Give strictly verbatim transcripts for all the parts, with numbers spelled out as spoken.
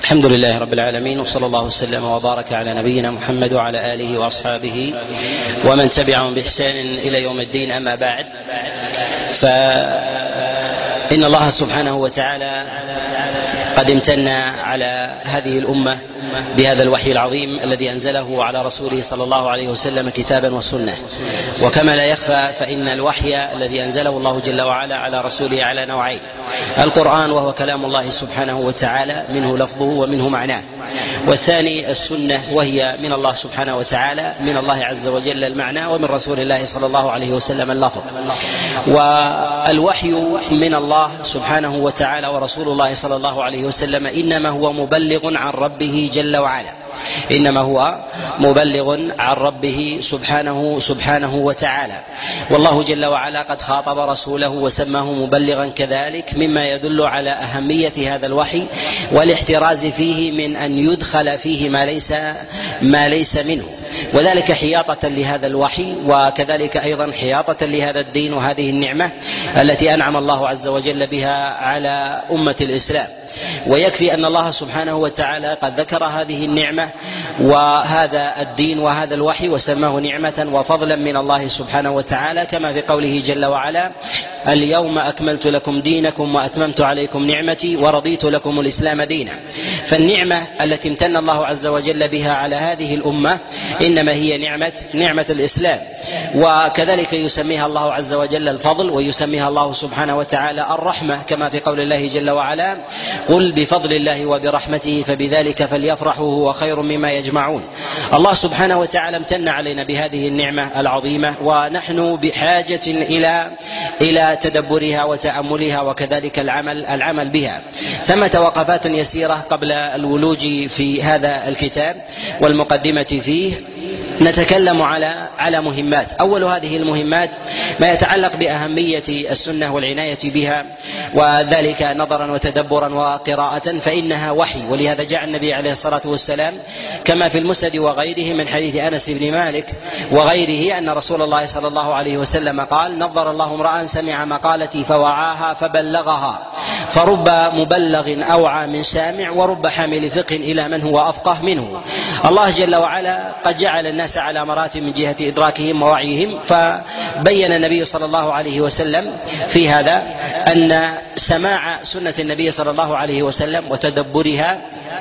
الحمد لله رب العالمين، وصلى الله وسلم وبارك على نبينا محمد وعلى آله وأصحابه ومن تبعهم بإحسان إلى يوم الدين. أما بعد، فإن الله سبحانه وتعالى قد امتن على هذه الأمة بهذا الوحي العظيم الذي أنزله على رسوله صلى الله عليه وسلم كتابا وسنة. وكما لا يخفى فإن الوحي الذي أنزله الله جل وعلا على رسوله على نوعين: القرآن وهو كلام الله سبحانه وتعالى منه لفظه ومنه معناه، والثاني السنة وهي من الله سبحانه وتعالى من الله عز وجل المعنى، ومن رسول الله صلى الله عليه وسلم اللفظ. والوحي من الله سبحانه وتعالى ورسول الله صلى الله عليه وسلم إنما هو مبلغ عن ربه جل وعلا، إنما هو مبلغ عن ربه سبحانه سبحانه وتعالى. والله جل وعلا قد خاطب رسوله وسماه مبلغا كذلك، مما يدل على أهمية هذا الوحي والاحتراز فيه من أن يدخل فيه ما ليس ما ليس منه، وذلك حياطة لهذا الوحي، وكذلك أيضا حياطة لهذا الدين وهذه النعمة التي أنعم الله عز وجل بها على أمة الإسلام. ويكفي أن الله سبحانه وتعالى قد ذكر هذه النعمة وهذا الدين وهذا الوحي وسماه نعمة وفضلا من الله سبحانه وتعالى، كما في قوله جل وعلا: اليوم أكملت لكم دينكم وأتممت عليكم نعمتي ورضيت لكم الإسلام دينا. فالنعمة التي امتن الله عز وجل بها على هذه الأمة إنما هي نعمة نعمة الإسلام، وكذلك يسميها الله عز وجل الفضل، ويسميها الله سبحانه وتعالى الرحمة، كما في قول الله جل وعلا: قل بفضل الله وبرحمته فبذلك فليفرحوا هو خير مما يجمعون. الله سبحانه وتعالى امتن علينا بهذه النعمة العظيمة، ونحن بحاجة إلى إلى تدبرها وتأملها وكذلك العمل العمل بها. ثمة وقفات يسيرة قبل الولوج في هذا الكتاب والمقدمة فيه نتكلم على على مهمات. أول هذه المهمات ما يتعلق بأهمية السنة والعناية بها، وذلك نظرا وتدبرا وقراءة، فإنها وحي. ولهذا جاء النبي عليه الصلاة والسلام كما في المسند وغيره من حديث أنس بن مالك وغيره أن رسول الله صلى الله عليه وسلم قال: نظر الله امرأ سمع مقالتي فوعاها فبلغها، فرب مبلغ أوعى من سامع، ورب حامل فقه إلى من هو أفقه منه. الله جل وعلا قد جعل الناس على مراتب من جهة إدراكهم ووعيهم، فبين النبي صلى الله عليه وسلم في هذا أن سماع سنة النبي صلى الله عليه وسلم وتدبرها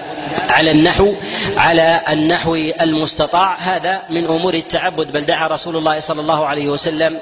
على النحو على النحو المستطاع هذا من أمور التعبد، بل دعا رسول الله صلى الله عليه وسلم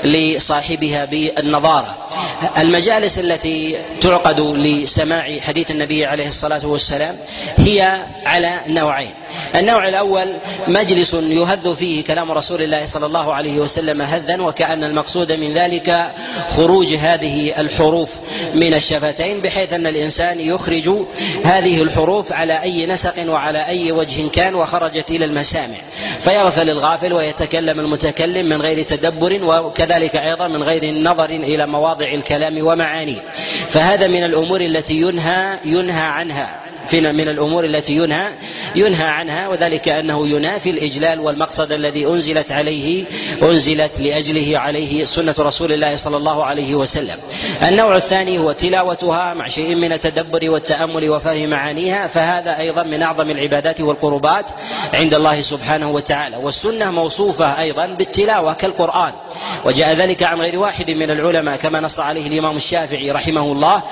لصاحبها بالنظارة. المجالس التي تعقد لسماع حديث النبي عليه الصلاة والسلام هي على نوعين: النوع الأول مجلس يهذ فيه كلام رسول الله صلى الله عليه وسلم هذا، وكأن المقصود من ذلك خروج هذه الحروف من الشفتين، بحيث أن الإنسان يخرج هذه الحروف على أي نسق وعلى أي وجه كان وخرجت إلى المسامع، فيغفل الغافل ويتكلم المتكلم من غير تدبر، وكذلك أيضا من غير نظر إلى مواضع الكلام ومعانيه. فهذا من الأمور التي ينهى ينهى عنها من الأمور التي ينهى ينهى عنها وذلك أنه ينافي الإجلال والمقصد الذي أنزلت عليه أنزلت لأجله عليه سنة رسول الله صلى الله عليه وسلم. النوع الثاني هو تلاوتها مع شيء من التدبر والتأمل وفهم معانيها، فهذا أيضا من أعظم العبادات والقربات عند الله سبحانه وتعالى. والسنة موصوفة أيضا بالتلاوة كالقرآن، وجاء ذلك عن غير واحد من العلماء كما نص عليه الإمام الشافعي رحمه الله،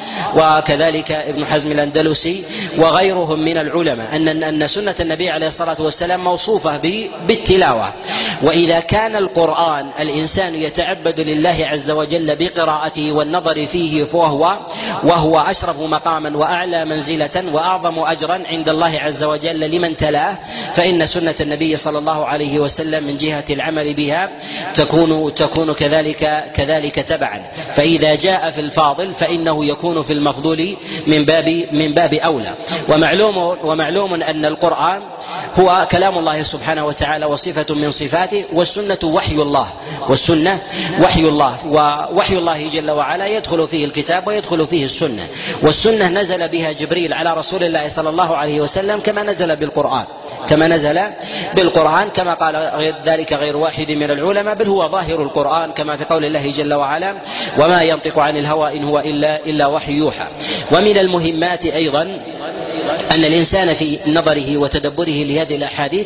وكذلك ابن حزم الأندلسي وغيرهم من العلماء أن أن سنة النبي عليه الصلاة والسلام موصوفة بالتلاوة. وإذا كان القرآن الإنسان يتعبد لله عز وجل بقراءته والنظر فيه فهو وهو أشرف مقاما وأعلى منزلة وأعظم أجرا عند الله عز وجل لمن تلاه، فإن سنة النبي صلى الله عليه وسلم من جهة العمل بها تكون تكون كذلك كذلك تبعا. فإذا جاء في الفاضل فإنه يكون في المفضول من باب من باب أولى. ومعلوم ومعلوم أن القرآن هو كلام الله سبحانه وتعالى وصفة من صفاته، والسنة وحي الله والسنة وحي الله ووحي الله جل وعلا يدخل فيه الكتاب ويدخل فيه السنة. والسنة نزل بها جبريل على رسول الله صلى الله عليه وسلم كما نزل بالقرآن كما نزل بالقرآن كما قال غير ذلك غير واحد من العلماء، بل هو ظاهر القرآن كما في قول الله جل وعلا: وما ينطق عن الهوى إن هو إلا, إلا وحي يوحى. ومن المهمات أيضا أن الإنسان في نظره وتدبره لهذه الأحاديث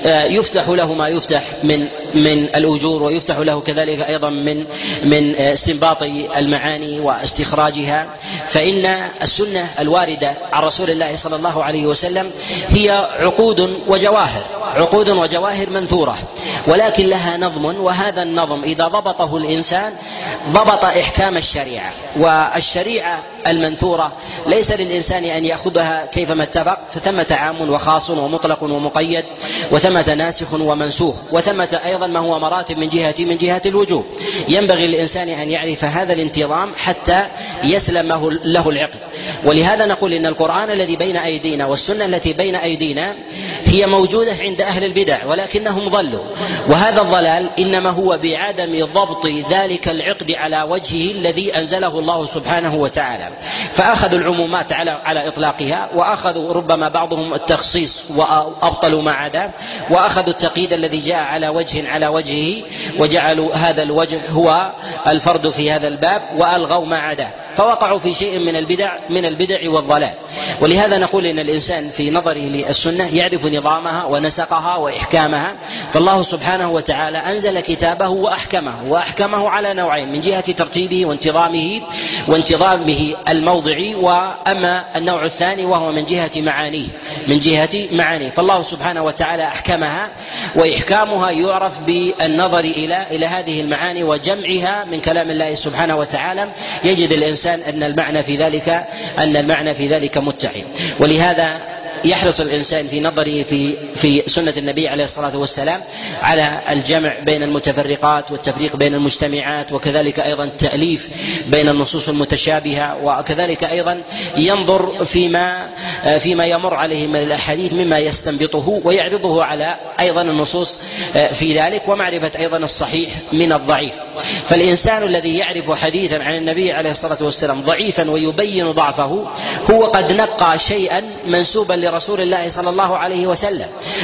يفتح له ما يفتح من من الأجور، ويفتح له كذلك أيضا من من استنباط المعاني واستخراجها. فإن السنة الواردة عن رسول الله صلى الله عليه وسلم هي عقود وجواهر، عقود وجواهر منثورة، ولكن لها نظم، وهذا النظم إذا ضبطه الإنسان ضبط إحكام الشريعة. والشريعة المنثورة ليس للإنسان أن يأخذها كيفما اتفق، فثمة عام وخاص ومطلق ومقيد، وثمة ناسخ ومنسوخ، وثمة أيضا ما هو مراتب من جهة من جهة الوجوب. ينبغي للإنسان أن يعرف هذا الانتظام حتى يسلم له العقد. ولهذا نقول إن القرآن الذي بين أيدينا والسنة التي بين أيدينا هي موجودة عند أهل البدع، ولكنهم ضلوا، وهذا الضلال إنما هو بعدم ضبط ذلك العقد على وجهه الذي أنزله الله سبحانه وتعالى. فأخذوا العمومات على على إطلاقها، وأخذوا ربما بعضهم التخصيص وأبطلوا ما عدا، وأخذوا التقييد الذي جاء على وجه على وجهه، وجعلوا هذا الوجه هو الفرد في هذا الباب، وألغوا ما عدا، فوقعوا في شيء من البدع من البدع والضلال. ولهذا نقول إن الإنسان في نظره للسنة يعرف نظامها ونسقها وإحكامها. فالله سبحانه وتعالى أنزل كتابه وأحكمه، وأحكمه على نوعين: من جهة ترتيبه وانتظامه وانتظامه الموضعي، وأما النوع الثاني وهو من جهة معانيه من جهة معانيه فالله سبحانه وتعالى أحكمها، وإحكامها يعرف بالنظر إلى إلى هذه المعاني وجمعها من كلام الله سبحانه وتعالى. يجد الإنسان أن المعنى في ذلك أن المعنى في ذلك متحد. ولهذا يحرص الإنسان في نظره في في سنة النبي عليه الصلاة والسلام على الجمع بين المتفرقات والتفريق بين المجتمعات، وكذلك أيضا التأليف بين النصوص المتشابهة، وكذلك أيضا ينظر فيما فيما يمر عليه من الأحاديث مما يستنبطه ويعرضه على أيضا النصوص في ذلك، ومعرفة أيضا الصحيح من الضعيف. فالإنسان الذي يعرف حديثا عن النبي عليه الصلاة والسلام ضعيفا ويبين ضعفه هو قد نقى شيئا منسوبا لرسول الله صلى الله عليه وسلم،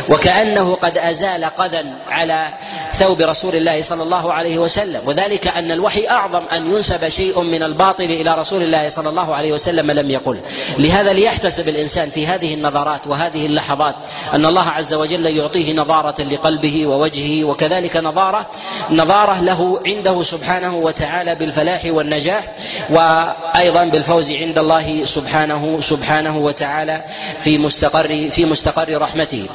وكأنه قد أزال قذى على ثوب رسول الله صلى الله عليه وسلم. وذلك أن الوحي أعظم أن ينسب شيء من الباطل إلى رسول الله صلى الله عليه وسلم لم يقل. لهذا ليحتسب الإنسان في هذه النظرات وهذه اللحظات أن الله عز وجل يعطيه نظارة لقلبه ووجهه، وكذلك نظارة نظارة له عنده سبحانه وتعالى بالفلاح والنجاح، وأيضا بالفوز عند الله سبحانه سبحانه وتعالى في مستقر في مستقر رحمته.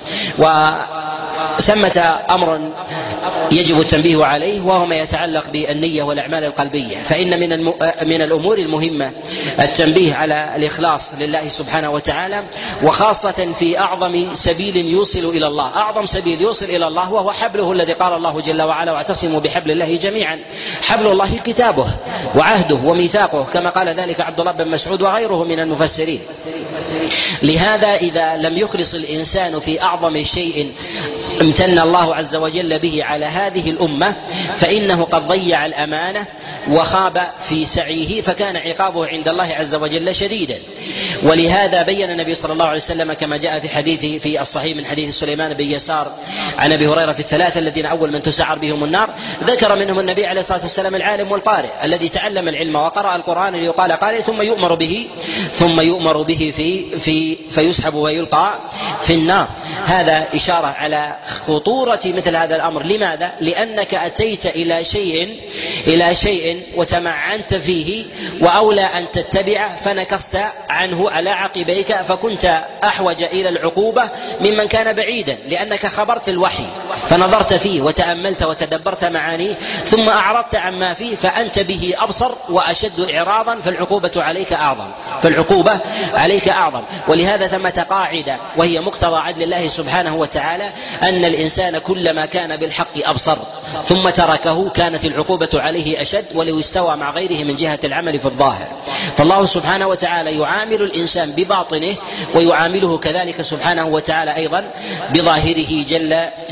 وثمة أمر يجب التنبيه عليه، وهو ما يتعلق بالنية والأعمال القلبية. فإن من من الأمور المهمة التنبيه على الإخلاص لله سبحانه وتعالى، وخاصة في أعظم سبيل يوصل إلى الله. أعظم سبيل يوصل إلى الله وهو حبله الذي قال الله جل وعلا: واعتصموا بحبل الله جميعا. حبل الله كتابه وعهده وميثاقه، كما قال ذلك عبد الله بن مسعود وغيره من المفسرين. لهذا إذا لم يخلص الإنسان في أعظم شيء امتن الله عز وجل به على هذه الأمة، فإنه قد ضيع الأمانة وخاب في سعيه، فكان عقابه عند الله عز وجل شديدا. ولهذا بين النبي صلى الله عليه وسلم كما جاء في حديثه في الصحيح من حديث سليمان بن يسار عن أبي هريرة في الثلاثة الذين أول من تسعر بهم النار، ذكر منهم النبي عليه الصلاة والسلام العالم والقارئ الذي تعلم العلم وقرأ القرآن ليقال قارئ، ثم يؤمر به ثم يؤمر به في في فيسحب ويلقى في النار. هذا إشارة على خطورة مثل هذا الأمر. لماذا؟ لأنك أتيت إلى شيء إلى شيء وتمعنت فيه، وأولى أن تتبعه فنكصت عنه على عقبيك، فكنت أحوج إلى العقوبة ممن كان بعيدا، لأنك خبرت الوحي فنظرت فيه وتأملت وتدبرت معانيه، ثم أعرضت عما فيه فأنت به أبصر وأشد إعراضا، فالعقوبة عليك أعظم فالعقوبة عليك أعظم. ولهذا ثمة قاعدة وهي مقتضى عدل الله سبحانه وتعالى، أن الإنسان كلما كان بالحق أبصر ثم تركه كانت العقوبة عليه أشد، ولو استوى مع غيره من جهة العمل في الظاهر. فالله سبحانه وتعالى يعامل الإنسان بباطنه، ويعامله كذلك سبحانه وتعالى أيضا بظاهره جل, جل وعلا.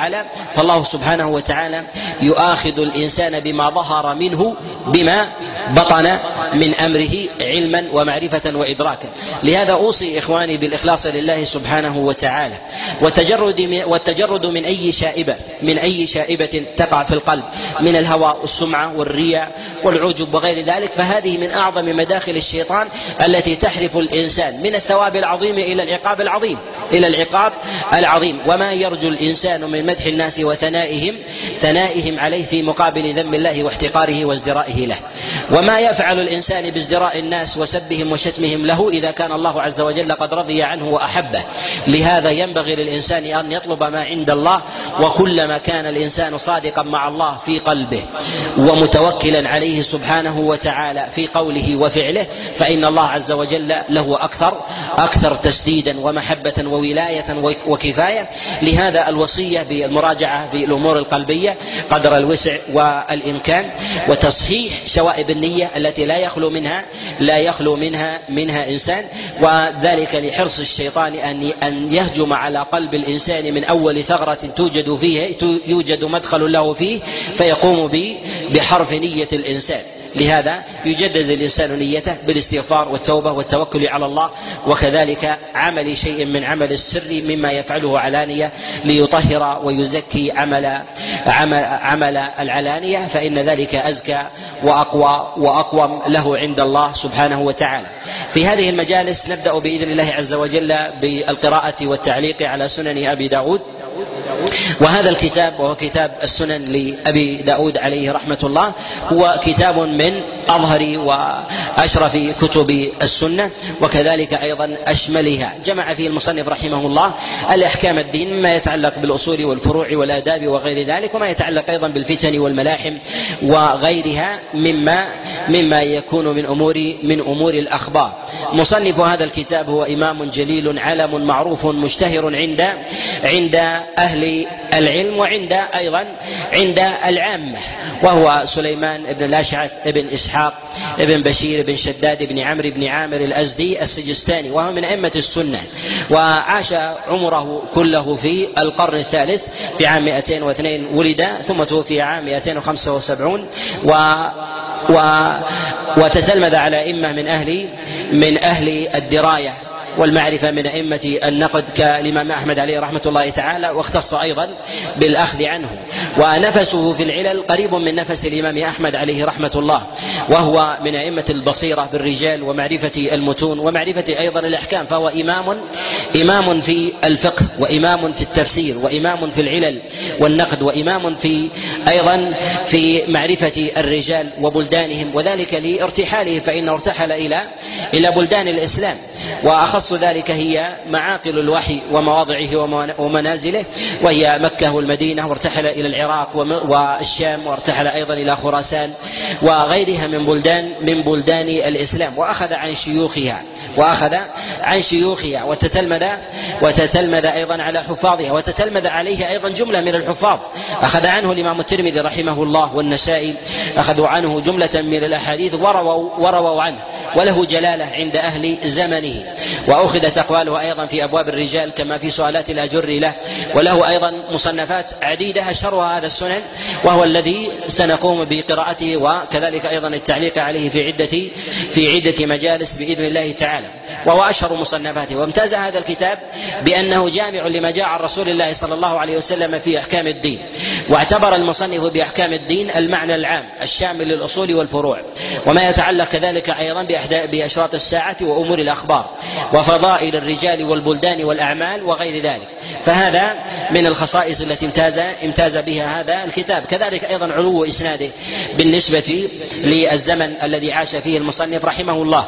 وعلا، فالله سبحانه وتعالى يؤاخذ الإنسان بما ظهر منه بما بطن من أمره علما ومعرفة وإدراكا. لهذا أوصي إخواني بالإخلاص لله سبحانه وتعالى، والتجرد والتجرد من أي شائبة من أي شائبة تقع في القلب من الهوى والسمعة والرياء والعجب وغير ذلك، فهذه من أعظم مداخل الشيطان التي تحرف الإنسان من الثواب العظيم إلى العقاب العظيم إلى العقاب العظيم. وما يرجو الإنسان من مدح الناس وثنائهم ثنائهم عليه في مقابل ذم الله واحتقاره وازدرائه له، وما يفعل الإنسان بازدراء الناس وسبهم وشتمهم له إذا كان الله عز وجل قد رضي عنه وأحبه. لهذا ينبغي للإنسان أن يطلب ما عند الله، وكلما كان الإنسان صادقا مع الله في قلبه ومتوكلا عليه سبحانه وتعالى في قوله وفعله، فإن الله عز وجل له أكثر أكثر تسديدا ومحبة وولاية وكفاية. لهذا الوصية بالمراجعة في الأمور القلبية قدر الوسع والإمكان، وتصحيح شوائب النية التي لا يخلو منها لا يخلو منها منها إنسان، وذلك لحرص الشيطان أن أن يهجم على قلب الإنسان من أول ثغرة توجد فيه يوجد مدخل له فيه، فيقوم بحرف نية الإنسان. لهذا يجدد الإنسان نيته بالاستغفار والتوبة والتوكل على الله، وكذلك عمل شيء من عمل السر مما يفعله علانية ليطهر ويزكي عمل عمل, عمل العلانية، فإن ذلك أزكى وأقوى وأقوم له عند الله سبحانه وتعالى. في هذه المجالس نبدأ بإذن الله عز وجل بالقراءة والتعليق على سنن أبي داود، وهذا الكتاب وهو كتاب السنن لأبي داود عليه رحمة الله هو كتاب من أظهر وأشرف كتب السنة، وكذلك أيضا أشملها. جمع فيه المصنف رحمه الله الأحكام الدين مما يتعلق بالأصول والفروع والآداب وغير ذلك، وما يتعلق أيضا بالفتن والملاحم وغيرها مما مما يكون من أمور من أمور الأخبار. مصنف هذا الكتاب هو إمام جليل علم معروف مشتهر عند عند أهل العلم وعند أيضا عند العامة، وهو سليمان بن الأشعث بن إسحاق بن بشير بن شداد بن عمرو بن عامر الأزدي السجستاني، وهو من أئمة السنة، وعاش عمره كله في القرن الثالث في عام مئتين واثنين ولد، ثم توفي عام مئتين وخمسة وسبعين، و و وتتلمذ على أئمة من أهل من أهل الدراية والمعرفة من أئمة النقد كالإمام أحمد عليه رحمة الله تعالى، واختص أيضا بالأخذ عنه. ونفسه في العلل قريب من نفس الإمام أحمد عليه رحمة الله، وهو من أئمة البصيرة بالرجال ومعرفة المتون ومعرفة أيضا الأحكام، فهو إمام إمام في الفقه وإمام في التفسير وإمام في العلل والنقد وإمام في أيضا في معرفة الرجال وبلدانهم، وذلك لارتحاله، فإنه ارتحل إلى إلى بلدان الإسلام، وأخص ذلك هي معاقل الوحي ومواضعه ومنازله، وهي مكة والمدينة، وارتحل إلى العراق والشام، وارتحل أيضا إلى خراسان وغيرها من بلدان من بلدان الإسلام، وأخذ عن شيوخها وأخذ عن شيوخها وتتلمذ وتتلمذ أيضا على حفاظها، وتتلمذ عليه أيضا جملة من الحفاظ. أخذ عنه الإمام الترمذي رحمه الله والنسائي، أخذوا عنه جملة من الأحاديث ورووا, ورووا عنه، وله جلالة عند أهل زمنه، وأخذت أقواله أيضا في أبواب الرجال كما في سؤالات الأجر له، وله أيضا مصنفات عديدة أشهرها هذا السنن، وهو الذي سنقوم بقراءته وكذلك أيضا التعليق عليه في عدة في عدة مجالس بإذن الله تعالى، وهو أشهر مصنفاته. وامتاز هذا الكتاب بأنه جامع لما جاء عن رسول الله صلى الله عليه وسلم في أحكام الدين، واعتبر المصنف بأحكام الدين المعنى العام الشامل للأصول والفروع، وما يتعلق كذلك أيضا بأشراط الساعة وأمور الأخبار وفضائل الرجال والبلدان والأعمال وغير ذلك. فهذا من الخصائص التي امتاز امتاز بها هذا الكتاب. كذلك أيضا علو إسناده بالنسبة للزمن الذي عاش فيه المصنف رحمه الله،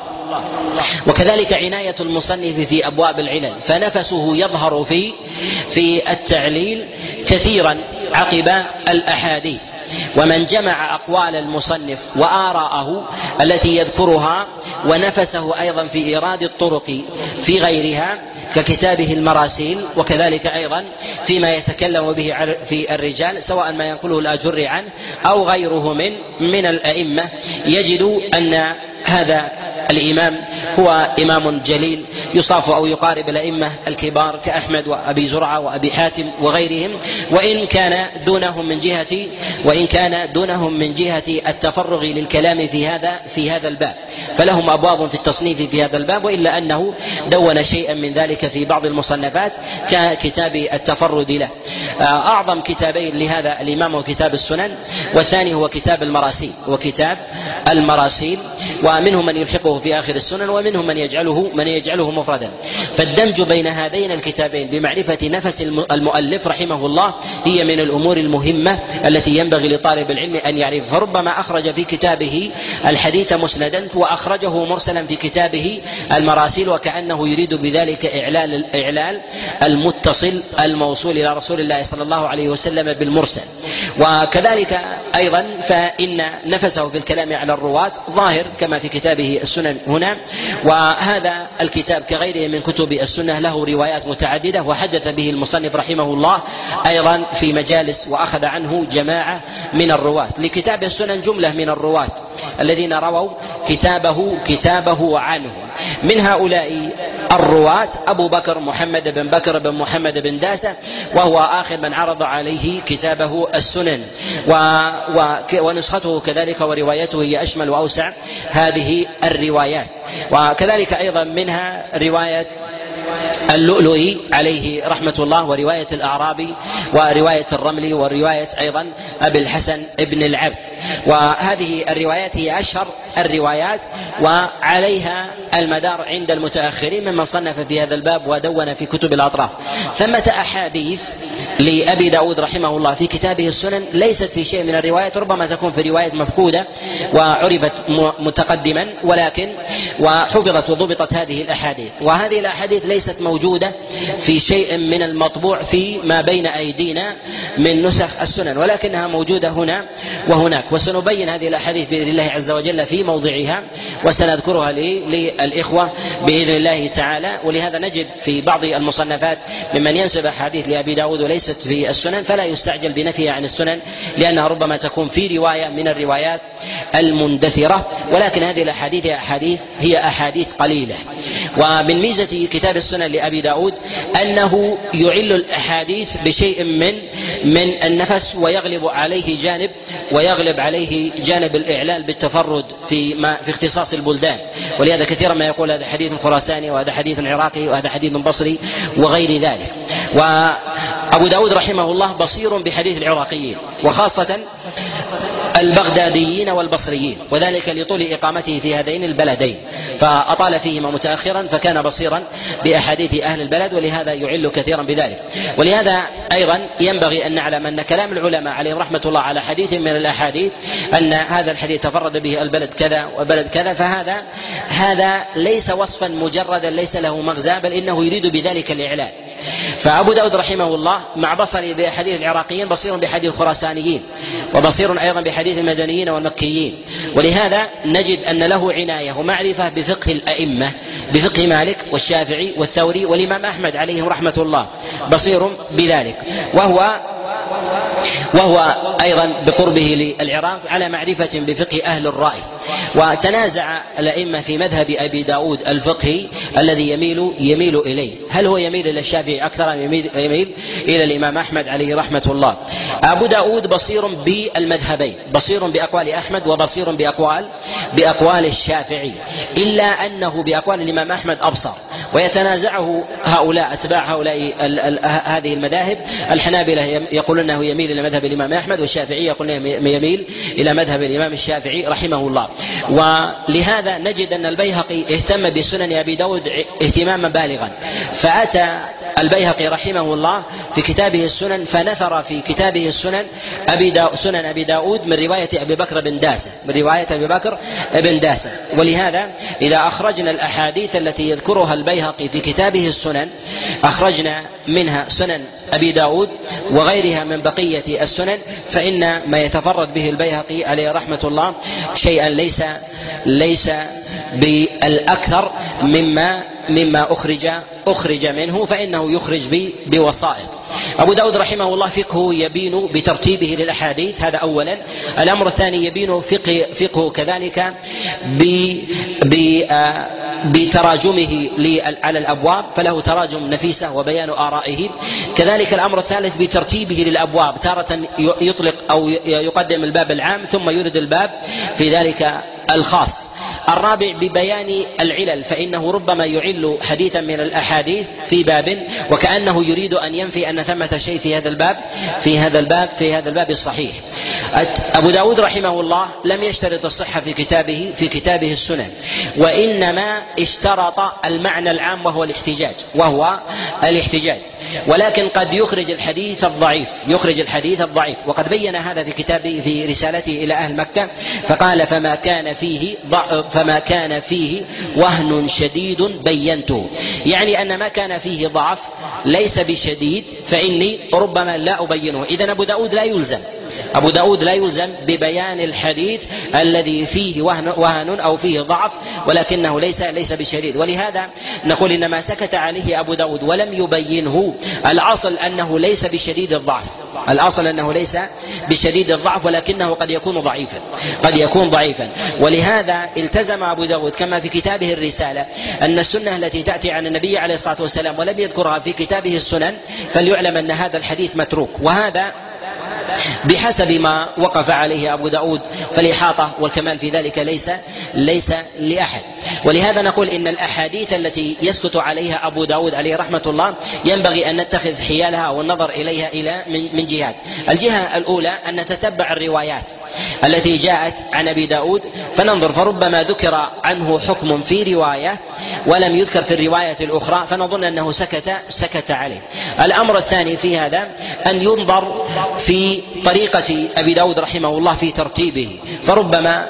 وكذلك عناية المصنف في أبواب العلل، فنفسه يظهر في في التعليل كثيرا عقب الأحاديث. ومن جمع أقوال المصنف وآراءه التي يذكرها ونفسه أيضا في إيراد الطرق في غيرها ككتابه المراسيل، وكذلك أيضا فيما يتكلم به في الرجال سواء ما ينقله الأجر عنه أو غيره من من الأئمة، يجد أن هذا الإمام هو إمام جليل يصاف أو يقارب الأئمة الكبار كأحمد وأبي زرعة وأبي حاتم وغيرهم، وإن كان دونهم من جهة وإن كان دونهم من جهة التفرغ للكلام في هذا في هذا الباب، فلهم أبواب في التصنيف في هذا الباب، وإلا أنه دون شيئا من ذلك في بعض المصنفات ككتاب التفرد له. أعظم كتابين لهذا الإمام هو كتاب السنن، والثاني هو كتاب المراسيل وكتاب المراسيل ومنهم من يلحقه في آخر السنن ومنهم من يجعله من يجعله مفردا. فالدمج بين هذين الكتابين بمعرفة نفس المؤلف رحمه الله هي من الأمور المهمة التي ينبغي لطالب العلم أن يعرف. فربما أخرج في كتابه الحديث مسندا وأخرجه مرسلا في كتابه المراسيل، وكأنه يريد بذلك إعلال إعلال المتصل الموصول إلى رسول الله صلى الله عليه وسلم بالمرسل. وكذلك أيضا فإن نفسه في الكلام على الرواة ظاهر كما في كتابه السنن هنا. وهذا الكتاب كغيره من كتب السنة له روايات متعددة، وحدث به المصنف رحمه الله أيضا في مجالس وأخذ عنه جماعة من الرواة. لكتاب السنن جملة من الرواة الذين رووا كتابه كتابه عنه. من هؤلاء الرواة أبو بكر محمد بن بكر بن محمد بن داسة، وهو آخر من عرض عليه كتابه السنن، و... و... ونسخته كذلك وروايته هي أشمل وأوسع هذه الروايات. وكذلك أيضا منها رواية اللؤلؤي عليه رحمة الله، ورواية الأعرابي، ورواية الرملي، ورواية أيضا أبي الحسن ابن العبد. وهذه الروايات هي أشهر الروايات وعليها المدار عند المتأخرين ممن صنف في هذا الباب ودون في كتب الأطراف. ثمة أحاديث لأبي داود رحمه الله في كتابه السنن ليست في شيء من الروايات، ربما تكون في رواية مفقودة وعرفت متقدما، ولكن وحفظت وضبطت هذه الأحاديث. وهذه الأحاديث ليست موجودة في شيء من المطبوع في ما بين أيدينا من نسخ السنن، ولكنها موجودة هنا وهناك. وسنبين هذه الأحاديث بإذن الله عز وجل في موضعها، وسنذكرها للإخوة بإذن الله تعالى. ولهذا نجد في بعض المصنفات ممن ينسب أحاديث لأبي داود وليست في السنن، فلا يستعجل بنفيها عن السنن، لأنها ربما تكون في رواية من الروايات المندثرة، ولكن هذه الأحاديث هي أحاديث هي أحاديث قليلة. ومن ميزة كتاب السنن لأبي داود أنه يعل الأحاديث بشيء من من النفس، ويغلب عليه جانب ويغلب عليه جانب الإعلال بالتفرد في ما في اختصاص البلدان. ولهذا كثيرا ما يقول هذا حديث خراساني، وهذا حديث عراقي، وهذا حديث بصري، وغير ذلك. وأبو داود رحمه الله بصير بحديث العراقيين، وخاصة البغداديين والبصريين، وذلك لطول إقامته في هذين البلدين، فأطال فيهما متأخرا فكان بصيرا بأحاديث أهل البلد، ولهذا يعل كثيرا بذلك. ولهذا أيضا ينبغي أن نعلم أن كلام العلماء عليهم رحمة الله على حديث من الأحاديث أن هذا الحديث تفرد به البلد كذا وبلد كذا، فهذا هذا ليس وصفا مجردا ليس له مغزى، بل إنه يريد بذلك الإعلان. فأبو داود رحمه الله مع بصري بحديث العراقيين بصير بحديث الخراسانيين، وبصير أيضا بحديث المدنيين والمكيين. ولهذا نجد أن له عناية ومعرفة بفقه الأئمة، بفقه مالك والشافعي والثوري والإمام أحمد عليهم رحمة الله، بصير بذلك. وهو وهو أيضا بقربه للعراق على معرفة بفقه أهل الرأي. وتنازع الأئمة في مذهب أبي داود الفقهي الذي يميل يميل إليه، هل هو يميل إلى الشافعي أكثر أم يميل, يميل إلى الإمام أحمد عليه رحمة الله. أبو داود بصير بالمذهبين، بصير بأقوال أحمد وبصير بأقوال بأقوال الشافعي، إلا أنه بأقوال الإمام أحمد أبصر، ويتنازعه هؤلاء أتباع هؤلاء ال ال هذه المذاهب. الحنابلة يقولون أنه يميل إلى مذهب الإمام أحمد، والشافعي يقول أنه يميل إلى مذهب الإمام الشافعي رحمه الله. ولهذا نجد أن البيهقي اهتم بسنن أبي داود اهتماما بالغا، فأتى البيهقي رحمه الله في كتابه السنن فنثر في كتابه السنن أبي دا سنن أبي داود من رواية أبي بكر بن داسة من رواية أبي بكر بن داسة. ولهذا إذا أخرجنا الأحاديث التي يذكرها البيهقي في كتابه السنن أخرجنا منها سنن أبي داود وغيرها من بقية السنن، فإن ما يتفرد به البيهقي عليه رحمة الله شيئا ليس ليس بالأكثر مما مما أخرج أخرج منه فإنه يخرج بوسائط. أبو داود رحمه الله فقهه يبين بترتيبه للأحاديث، هذا أولا. الأمر الثاني يبين فقه فقهه كذلك بتراجمه على الأبواب، فله تراجم نفيسة وبيان آرائه. كذلك الأمر الثالث بترتيبه للأبواب، تارة يطلق أو يقدم الباب العام ثم يرد الباب في ذلك الخاص. الرابع ببيان العلل، فإنه ربما يعل حديثا من الأحاديث في باب وكأنه يريد أن ينفي أن ثمة شيء في هذا الباب في هذا الباب في هذا الباب الصحيح. أبو داود رحمه الله لم يشترط الصحة في كتابه في كتابه السنن، وإنما اشترط المعنى العام وهو الاحتجاج وهو الاحتجاج ولكن قد يخرج الحديث الضعيف يخرج الحديث الضعيف وقد بين هذا في كتابه في رسالته إلى أهل مكة، فقال فما كان فيه فما كان فيه وهن شديد بينته، يعني أن ما كان فيه ضعف ليس بشديد فإني ربما لا أبينه. إذن أبو داود لا يلزم أبو داود لا يلزم ببيان الحديث الذي فيه وهن, وهن أو فيه ضعف ولكنه ليس ليس بشديد. ولهذا نقول إن ما سكت عليه أبو داود ولم يبينه الأصل أنه ليس بشديد الضعف الأصل أنه ليس بشديد الضعف ولكنه قد يكون ضعيفا قد يكون ضعيفا ولهذا التزم أبو داود كما في كتابه الرسالة أن السنة التي تأتي عن النبي عليه الصلاة والسلام ولم يذكرها في كتابه السنن فليعلم أن هذا الحديث متروك، وهذا بحسب ما وقف عليه أبو داود، فالإحاطة والكمال في ذلك ليس ليس لأحد. ولهذا نقول إن الأحاديث التي يسكت عليها أبو داود عليه رحمة الله ينبغي أن نتخذ حيالها والنظر إليها إلى من, من جهات. الجهة الأولى أن نتتبع الروايات التي جاءت عن أبي داود فننظر، فربما ذكر عنه حكم في رواية ولم يذكر في الرواية الأخرى فنظن أنه سكت سكت عليه. الأمر الثاني في هذا أن ينظر في طريقة أبي داود رحمه الله في ترتيبه، فربما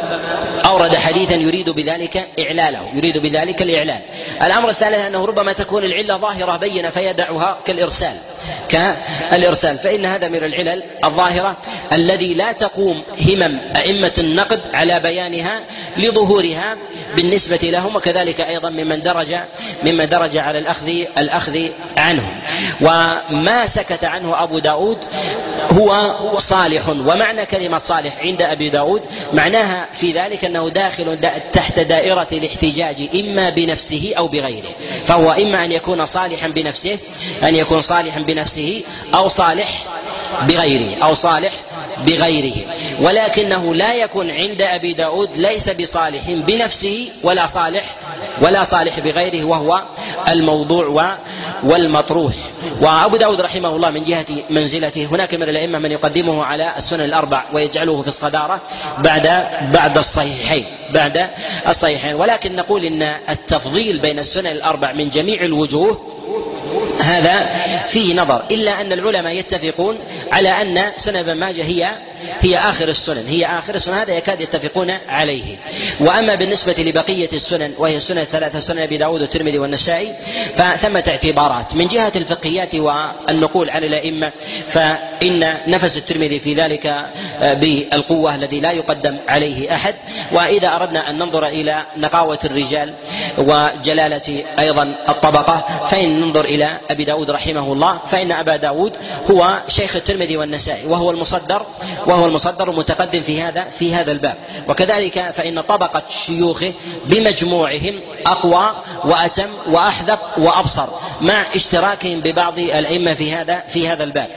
أورد حديثا يريد بذلك إعلاله يريد بذلك الإعلال. الأمر الثالث أنه ربما تكون العلة ظاهرة بينة فيدعها كالإرسال كالإرسال فإن هذا من العلل الظاهرة الذي لا تقوم همم أئمة النقد على بيانها لظهورها بالنسبة لهم، وكذلك أيضا ممن درج ممن درج على الأخذ الأخذ عنهم. وما سكت عنه أبو داود هو صالح، ومعنى كلمة صالح عند أبي داود معناها في ذلك أنه داخل تحت دائرة الاحتجاج إما بنفسه أو بغيره، فهو إما أن يكون صالحا بنفسه أن يكون صالحا بنفسه أو صالح بغيره أو صالح بغيره ولكنه لا يكون عند أبي داود ليس بصالح بنفسه ولا صالح ولا صالح بغيره، وهو الموضوع والمطروح. وأبو داود رحمه الله من جهة منزلته هناك من الأئمة من يقدمه على السنن الأربع ويجعله في الصدارة بعد بعد الصحيحين بعد الصحيحين ولكن نقول إن التفضيل بين السنن الأربع من جميع الوجوه هذا فيه نظر، إلا أن العلماء يتفقون على أن سنن ابن ماجه هي هي آخر السنن هي آخر السنن هذا يكاد يتفقون عليه. وأما بالنسبة لبقية السنن وهي السنن الثلاثة سنن أبي داود والترمذي والنسائي فثمة اعتبارات من جهة الفقهيات والنقول عن الأئمة، فإن نفس الترمذي في ذلك بالقوة الذي لا يقدم عليه أحد. وإذا أردنا أن ننظر إلى نقاوة الرجال وجلالة أيضا الطبقة فإن ننظر إلى أبي داود رحمه الله فإن أبا داود هو شيخ الترمذي والنسائي وهو المصدر وهو المصدر متقدم في هذا في هذا الباب، وكذلك فإن طبقة شيوخه بمجموعهم أقوى وأتم وأحذق وأبصر مع اشتراكهم ببعض الأئمة في هذا في هذا الباب.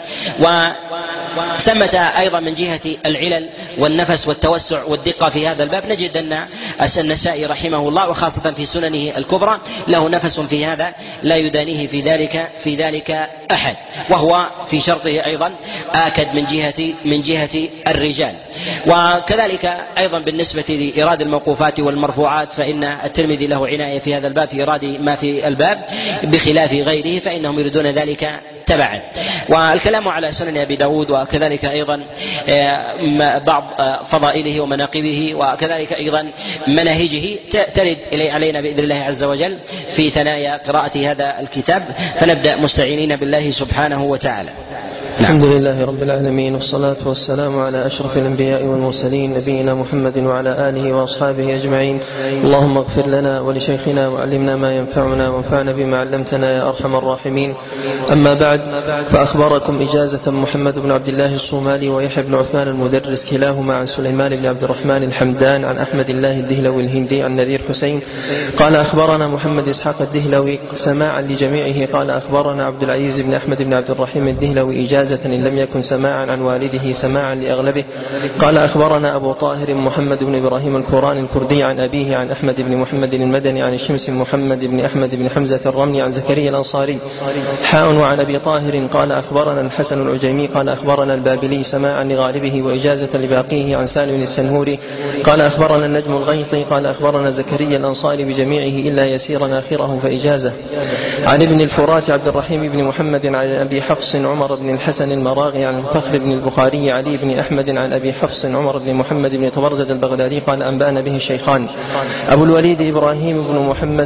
وثمة أيضا من جهة العلل والنفس والتوسع والدقة في هذا الباب نجد أن النسائي رحمه الله وخاصة في سننه الكبرى له نفس في هذا لا يدانيه في ذلك في ذلك أحد، وهو في شرطه أيضا آكد من جهة من جهة الرجال. وكذلك أيضا بالنسبة لإيراد الموقوفات والمرفوعات فإن الترمذي له عناية في هذا الباب في إيراد ما في الباب بخلاف غيره فإنهم يريدون ذلك تبعا. والكلام على سنن أبي داود وكذلك أيضا بعض فضائله ومناقبه وكذلك أيضا مناهجه ترد إلي علينا بإذن الله عز وجل في ثنايا قراءة هذا الكتاب، فنبدأ مستعينين بالله سبحانه وتعالى. الحمد لله رب العالمين، والصلاة والسلام على أشرف الأنبياء والمرسلين، نبينا محمد وعلى آله وأصحابه أجمعين. اللهم اغفر لنا ولشيخنا وعلمنا ما ينفعنا وانفعنا بما علمتنا يا أرحم الراحمين. أما بعد، فأخبركم إجازة محمد بن عبد الله الصومالي ويحيى بن عثمان المدرس كلاهما عن سليمان بن عبد الرحمن الحمدان عن أحمد الله الدهلوي الهندي عن نذير حسين قال أخبرنا محمد إسحاق الدهلوي سماعا لجميعه قال أخبرنا عبد العزيز بن أحمد بن عبد الرحيم الدهلوي إجازة إن لم يكن سماعا عن والده سماعا لأغلبه قال أخبرنا أبو طاهر محمد بن إبراهيم الكوراني الكردي عن أبيه عن أحمد بن محمد المدني عن الشمس محمد بن أحمد بن حمزة الرملي عن زكريا الأنصاري حاء وعن أبي طاهر قال أخبرنا الحسن العجيمي قال أخبرنا البابلي سماعا لغالبه وإجازة لباقيه عن سالم السنهوري قال أخبرنا النجم الغيطي قال أخبرنا زكريا الأنصاري بجميعه إلا يسيرا آخره فإجازة عن ابن الفرات عبد الرحيم بن محمد عن أبي حفص عمر بن الحسن المراغي عن فخر بن البخاري علي بن أحمد عن أبي حفص عمر بن محمد بن طبرزد البغدادي قال أنبأنا به الشيخان أبو الوليد إبراهيم بن محمد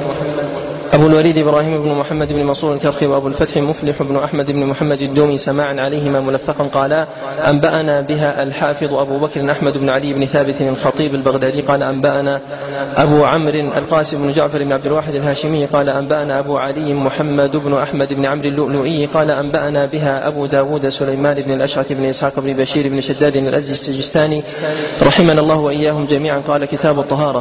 أبو الوليد إبراهيم بن محمد بن منصور الكرخي وأبو الفتح مفلح بن أحمد بن محمد الدومي سماعا عليهما ملفقا قالا أنبأنا بها الحافظ أبو بكر أحمد بن علي بن ثابت الخطيب البغدادي قال أنبأنا أبو عمرو القاسم بن جعفر بن عبد الواحد الهاشمي قال أنبأنا أبو علي محمد بن أحمد بن عمرو اللؤلؤي قال أنبأنا بها أبو داود سليمان بن الأشعث بن إسحاق بن بشير بن شداد الأزدي السجستاني رحمنا الله وإياهم جميعا قال كتاب الطهارة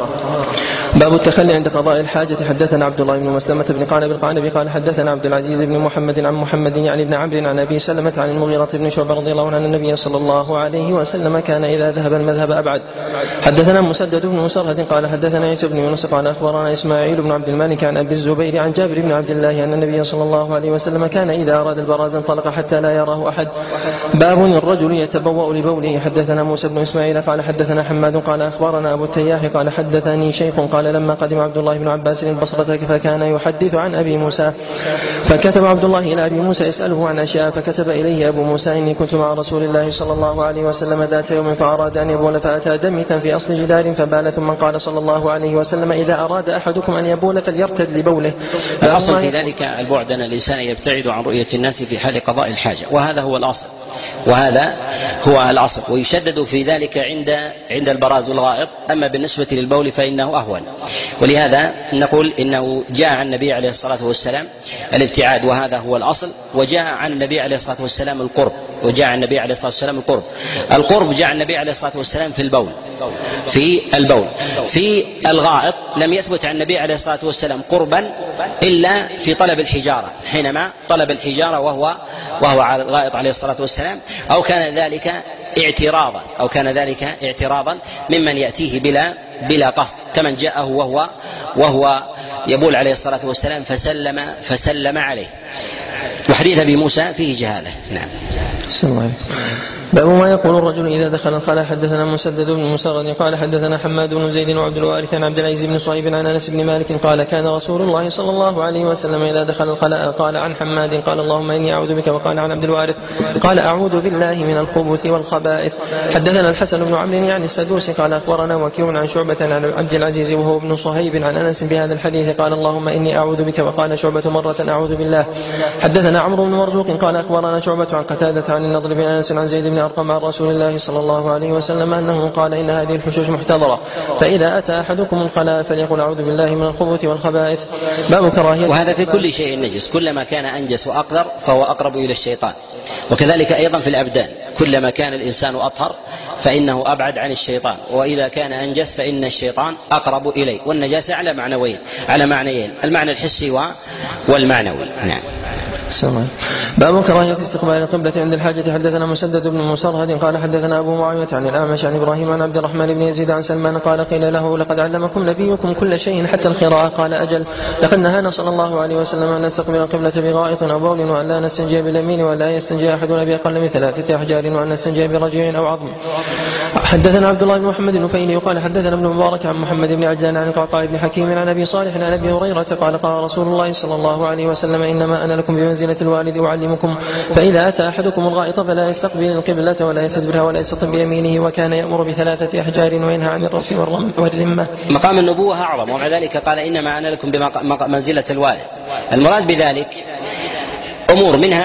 باب التخلي عند قضاء الحاجة. حدثنا عبد الله بن مسلمة بن قعنب القعنبي قال حدثنا عبد العزيز بن محمد عن محمد يعني بن عمرو عن أبي سلمة عن المغيرة بن شعبة رضي الله عنه أن النبي صلى الله عليه وسلم كان إذا ذهب المذهب أبعد. حدثنا مسدد بن مسرهد قال حدثنا عيسى بن يونس قال أخبرنا إسماعيل بن عبد الملك عن أبي الزبير عن جابر بن عبد الله أن النبي صلى الله عليه وسلم كان إذا أراد البراز انطلق حتى لا يراه أحد. باب الرجل يتبوأ لبوله. حدثنا موسى بن إسماعيل قال حدثنا حماد قال أخبرنا أبو التياح قال حدثني شيخ قال لما قدم عبد الله بن عباس البصرة فكان يحدث عن أبي موسى فكتب عبد الله إلى أبي موسى يسأله عن أشياء فكتب إليه أبو موسى إني كنت مع رسول الله صلى الله عليه وسلم ذات يوم فأراد أن يبول فأتى دمثا في أصل جدار فبال ثم قال صلى الله عليه وسلم إذا أراد أحدكم أن يبول فليرتد لبوله. الأصل في ذلك البعد أن الإنسان يبتعد عن رؤية الناس في حال قضاء الحاجة وهذا هو الأصل وهذا هو الأصل ويشدد في ذلك عند عند البراز والغائط. أما بالنسبة للبول فإنه أهون ولهذا نقول إنه جاء عن النبي عليه الصلاة والسلام الابتعاد وهذا هو الأصل وجاء عن النبي عليه الصلاة والسلام القرب وجاء عن النبي عليه الصلاة والسلام القرب القرب جاء عن النبي عليه الصلاة والسلام في البول في البول في الغائط لم يثبت عن النبي عليه الصلاة والسلام قربا إلا في طلب الحجارة حينما طلب الحجارة وهو وهو على الغائط عليه الصلاة والسلام أو كان ذلك اعتراضا أو كان ذلك اعتراضا ممن يأتيه بلا بلا قصد كمن جاءه وهو وهو يبول عليه الصلاة والسلام فسلم فسلم عليه. وحديث أبي موسى فيه جهالة. نعم. باب ما يقول الرجل إذا دخل الخلاء. حدثنا مسدد بن مسرد قال حدثنا حماد بن زيد وعبد الوارث عن عبد العزيز بن صهيب عن أنس بن مالك قال كان رسول الله صلى الله عليه وسلم إذا دخل الخلاء قال عن حماد قال اللهم إني أعوذ بك وقال عن عبد الوارث قال أعوذ بالله من الخبث والخبائث. حدثنا الحسن بن عمرو يعني السدوسي قال أخبرنا وكيع عن شعبة عن عبد العزيز وهو ابن صهيب عن أنس بهذا الحديث قال اللهم إني أعوذ بك وقال شعبة مرة أعوذ بالله. حدثنا عمرو بن مرزوق قال أخبرنا شعبة عن قتادة عن النضر بن أنس عن زيد بن أرقم عن رسول الله صلى الله عليه وسلم أنه قال إن هذه الحشوش محتضرة فإذا أتى أحدكم الخلاء فليقل أعوذ بالله من الخبث والخبائث. باب كراهية. وهذا في كل شيء نجس كلما كان أنجس وأقدر فهو أقرب إلى الشيطان وكذلك أيضا في الأبدان كلما كان الإنسان أطهر فإنه أبعد عن الشيطان وإذا كان أنجس فإن الشيطان أقرب إليه والنجاسة على معنوين على معنيين المعنى الحسي والمعنوي. نعم. باب كراهية استقبال القبلة عند الحاجة. حدثنا مسدد بن مسرهد قال حدثنا أبو معاوية عن الأعمش عن إبراهيم عن عبد الرحمن بن يزيد عن سلمان قال قيل له لقد علمكم نبيكم كل شيء حتى القراءة قال أجل لقد نهانا صلى الله عليه وسلم أن نستقبل القبلة بغائط أو بول وأن لا نستنجي باليمين وأن لا يستنجي أحدنا بأقل من ثلاثة أحجار وأن نستنجي برجيع أو عظم. حدثنا عبد الله بن محمد النفيلي قال حدثنا ابن مبارك عن محمد بن عجلان عن قعقاع بن حكيم عن أبي صالح عن أبي هريرة قال قال رسول الله صلى الله عليه وسلم إنما أنا لكم بمنزلة الوالد أعلمكم فإذا أتى أحدكم الغائط فلا يستقبل القبلة ولا يستدبرها ولا يستقبل بيمينه وكان يأمر بثلاثة أحجار وينهى عن الرف والرمة. مقام النبوة أعظم ومع ذلك قال إنما أنا لكم بمنزلة الوالد. المراد بذلك أمور منها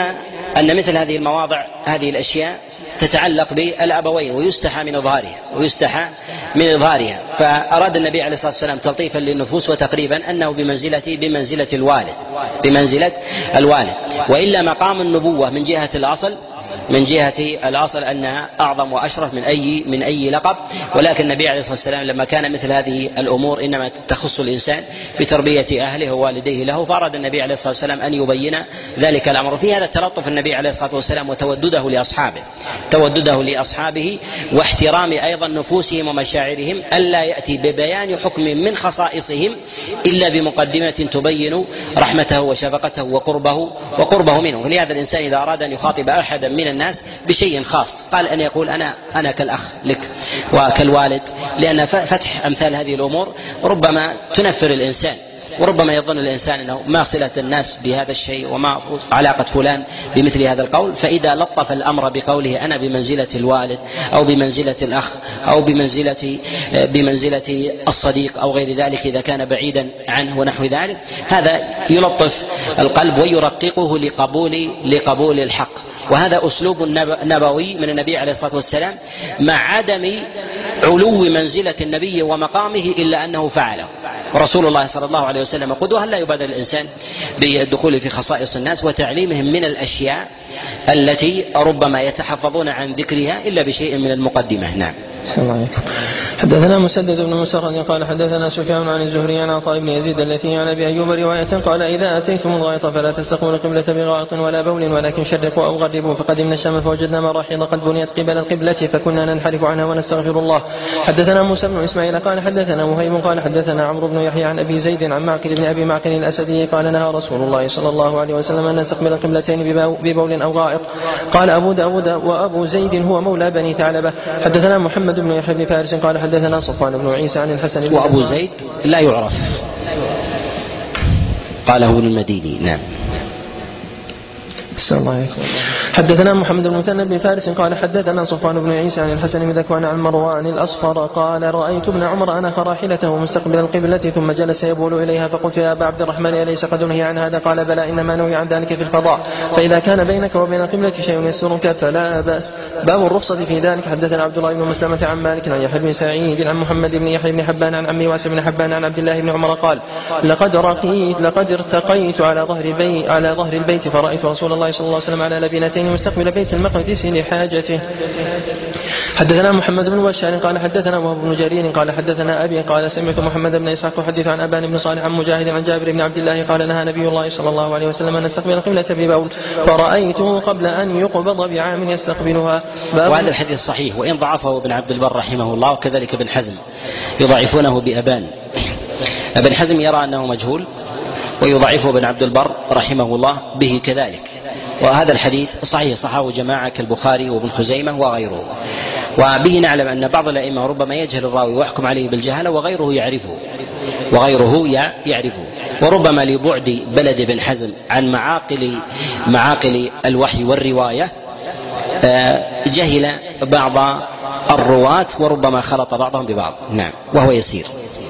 أن مثل هذه المواضع هذه الأشياء تتعلق بالأبوين ويستحى من إظهارها ويستحى من إظهارها فأراد النبي عليه الصلاة والسلام تلطيفا للنفوس وتقريبا أنه بمنزلة بمنزلة الوالد بمنزلة الوالد وإلا مقام النبوة من جهة الأصل من جهة الأصل أنها أعظم وأشرف من أي من أي لقب ولكن النبي عليه الصلاة والسلام لما كان مثل هذه الأمور إنما تخص الإنسان بتربية أهله ووالديه له فأراد النبي عليه الصلاة والسلام أن يبين ذلك الأمر. في هذا التلطف النبي عليه الصلاة والسلام وتودده لأصحابه تودده لأصحابه واحترام أيضا نفوسهم ومشاعرهم ألا يأتي ببيان حكم من خصائصهم إلا بمقدمة تبين رحمته وشفقته وقربه وقربه منه. لهذا الإنسان إذا أراد أن يخاطب أحدا من الناس بشيء خاص قال أن يقول أنا أنا كالأخ لك وكالوالد لأن فتح أمثال هذه الأمور ربما تنفر الإنسان وربما يظن الإنسان أنه ما صلة الناس بهذا الشيء وما علاقة فلان بمثل هذا القول فإذا لطف الأمر بقوله أنا بمنزلة الوالد أو بمنزلة الأخ أو بمنزلة بمنزلة الصديق أو غير ذلك إذا كان بعيدا عنه ونحو ذلك هذا يلطف القلب ويرققه لقبول لقبول الحق وهذا أسلوب نبوي من النبي عليه الصلاة والسلام مع عدم علو منزلة النبي ومقامه إلا أنه فعله ورسول الله صلى الله عليه وسلم قدوة لا يبادر الإنسان بالدخول في خصائص الناس وتعليمهم من الأشياء التي ربما يتحفظون عن ذكرها إلا بشيء من المقدمة. نعم. حدثنا مسدد بن مسرد قال حدثنا سفيان عن الزهري عن عطاء بن يزيد التي عن ابي ايوب روايه قال اذا اتيتم الغائط فلا تستقبلوا القبله بغائط ولا بول ولكن شرقوا او غربوا فقدمنا الشام فوجدنا مراحيض قد بنيت قبل القبله فكنا ننحرف عنها ونستغفر الله. حدثنا موسى بن اسماعيل قال حدثنا مهيب قال حدثنا عمرو بن يحيى عن ابي زيد عن معقل بن ابي معقل الاسدي قال نهى رسول الله صلى الله عليه وسلم ان نستقبل القبلتين ببول او غائط. قال ابو داود وابو زيد هو مولى بني ثعلبه. حدثنا محمد بن يحيى بن فارس قال حدثنا صفوان بن عيسى عن الحسن بن وأبو زيد لا يعرف قاله ابن المديني. نعم. حدثنا محمد بن مثنى بن فارس قال حدثنا صفوان بن عيسى عن الحسن بن ذكوان عن مروان الأصفر قال رأيت ابن عمر أنخ راحلته مستقبل القبلة ثم جلس يبول إليها فقلت يا أبا عبد الرحمن أليس قد نهي عن هذا؟ قال بلى إنما نهي عن ذلك في الفضاء فإذا كان بينك وبين القبلة شيء يسترك فلا بأس. باب الرخصة في ذلك. حدثنا عبد الله بن مسلمة عن مالك عن يحيى بن سعيد عن محمد بن يحيى بن حبان عن عمي واسع بن حبان عن عبد الله بن عمر قال لقد رقيت لقد ارتقيت على ظهر بيت على ظهر البيت فرأيت رسول الله صلى الله عليه وسلم على لبنتين مستقبل بيت المقدس لحاجته. حدثنا محمد بن بشار قال حدثنا وهب بن جرير قال حدثنا أبي قال سمعت محمد بن إسحاق يحدث عن أبان بن صالح عن مجاهد عن جابر بن عبد الله قال نهى نبي الله صلى الله عليه وسلم أن نستقبل القبلة ببول فرأيته قبل أن يقبض بعام يستقبلها. وهذا الحديث صحيح وإن ضعفه ابن عبد البر رحمه الله وكذلك ابن حزم يضعفونه بأبان. ابن حزم يرى أنه مجهول ويضعفه ابن عبد البر رحمه الله به كذلك. وهذا الحديث صحيح صححه جماعة كالبخاري وابن خزيمة وغيره وبه نعلم أن بعض الأئمة ربما يجهل الراوي ويحكم عليه بالجهالة وغيره يعرفه وغيره يعرفه وربما لبعد بلد ابن حزم عن معاقل معاقل الوحي والرواية جهل بعض الرواة وربما خلط بعضهم ببعض. نعم. وهو يسير.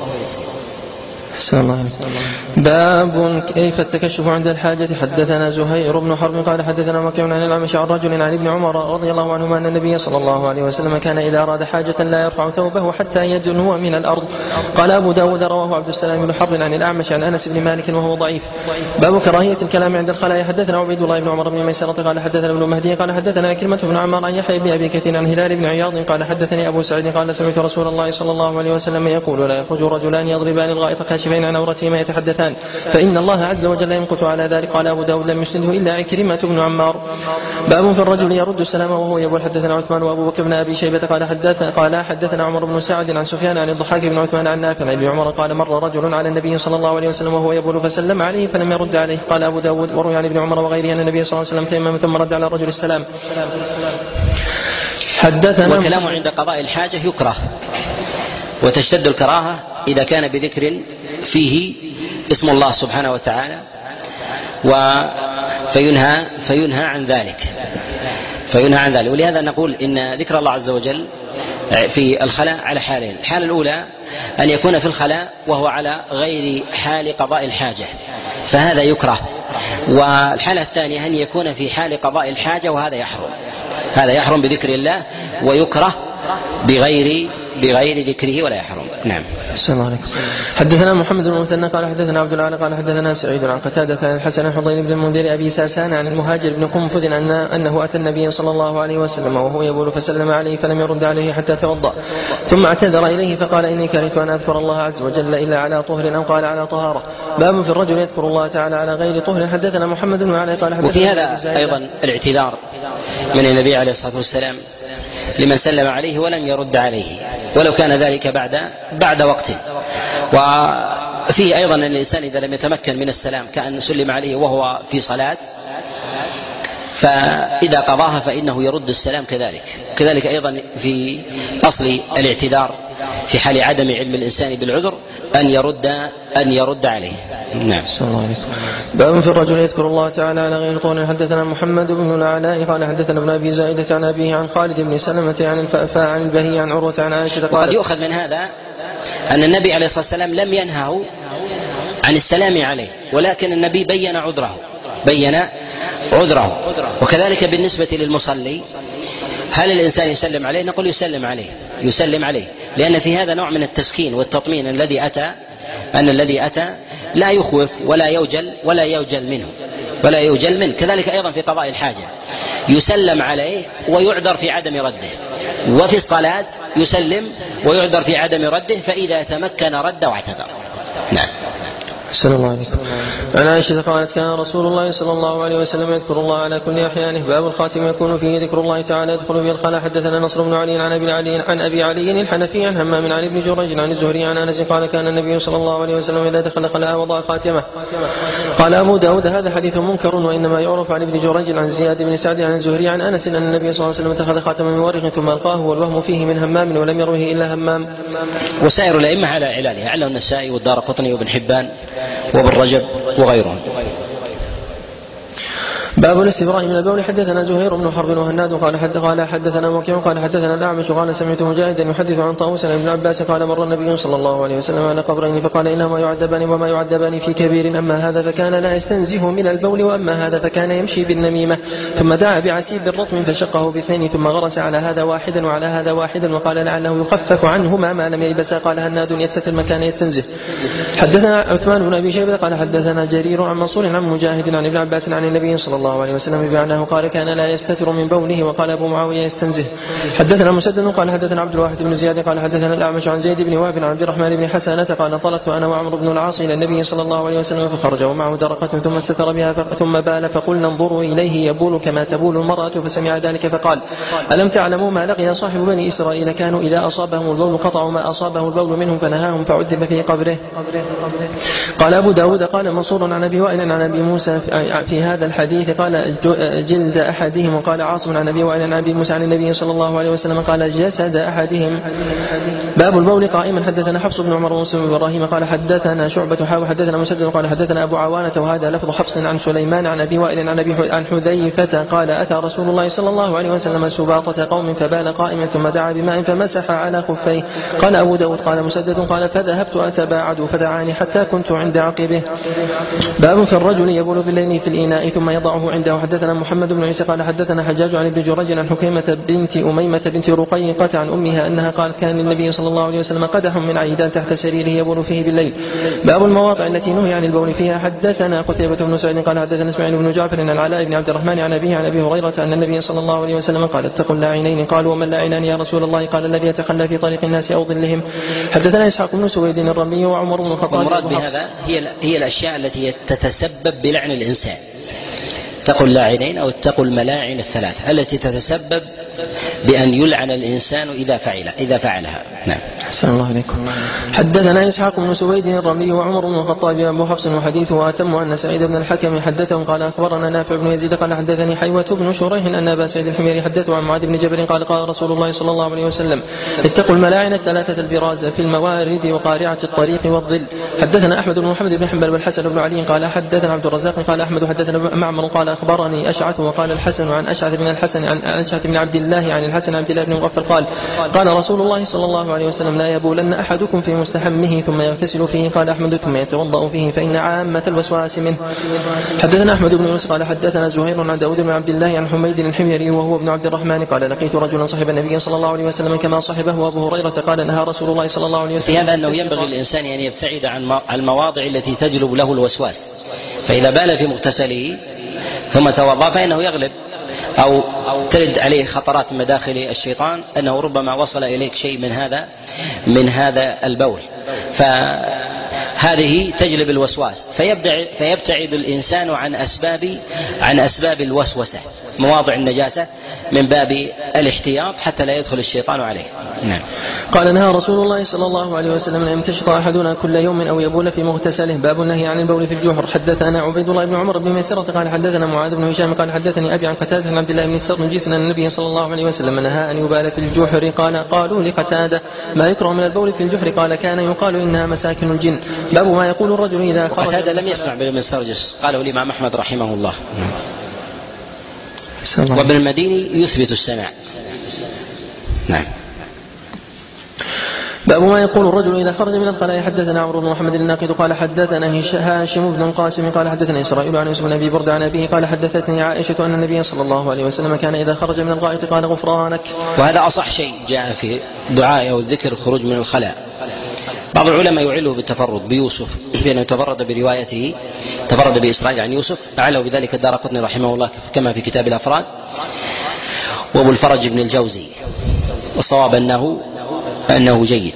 باب كيف التكشف عند الحاجة. حدثنا زهير بن حرب قال حدثنا وكيع عن الأعمش عن رجل عن ابن عمر رضي الله عنهما أن النبي صلى الله عليه وسلم كان إذا أراد حاجة لا يرفع ثوبه حتى يدنو من الأرض. قال أبو داود رواه عبد السلام بن حرب عن الأعمش عن أنس بن مالك وهو ضعيف. باب كراهية الكلام عند الخلاء. حدثنا عبيد الله بن عمر بن ميسرة قال حدثنا ابن مهدي قال حدثنا كلمة بن عمار عن يحيى بن أبي كثير عن هلال بن عياض قال حدثني أبو سعيد قال سمعت رسول الله صلى الله عليه وسلم يقول لا يخرج رجلان يضربان الغائط كاشفين عن عورتهما يتحدثان فإن الله عز وجل يمقت على ذلك. قال أبو داود لم يسنده إلا عكرمة بن عمار. باب في الرجل يرد السلام وهو يقول. حدثنا عثمان وأبو بكر بن أبي شيبة قال حدثنا قال حدثنا عمر بن سعد عن سفيان عن الضحاك بن عثمان عن نافع عن ابن عمر قال مر رجل على النبي صلى الله عليه وسلم وهو يقول فسلم عليه فلم يرد عليه. قال أبو داود وروي عن ابن عمر وغيره أن النبي صلى الله عليه وسلم تيمم ثم رد على الرجل السلام. حدثنا. والكلام عند قضاء الحاجة يكره وتشتد الكراهة إذا كان بذكر فيه اسم الله سبحانه وتعالى فينهى فينهى عن ذلك فينهى عن ذلك ولهذا نقول إن ذكر الله عز وجل في الخلاء على حالين. الحالة الأولى أن يكون في الخلاء وهو على غير حال قضاء الحاجة فهذا يكره والحالة الثانية أن يكون في حال قضاء الحاجة، وهذا يحرم، هذا يحرم بذكر الله، ويكره بغير بغير ذكره ولا يحرم. نعم. السلام عليكم. حدثنا محمد بن المثنى قال حدثنا عبد الأعلى قال حدثنا سعيد عن قتادة عن الحسن الحضين بن المنذر أبي ساسان عن المهاجر بن قنفذ أن أنه أتى النبي صلى الله عليه وسلم وهو يبول فسلم عليه فلم يرد عليه حتى توضأ، ثم اعتذر إليه فقال إني كرهت أن أذكر الله عز وجل إلا على طهر أو قال على طهارة. باب في الرجل يذكر الله تعالى على غير طهر. حدثنا محمد بن علي قال حدثنا. وفي هذا أيضا الاعتذار من النبي عليه الصلاة والسلام لمن سلم عليه ولم يرد عليه، ولو كان ذلك بعد بعد وقت. وفيه أيضا أن الإنسان إذا لم يتمكن من السلام كأن سلم عليه وهو في صلاة، فإذا قضاها فإنه يرد السلام كذلك. كذلك أيضا في أصل الاعتذار في حال عدم علم الإنسان بالعذر أن يرد أن يرد عليه. نعم. باب في الرجل يذكر الله تعالى على غير طول. حدثنا محمد بن العلاء قال حدثنا ابن أبي زائدة عن أبيه عن خالد بن سلمة عن الفأفاء عن البهي عن عروة عن عائشة قالت. وقد يؤخذ من هذا أن النبي عليه الصلاة والسلام لم ينهه عن السلام عليه، ولكن النبي بين عذره بين عذره وكذلك بالنسبة للمصلي، هل الإنسان يسلم عليه؟ نقول يسلم عليه يسلم عليه لأن في هذا نوع من التسكين والتطمين الذي أتى أن الذي أتى لا يخوف ولا يوجل ولا يوجل منه ولا يوجل منه. كذلك أيضا في قضاء الحاجة يسلم عليه ويعذر في عدم رده، وفي الصلاة يسلم ويعذر في عدم رده، فإذا تمكن رد واعتذر. نعم. صلى الله عليه وسلم. عن عائشة قالت كان رسول الله صلى الله عليه وسلم يذكر الله على كل أحيانه. باب الخاتم يكون فيه ذكر الله تعالى يدخل فيه الخلاء. حدثنا نصر بن علي عن أبي علي عن أبي علي الحنفي عن همام عن ابن جريج عن الزهري عن أنس قال كان النبي صلى الله عليه وسلم إذا دخل خلاء وضع خاتمه. قال أبو داود هذا حديث منكر، وإنما يعرف عن ابن جريج عن زياد بن سعد عن الزهري عن أنس أن النبي صلى الله عليه وسلم اتخذ خاتما من ورق ثم ألقاه والوهم فيه من همام ولم يروه إلا همام. وسائر الأئمة على علالها على النسائي والدارقطني وابن حبان وابن رجب وغيرهم. باب الاستبراء من البول. حدثنا زهير بن حرب وهناد قال حد قال حدثنا وكيع قال حدثنا الأعمش قال سمعت مجاهدا يحدث عن طاووس بن عباس قال مر النبي صلى الله عليه وسلم على قبرين فقال إنهما يعذبان وما يعذبان في كبير، أما هذا فكان لا يستنزه من البول وأما هذا فكان يمشي بالنميمة. ثم دعا بعسيب رطب فشقه باثنين ثم غرس على هذا واحدا وعلى هذا واحدا وقال لعله يخفف عنهما ما لم يلبسا. قال هناد يستتر مكان يستنزه. حدثنا عثمان بن أبي شيبة قال حدثنا جرير عن منصور عن مجاهد عن ابن عباس عن النبي صلى الله عليه وسلم بمعناه قال كان لا يستتر من بوله. وقال أبو معاوية يستنزه. حدثنا مسدد قال حدثنا عبد الواحد بن زياد قال حدثنا الأعمش عن زيد بن وهب عن عبد الرحمن بن حسانة قال انطلقت أنا وعمرو بن العاص إلى النبي صلى الله عليه وسلم فخرج ومعه درقة ثم استتر بها ثم بال فقلنا انظروا إليه يبول كما تبول المرأة. فسمع ذلك فقال ألم تعلموا ما لقي صاحب بني إسرائيل كانوا إذا أصابهم البول قطعوا ما أصابه البول منهم فنهاهم فعذب في قبره. قال أبو داود قال منصور عن أبي وائل عن أبي موسى في هذا الحديث قال جلد أحدهم. وقال عاصم عن أبي وائل عن أبي موسى عن النبي صلى الله عليه وسلم قال جسد أحدهم. باب البول قائما. حدثنا حفص بن عمر ومسلم بن إبراهيم قال حدثنا شعبة حاوى حدثنا مسدد قال حدثنا أبو عوانة وهذا لفظ حفص عن سليمان عن أبي وائل عن أبي عن حذيفة قال أتى رسول الله صلى الله عليه وسلم سباطة قوم فبال قائما ثم دعا بماء فمسح على خفيه. قال أبو داود قال مسدد قال فذهبت أتباعد فدعاني حتى كنت عند عقبه. باب في الرجل يبول بالليل في الإناء ثم يضعه عنده. حدثنا محمد بن عيسى قال حدثنا حجاج عن ابن جريج عن حكيمة بنت أميمة بنت رقيقة عن أمها أنها قالت كان للنبي صلى الله عليه وسلم قدح من عيدان تحت سريره يبول فيه بالليل. باب المواضع التي نهي عن البول فيها. حدثنا قتيبة بن سعيد قال حدثنا اسماعيل بن جعفر عن العلاء بن عبد الرحمن عن أبيه عن أبي هريرة أن النبي صلى الله عليه وسلم قال اتقوا اللاعنين. قالوا وما اللاعنان يا رسول الله؟ قال الذي يتخلى في طريق الناس أو ظلهم. حدثنا إسحاق بن سويد الرملي وعمر بن الخطاب. المراد بهذا هي هي الأشياء التي تتسبب بلعن الإنسان. اتقوا اللاعنين أو اتقوا الملاعن الثلاث التي تتسبب بأن يلعن الإنسان إذا فعل إذا فعلها. نعم. السلام الله عليكم. حدثنا إسحاق بن سويد الرملي وعمر بن الخطاب أبو حفص وحديثه وأتم أن سعيد بن الحكم حدثهم قال أخبرنا نافع بن يزيد قال حدثني حيوة بن شريح أن أبا سعيد الحميري حدثه عن معاذ بن جبل قال قال رسول الله صلى الله عليه وسلم اتقوا الملاعن الثلاثة البراز في الموارد وقارعة الطريق والظل. حدثنا أحمد بن محمد بن حنبل والحسن بن علي قال حدثنا عبد الرزاق قال أحمد حدثنا معمر قال أخبرني أشعث وقال الحسن عن أشعث بن الحسن عن أشعث بن عبد الله عن الحسن عبد الله بن مغفل قال قال رسول الله صلى الله عليه وسلم لا يبولن أحدكم في مستحمه ثم يغتسل فيه قال أحمد ثم يتوضأ فيه فإن عامة الوسواس منه. حدثنا أحمد بن يونس قال حدثنا زهير عن داود بن عبد الله عن حميد الحميري وهو ابن عبد الرحمن قال لقيت رجلا صحب النبي صلى الله عليه وسلم كما صحبه أبو هريرة قال نهى رسول الله صلى الله عليه وسلم. في هذا أنه ينبغي الإنسان أن يبتعد عن المواضع التي تجلب له الوسواس، فإذا بال في مغتسله ثم توضأ فإنه يغلب أو ترد عليه خطرات من مداخل الشيطان أنه ربما وصل إليك شيء من هذا من هذا البول، فهذه تجلب الوسواس، فيبتعد, فيبتعد الإنسان عن أسباب عن أسباب الوسوسة مواضع النجاسة من باب الاحتياط حتى لا يدخل الشيطان عليه. نعم. قال نهى رسول الله صلى الله عليه وسلم أن يمتشط أحدنا كل يوم أو يبول في مغتسله. باب النهي عن البول في الجحر. حدثنا عبيد الله بن عمر بن ميسرة قال حدثنا معاذ بن هشام قال حدثني أبي عن قتادة عن عبد الله بن السرنجيس أن النبي صلى الله عليه وسلم نهى أن يبال في الجحر. قال قالوا لقتادة ما يكره من البول في الجحر؟ قال كان يقال إنها مساكن الجن. باب ما يقول الرجل إذا خرج. قتادة لم يسمع بن السرجس، قاله الإمام أحمد رحمه الله، وابن المديني يثبت السماع. نعم. باب ما يقول الرجل إذا خرج من الخلاء. حدثنا عمرو بن محمد الناقد قال حدثنا هاشم بن القاسم قال حدثنا إسرائيل عن يوسف بن أبي برد عن أبيه قال حدثتني عائشة أن النبي صلى الله عليه وسلم كان إذا خرج من الغائط قال غفرانك. وهذا أصح شيء جاء في دعاء أو الذكر الخروج من الخلاء. بعض العلماء يعله بالتفرد بيوسف بأنه تفرد بروايته تفرد بإسرائيل عن يوسف، أعله بذلك الدارقطني رحمه الله كما في كتاب الأفراد وابو الفرج بن الجوزي، والصواب أنه أنه جيد.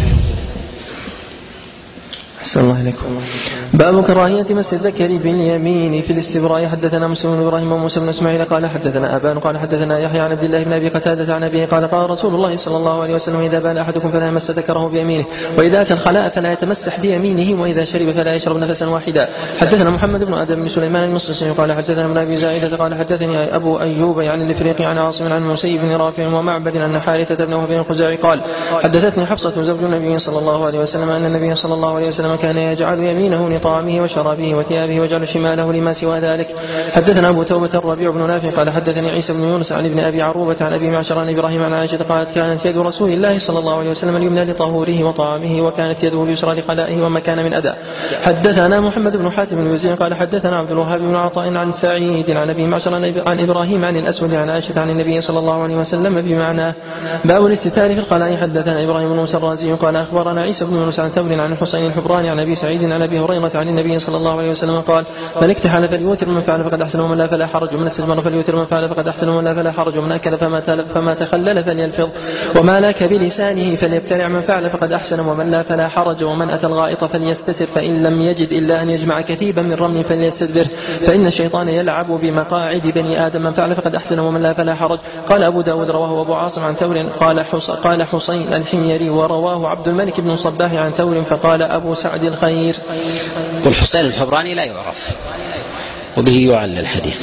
أحسن الله عليكم. باب كراهية مس الذكر باليمين في الاستبراء. حدثنا مسلم بن إبراهيم وموسى بن إسماعيل قال حدثنا أبان قال حدثنا يحيى عن عبد الله بن أبي قتادة عن أبيه قال قال رسول الله صلى الله عليه وسلم إذا بال أحدكم فلا يمس ذكره بيمينه، وإذا أتى الخلاء فلا يتمسح بيمينه، وإذا شرب فلا يشرب نفسا واحدا. حدثنا محمد بن آدم بن سليمان المصري قال حدثنا ابن أبي زائدة قال حدثني أبو أيوب يعني الإفريقي عن عاصم عن مسيب بن رافع ومعبد أن حارثة بن وهب الخزاعي قال حدثتني حفصة زوج النبي صلى الله عليه وسلم أن النبي صلى الله عليه وسلم كان يجعل يمينه لطعامه وشرابه وثيابه وجعل شماله لما سوى ذلك. حدثنا أبو توبة الربيع بن نافع قال حدثني عيسى بن يونس عن ابن أبي عروبة عن أبي معشر عن إبراهيم عن عائشة قالت كانت يد رسول الله صلى الله عليه وسلم اليمنى لطهوره وطعامه، وكانت يده اليسرى لخلائه وما كان من أذى. حدثنا محمد بن حاتم بن وزيع قال حدثنا عبد الوهاب بن عطاء عن سعيد عن أبي معشر عن إبراهيم عن الأسود عن عائشة عن النبي صلى الله عليه وسلم بمعنى. باب الاستتار في الخلاء. حدثنا إبراهيم بن موسى الرازي قال أخبرنا عيسى بن يونس عن ثور عن الحسين الحبراني عن أبي سعيد عن أبي هريرة عن النبي صلى الله عليه وسلم قال من اكتحل فليوتر من فعل فقد أحسن ومن لا فلا حرج، ومن استجمر فليوتر من فعل فقد أحسن ومن لا فلا حرج، ومن أكل فما, فما تخلل فليلفظ، وما لاك بلسانه فليبتلع من فعل فقد أحسن ومن لا فلا حرج، ومن أتى الغائط فليستتر فإن لم يجد إلا أن يجمع كثيبا من رمل فليستدبر، فإن الشيطان يلعب بمقاعد بني آدم، من فعل فقد أحسن ومن لا فلا حرج. قال أبو داود رواه أبو عاصم عن ثور قال, قال حسين الحميري ورواه عبد الملك بن صباح عن ثور فقال أبو سعد الخير. والحسين الحبراني لا يعرف وبه يعلل الحديث.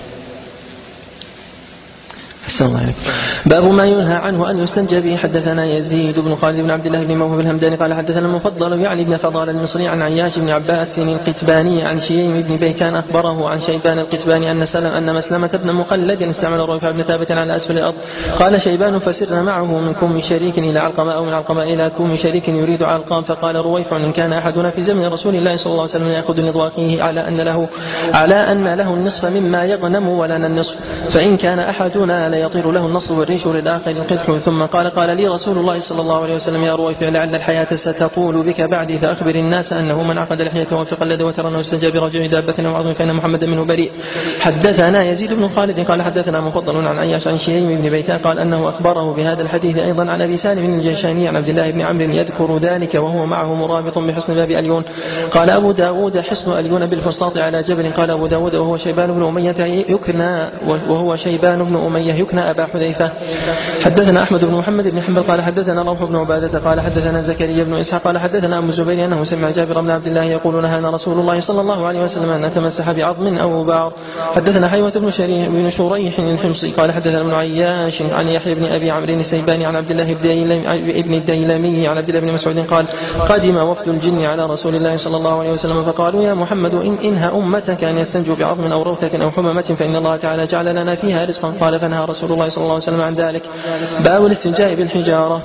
باب ما ينهى عنه أن يستنجى به. حدثنا يزيد بن خالد بن عبد الله بن موهب الهمداني قال حدثنا المفضل يعني بن فضال المصري عن عياش بن عباس القتباني عن شييم بن بيكان أخبره عن شيبان القتباني أن سلم أن مسلمة بن مخلد استعمل رافع بن ثابت على أسفل الأرض. قال شيبان فسرنا معه من كم شريك إلى علقمة أو من علقمة إلى كم شريك يريد علقام، فقال رويفع إن كان أحدنا في زمن رسول الله صلى الله عليه وسلم يأخذ نضواقيه على أن له على أن له النصف مما يغنم ولنا النصف، فإن كان أحدنا ليطير له النصر والريش للآخر القدح. ثم قال قال لي رسول الله صلى الله عليه وسلم يا رويفع لعل الحياة ستطول بك بعدي، فأخبر الناس أنه من عقد لحيته وتقلد وترى واستنجى برجع دابة أو عظم فإن محمدا منه بريء. حدثنا يزيد بن خالد قال حدثنا مفضل عن عياش عن شييم بن بيتان قال أنه أخبره بهذا الحديث أيضا عن أبي سالم الجيشاني عن عبد الله بن عمرو يذكر ذلك وهو معه مرابط بحصن باب أليون. قال أبو داود حصن أليون بالفسطاط على جبل. قال أبو داود وهو شيبان بن أمية يكنى وهو شيبان بن أمية يكنى أبا حذيفة. حدثنا أحمد بن محمد بن حنبل قال حدثنا روح بن عبادة قال حدثنا زكريا بن إسحاق قال حدثنا أبو الزبير أنه سمع جابر بن عبد الله يقول نهانا رسول الله صلى الله عليه وسلم أن نتمسح بعظم أو بعض. حدثنا حيوة بن شريح بن شريح الحمصي قال حدثنا ابن عياش عن يحيى بن أبي عمرو السيباني عن عبد الله بن الديلمي عن عبد الله بن مسعود قال قدم وفد الجن على رسول الله صلى الله عليه وسلم فقالوا يا محمد إن إنها أمتك أن يستنجوا بعظم أو روثة أو حمامة فإن الله تعالى جعل لنا فيها رزقا. قال فنهى رسول رسول الله صلى الله عليه وسلم عن ذلك. باب الاستنجاء بالحجارة.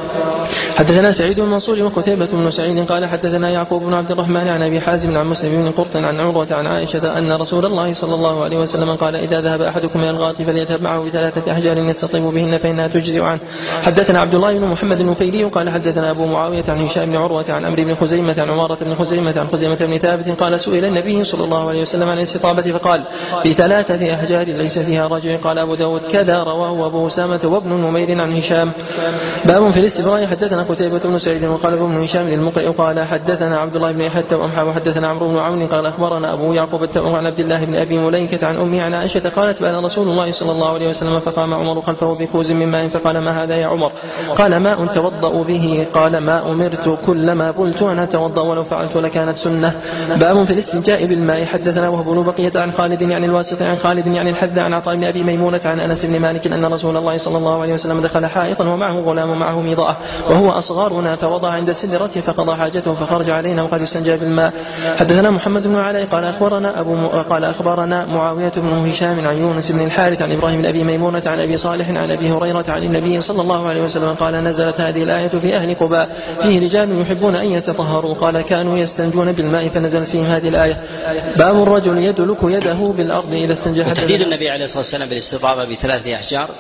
حدثنا سعيد بن منصور وقتيبة بن سعيد قال حدثنا يعقوب بن عبد الرحمن عن أبي حازم عن مسلم بن قرط عن عروة عن عائشة أن رسول الله صلى الله عليه وسلم قال إذا ذهب أحدكم إلى الغائط فليذهب معه بثلاثة أحجار يستطيب بهن فإنها تجزئ عنه. حدثنا عبد الله بن محمد النفيلي قال حدثنا أبو معاوية عن هشام بن عروة عن عمرو بن خزيمة عن عمارة بن خزيمة عن خزيمة بن ثابت قال سئل النبي صلى الله عليه وسلم عن الاستطابة فقال بثلاثة أحجار ليس فيها رجع. قال أبو داود كذا رواه أبو أسامة وابن نمير عن هشام. باب في الاستبراء. حدثنا قتيبة بن سعيد وقال ابن هشام للمقرئ قال حدثنا عبد الله بن يحيى وأمحى وحدثنا عمرو بن عون قال أخبرنا أبو يعقوب التوأم عن عبد الله بن أبي مليكة عن أمي عن عائشة قالت بأن رسول الله صلى الله عليه وسلم فقام عمر خلفه بكوز من ماء فقال ما هذا يا عمر؟ قال ماء توضأ به. قال ما أمرت كلما قلت أن أتوضأ ولو فعلت لكانت سنة. باب في الاستنجاء بالماء. حدثنا وهب بن بقية عن خالد يعني الواسط عن خالد يعني الحذاء عن عطاء بن أبي ميمونة عن أنس بن مالك أن رسول الله صلى الله عليه وسلم دخل حائطا ومعه غلام معه ميضاء وهو أصغرنا فوضع عند سدرته فقضى حاجته فخرج علينا وقد استنجى بالماء. حدثنا محمد بن علاء قال أخبرنا أبو م... قال أخبرنا معاوية بن هشام عن يونس بن الحارث عن إبراهيم بن أبي ميمونة عن أبي صالح عن أبي هريرة عن النبي صلى الله عليه وسلم قال نزلت هذه الآية في أهل قباء فيه رجال يحبون أن يتطهروا قال كانوا يستنجون بالماء فنزلت فيهم هذه الآية. باب الرجل يدلك يده بالأرض إذا استنجى. وتحديد النبي عليه الصلاة والسلام بالاستطابة بثلاثة أحجار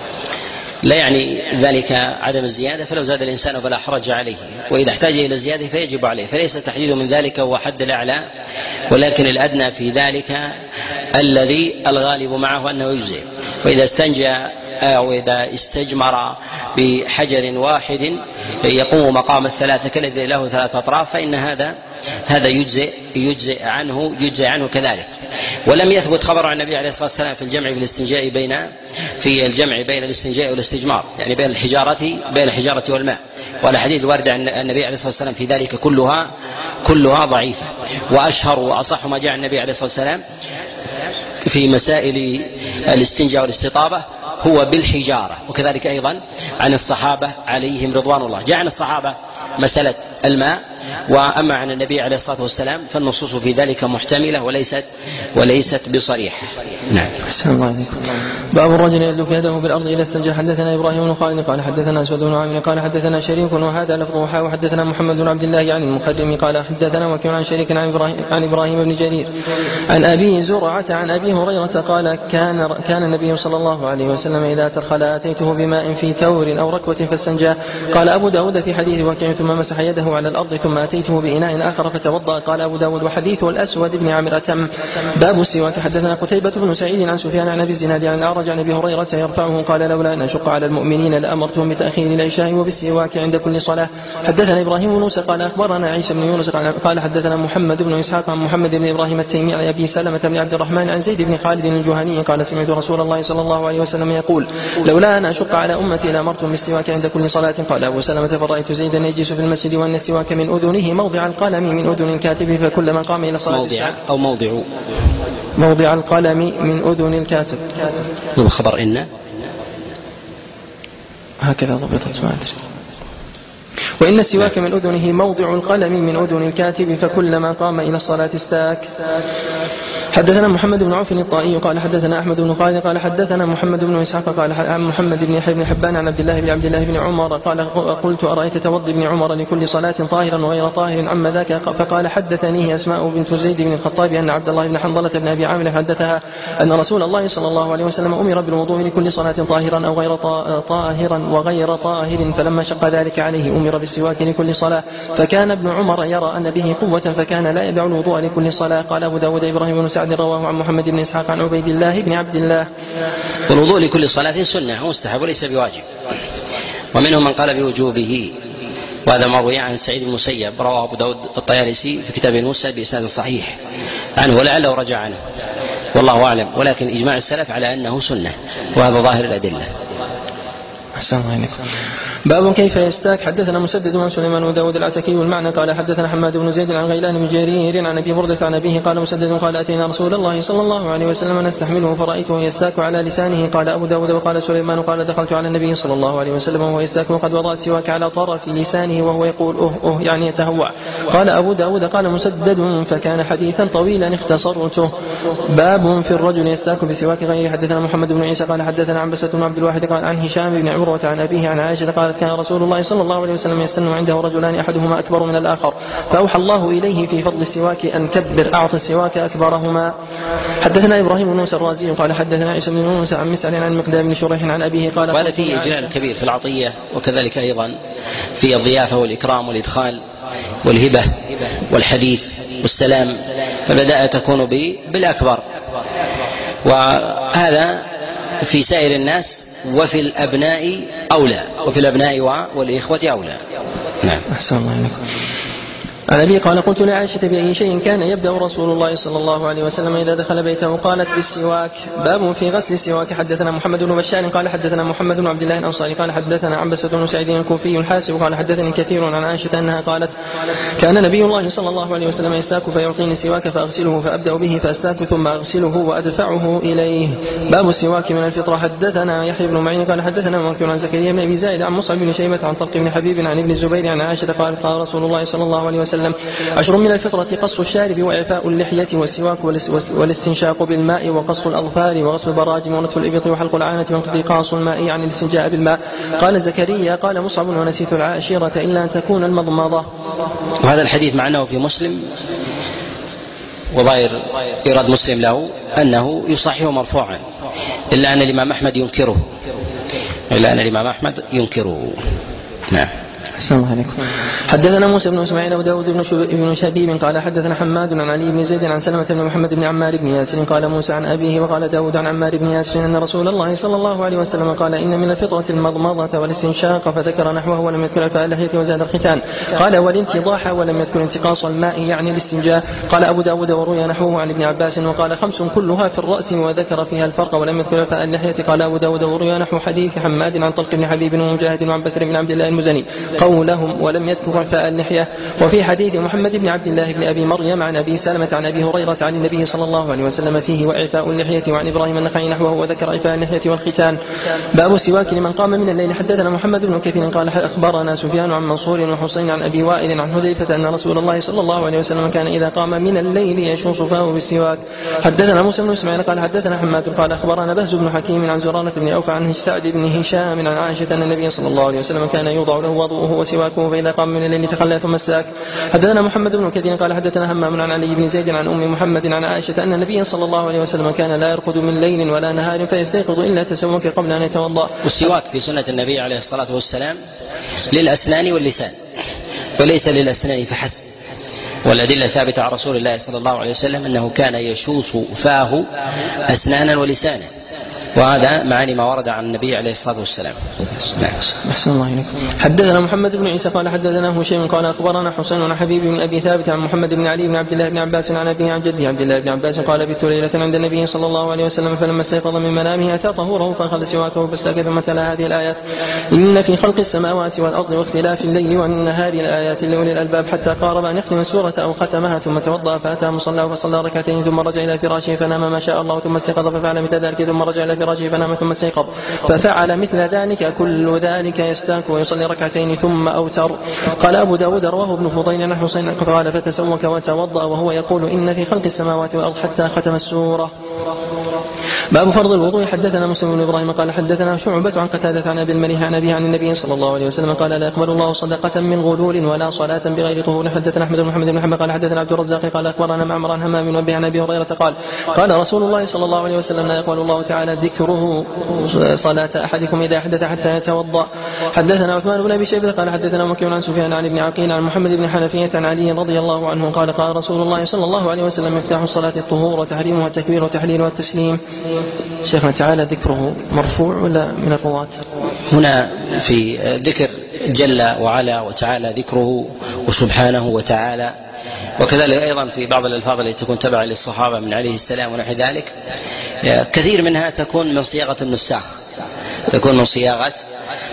لا يعني ذلك عدم الزيادة، فلو زاد الإنسان فلا حرج عليه، وإذا احتاج إلى الزيادة فيجب عليه، فليس تحديد من ذلك هو حد الأعلى، ولكن الأدنى في ذلك الذي الغالب معه أنه يجزئ. وإذا استنجى أو إذا استجمر بحجر واحد يقوم مقام الثلاثة كالذي له ثلاث أطراف فإن هذا هذا يجزئ يجزئ عنه يجزئ عنه كذلك. ولم يثبت خبر عن النبي عليه الصلاة والسلام في الجمع بالاستنجاء بين في الجمع بين الاستنجاء والاستجمار، يعني بين الحجارة بين الحجارة والماء، والأحاديث الواردة عن النبي عليه الصلاة والسلام في ذلك كلها كلها ضعيفة. وأشهر وأصح ما جاء عن النبي عليه الصلاة والسلام في مسائل الاستنجاء والاستطابة هو بالحجارة، وكذلك أيضا عن الصحابة عليهم رضوان الله. جاء عن الصحابة مسألة الماء، وأما عن النبي عليه الصلاة والسلام فالنصوص في ذلك محتملة وليست وليست بصريحة. نعم. باب الرجل يدلك يده بالأرض إذا استنجى. حدثنا إبراهيم بن خالد قال حدثنا أسود بن عامر قال حدثنا شريك وهذا لفظه وحدثنا محمد بن عبد الله عن المخدم قال حدثنا وكيع عن شريك عن إبراهيم عن إبراهيم بن جرير عن أبي زرعة عن أبي هريرة قال كان كان النبي صلى الله عليه وسلم إذا تدخل آتيته بماء في تور أو ركوة فاستنجى. قال أبو داود في حديث وكيع ثم مسح يده على الأرض ثم أتيته بإناء آخر فتوضأ. قال أبو داود وحديث الأسود بن عامر أتم. باب السواك. حدثنا قتيبة بن سعيد عن سفيان عن أبي الزناد عن الأعرج عن أبي هريرة يرفعه قال لولا أن أشق على المؤمنين لأمرتهم بتأخير العشاء وبالسواك عند كل صلاة. حدثنا إبراهيم بن موسى قال أخبرنا عيسى بن يونس قال حدثنا محمد بن إسحاق عن محمد بن إبراهيم التيمي عن أبي سلمة بن عبد الرحمن عن زيد بن خالد الجهني قال سمعت رسول الله صلى الله عليه وسلم يقول لولا أن أشق على أمتي لأمرتهم بالسواك عند كل صلاة. قال أبو سلمة فرأيت زيدا يجلس في المسجد وأن السواك من أذنه موضع القلم من أذن الكاتب فكلما قام إلى صلاة موضع أو موضع موضع القلم من أذن الكاتب. خبر إن هكذا ضبطت ما أدري. وإن السواك من أذنه موضع القلم من أذن الكاتب فكلما قام إلى الصلاة استاك. حدثنا محمد بن عوف الطائي قال حدثنا أحمد بن خالد قال حدثنا محمد بن إسحاق قال عن محمد بن يحيى بن حبان عن عبد الله بن عبد الله بن عمر قال قلت أرأيت توضي بن عمر لكل صلاة طاهرا وغير طاهر عما ذاك؟ فقال حدثنيه أسماء بنت زيد بن الخطاب أن عبد الله بن حنظلة بن أبي عامر حدثها أن رسول الله صلى الله عليه وسلم أمر بالوضوء لكل صلاة طاهرا أو غير طاهرا وغير طاهر، فلما شق ذلك عليه أمر بالسواك لكل صلاة، فكان ابن عمر يرى أن به قوة فكان لا يدع الوضوء لكل صلاة. قال أبو داود إبراهيم بن سعد رواه عن محمد بن إسحاق عن عبيد الله بن عبد الله. والوضوء لكل صلاة سنة مستحب وليس بواجب، ومنهم من قال بوجوبه، وهذا ما روي عن سعيد بن المسيب رواه أبو داود الطيالسي في كتاب المسند بإسناد صحيح عنه ولعله رجع عنه والله أعلم، ولكن إجماع السلف على أنه سنة وهذا ظاهر الأدلة. أحسن الله عليكم. باب كيف يستاك. حدثنا مسدد عن سليمان وداود العتكي والمعنى قال حدثنا حماد بن زيد عن غيلان بن جرير عن أبي بردة عن أبيه قال مسدد قال أتينا رسول الله صلى الله عليه وسلم نستحمله فرأيته يستاك على لسانه. قال أبو داود وقال سليمان قال دخلت على النبي صلى الله عليه وسلم وهو يستاك وقد وضع السواك على طرف لسانه وهو يقول أه أه يعني يتهوع. قال أبو داود قال مسدد فكان حديثا طويلا اختصرته. باب في الرجل يستاك بسواك غيره. حدثنا محمد بن عيسى قال حدثنا عنبسة بن عبد الواحد قال عن هشام بن عروة عن أبيه عن عائشة قالت كان رسول الله صلى الله عليه وسلم يستن عنده رجلان أحدهما أكبر من الآخر فأوحى الله إليه في فضل السواك أن كبر أعطى السواك أكبرهما. حدثنا إبراهيم بن موسى الرازي قال حدثنا عيسى بن موسى عن مسعر عن مقدام بن شريح عن أبيه قال وهذا فيه إجلال كبير في العطية وكذلك أيضا في الضيافة والإكرام والإدخال والهبة والحديث والسلام فبدأ تكون بالأكبر وهذا في سائر الناس وفي الأبناء أولى وفي الأبناء والإخوة أولى. نعم. أحسن الله عليكم. عن أبي قال قلت لعائشة بأي شيء كان يبدأ رسول الله صلى الله عليه وسلم إذا دخل بيته قالت بالسواك. باب في غسل السواك. حدثنا محمد بن بشار قال حدثنا محمد بن عبد الله الأنصاري قال حدثنا عنبسة بن سعيد الكوفي الحاسب قال حدثني كثير عن عائشة أنها قالت كان نبي الله صلى الله عليه وسلم يستاك فيعطيني السواك فأغسله فأبدأ به فأستاك ثم أغسله وأدفعه إليه. باب السواك من الفطرة. حدثنا يحيى بن معين قال حدثنا مالك عن زكريا بن أبي زايد عن مصعب بن شيبة عن طلق بن حبيب عن ابن الزبير عن عائشة قال قال رسول الله صلى الله عليه وسلم عشر من الفطرة قص الشارب وإعفاء اللحية والسواك والاستنشاق بالماء وقص الأظفار وغسل البراجم ونتف الإبط وحلق العانة وانقضاص الماء يعني الاستنجاء بالماء. قال زكريا قال مصعب ونسيت العاشرة إلا أن تكون المضمضة. وهذا الحديث معناه في مسلم وظاهر إيراد مسلم له أنه يصححه مرفوعا إلا أن الإمام أحمد ينكره إلا أن الإمام أحمد ينكره. نعم. أحسن الله عليكم. حدثنا موسى بن اسماعيل وداود بن شبيب قال حدثنا حماد عن علي بن زيد عن سلمة بن محمد بن عمار بن ياسر قال موسى عن أبيه وقال داود عن عمار بن ياسر أن رسول الله صلى الله عليه وسلم قال إن من الفطرة المضمضة والاستنشاق فذكر نحوه ولم يذكر إعفاء اللحية وزاد الختان. قال والانتضاح ولم يذكر انتقاص الماء يعني الاستنجاء. قال أبو داود وروي نحوه عن ابن عباس وقال خمس كلها في الرأس وذكر فيها الفرق ولم يذكر إعفاء اللحية. قال أبو داود وروي نحو حديث حماد عن طلق بن حبيب ومجاهد وعن بكر بن عبد الله المزني قولهم ولم يذكر إعفاء اللحية. وفي حديث محمد بن عبد الله بن أبي مريم عن أبي سلمة عن أبي هريرة عن النبي صلى الله عليه وسلم فيه وإعفاء اللحية وعن إبراهيم النخعي نحوه وذكر إعفاء اللحية والختان. باب السواك لمن قام من الليل. حدثنا محمد بن كثير قال أخبرنا سفيان عن منصور وحسين عن أبي وائل عن حذيفة أن رسول الله صلى الله عليه وسلم كان إذا قام من الليل يشوص فاه بالسواك. حدثنا موسى بن اسماعيل قال حدثنا حماد قال أخبرنا بهز بن حكيم عن زرارة بن أوفى عن سعد بن هشام عن عائشة أن النبي صلى الله عليه وسلم كان يوضع له وضوءه وسواكه فإذا قام من الليل تخلى ثم الساك. حدثنا محمد بن كثير قال حدثنا همام عن علي بن زيد عن أم محمد عن عائشة أن النبي صلى الله عليه وسلم كان لا يرقد من ليل ولا نهار فيستيقظ إلا تسوك قبل أن يتوضأ. والسواك في سنة النبي عليه الصلاة والسلام للأسنان واللسان وليس للأسنان فحسب. والأدلة ثابتة عن رسول الله صلى الله عليه وسلم أنه كان يشوص فاه أسنانا ولسانا وهذا معاني ما ورد عن النبي عليه الصلاة والسلام. أحسن الله إليكم. حدثنا محمد بن عيسى قال حدثنا هشيم قال أخبرنا حسين عن حبيب بن أبي ثابت عن محمد بن علي بن عبد الله بن عباس عن أبيه عن جده عبد الله بن عباس قال بت ليلة عند النبي صلى الله عليه وسلم فلما استيقظ من منامه أتى طهوره فأخذ سواكه فاستاك ثم تلا هذه الآيات إن في خلق السماوات والأرض واختلاف الليل والنهار لآيات لأولي الألباب حتى قارب أن يختم السورة أو ختمها ثم توضأ فأتى مصلاه فصلى ركعتين ثم رجع إلى فراشه فنام ما شاء الله ثم استيقظ ففعل مثل ذلك ثم رجع إلى فراشه فنام ثم استيقظ ففعل مثل ذلك كل ذلك يستاك ويصلي ركعتين ثم أوتر. قال أبو داود رواه ابن فضيل عن حسين قال فتسوك وتوضأ وهو يقول إن في خلق السماوات والأرض حتى ختم السورة. باب فرض الوضوء. حدثنا مسلم بن إبراهيم قال حدثنا شعبة عن قتادة عن أبي المليح عن أبيه عن النبي صلى الله عليه وسلم قال لا يقبل الله صدقة من غلول ولا صلاة بغير طهور. حدثنا أحمد بن محمد بن حنبل قال حدثنا عبد الرزاق قال أخبرنا معمر عن همام بن عن أبي هريرة قال قال رسول الله صلى الله عليه وسلم لا يقبل الله تعالى ذكره صلاة أحدكم إذا أحدث حتى يتوضأ. حدثنا عثمان بن أبي شيبة قال حدثنا مكي عن سفيان عن ابن عقيل عن محمد بن حنفية عن علي رضي الله عنه قال قال رسول الله صلى الله عليه وسلم مفتاح الصلاة الطهور وتحريمها التكبير وتحليل والتسليم. شيخنا تعالى ذكره مرفوع ولا من الرواة؟ هنا في ذكر جل وعلا وتعالى ذكره وسبحانه وتعالى وكذلك أيضا في بعض الألفاظ التي تكون تبع للصحابة من عليه السلام ونحو ذلك كثير منها تكون من صياغة النساخ تكون من صياغة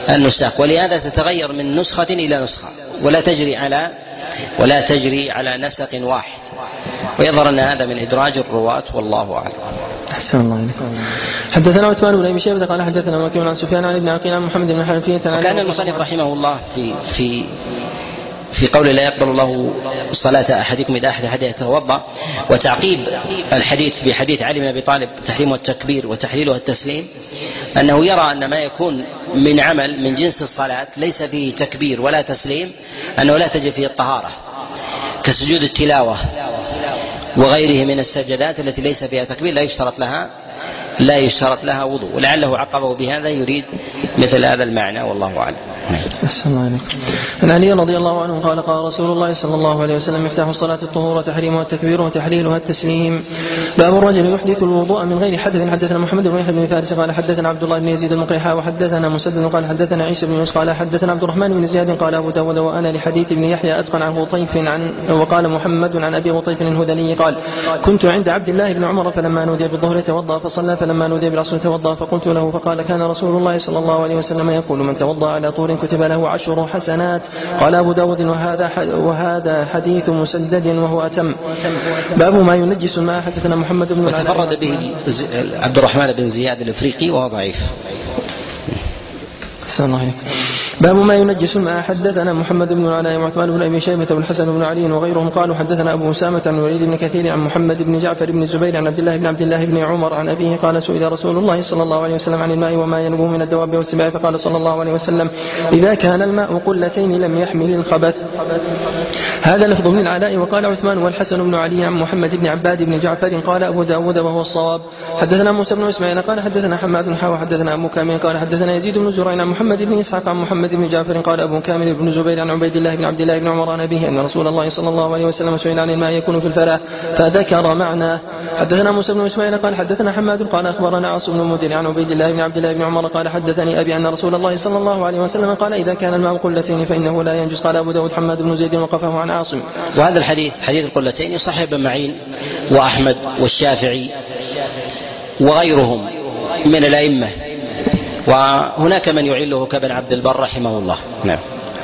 النساخ، ولهذا تتغير من نسخة إلى نسخة ولا تجري على ولا تجري على نسق واحد، ويظهر أن هذا من إدراج الرواة والله أعلم. أحسن الله عليكم. حدثنا عثمان بن أبي شيبة قال حدثنا وكيع عن سفيان عن ابن عقيل عن محمد بن حنفية. وكان المصنف رحمه الله في في في قول لا يقبل الله صلاة أحدكم إذا أحد حدث يتوضأ، وتعقيب الحديث بحديث علي بن أبي طالب تحريم التكبير وتحليله التسليم، أنه يرى أن ما يكون من عمل من جنس الصلاة ليس فيه تكبير ولا تسليم أنه لا تجب فيه الطهارة، كسجود التلاوة وغيره من السجدات التي ليس فيها تكبير لا يشترط لها لا يشترط لها وضوء، ولعله عقبه بهذا يريد مثل هذا المعنى والله أعلم. أحسن الله عليكم. عن علي رضي الله عنه قال قال رسول الله صلى الله عليه وسلم مفتاح الصلاة الطهور وتحريمها التكبير وتحليلها التسليم. باب الرجل يحدث الوضوء من غير حدث. حدثنا محمد بن يحيى بن فارس قال حدثنا عبد الله بن يزيد المقيحى وحدثنا مسدد قال حدثنا عيسى بن يونس قال حدثنا عبد الرحمن بن زياد قال أبو داود وأنا لحديث ابن يحيى أتقن عن غطيف عن وقال محمد عن أبي غطيف الهذلي قال كنت عند عبد الله بن عمر فلما نودي بالظهر توضأ فصلى فلما نودي بالعصر توضأ فقلت له فقال كان رسول الله صلى الله عليه وسلم يقول من توضأ على طهر كتب له عشر حسنات. قال أبو داود وهذا وهذا حديث مسدد وهو أتم. باب ما ينجس الماء. حدثنا محمد بن وتفرد به عبد الرحمن بن زياد الإفريقي وهو ضعيف. باب ما ينجس الماء. حدثنا محمد بن العلاء وعثمان بن ابي شيبه والحسن بن علي وغيرهم قالوا حدثنا ابو اسامه عن الوليد بن كثير عن محمد بن جعفر بن الزبير عن عبد الله بن عبد الله بن عمر عن ابيه قال سئل رسول الله صلى الله عليه وسلم عن الماء وما ينبو من الدواب والسباع فقال صلى الله عليه وسلم اذا كان الماء قلتين لم يحمل الخبث. هذا لفظ من العلاء. وقال عثمان والحسن بن علي عن محمد بن عباد بن جعفر قال ابو داود وهو الصواب. حدثنا موسى بن اسماعيل قال حدثنا حماد حاوى حدثنا ابو كامل قال حدثنا يزيد بن زريع عن محمد بن اسحاق عن محمد بن جعفر قال ابو كامل بن زبير عن عبيد الله بن عبد الله بن عمر عن ابيه ان رسول الله صلى الله عليه وسلم سئل عن الماء يكون في الفلاة فذكر معناه. حدثنا موسى بن اسماعيل قال حدثنا حماد قال اخبرنا عاصم بن المدير عن عبيد الله بن عبد الله بن عمر قال حدثني ابي ان رسول الله صلى الله عليه وسلم قال اذا كان الماء قلتين فانه لا ينجس. قال ابو داود حماد بن زيد وقفه عن عاصم. وهذا الحديث حديث القلتين يصحح ابن معين واحمد والشافعي وغيرهم من الائمه، وهناك من يعله كابن عبد البر رحمه الله. نعم.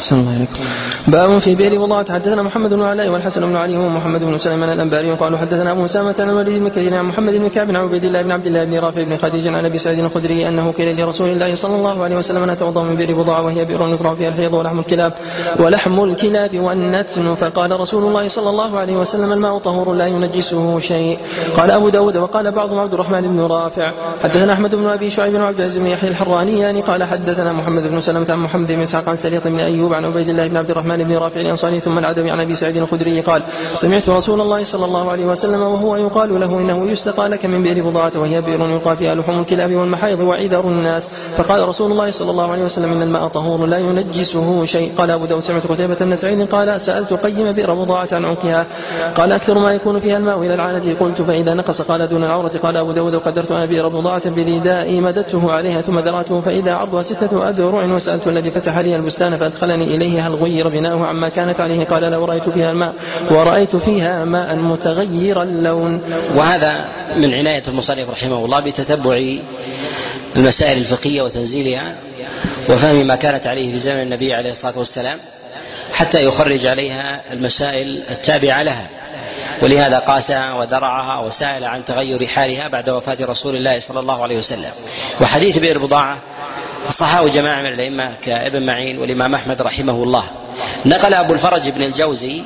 باب في بئر وضاعة. حدثنا محمد بن علاء والحسن بن علي ومحمد بن سليمان الأنباري قالوا حدثنا أبو أسامة عن الوليد بن كثير عن محمد بن كعب عن عبيد الله بن عبد الله بن رافع بن خديج عن أبي سعيد الخدري أنه قيل لرسول الله صلى الله عليه وسلم أن أتوضأ من بئر وضاعة وهي بئر يطرح فيها الحيض ولحم الكلاب ولحم الكلاب والنتن فقال رسول الله صلى الله عليه وسلم الماء طهور لا ينجسه شيء. قال أبو داود وقال بعضهم عبد الرحمن بن رافع. حدثنا أحمد بن أبي شعيب بن عبد العزيز بن يحيى الحراني يعني قال حدثنا محمد بن سلمة عن محمد بن إسحاق عن سليط بن أيوب عن عبيد الله بن عبد الرحمن بن رافع الأنصاري ثم العدوي عن أبي سعيد الخدري قال سمعت رسول الله صلى الله عليه وسلم وهو يقال له إنه يستقى لك من بئر بضاعة وهي بئر يلقى فيها لحوم الكلاب والمحايض وعذر الناس. فقال رسول الله صلى الله عليه وسلم إن الماء طهور لا ينجسه شيء. قال أبو داود سمعت قتيبة بن سعيد قال سألت قيم بئر بضاعة عن عمقها قال أكثر ما يكون فيها الماء إلى العانة. قلت فإذا نقص قال دون العورة. قال أبو داود وقدرت أنا بئر بضاعة برداء مددته عليها ثم ذرعته فإذا عرضها ستة أذرع وسألت الذي فتح لي البستان فأدخلني إليه هل غير بناؤه عما كانت عليه. قال لو رأيت فيها الماء ورأيت فيها ماء متغير اللون. وهذا من عناية المصنف رحمه الله بتتبع المسائل الفقهية وتنزيلها وفهم ما كانت عليه في زمن النبي عليه الصلاة والسلام حتى يخرج عليها المسائل التابعة لها، ولهذا قاسها ودرعها وسائل عن تغير حالها بعد وفاة رسول الله صلى الله عليه وسلم. وحديث بئر بضاعة صححه جماعة من الأئمة كابن معين والإمام أحمد رحمه الله. نقل أبو الفرج بن الجوزي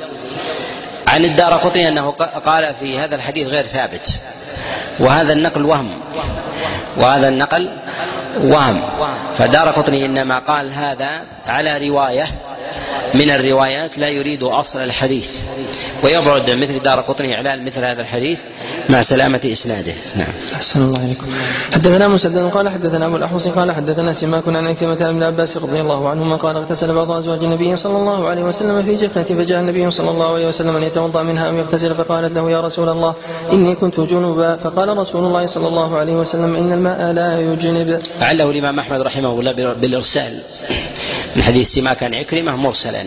عن الدارقطني أنه قال في هذا الحديث غير ثابت، وهذا النقل وهم وهذا النقل وهم فدارقطني إنما قال هذا على رواية من الروايات لا يريد أصل الحديث، ويبعد مثل دارقطني إعلان مثل هذا الحديث مع سلامة إسناده. نعم. أحسن الله عليكم. حدثنا مسدد قال حدثنا أبو الأحوص قال حدثنا سماك عن عكرمة بن عباس رضي الله عنهما قال اغتسل بعض أزواج النبي صلى الله عليه وسلم في جفنة فجاء النبي صلى الله عليه وسلم أن يتوضأ منها أو يغتسل فقالت له يا رسول الله إني كنت جنبا فقال رسول الله صلى الله عليه وسلم إن الماء لا يجنب. أعله الإمام أحمد رحمه الله بالإرسال من حديث سماك عن عكرمة مرسلا،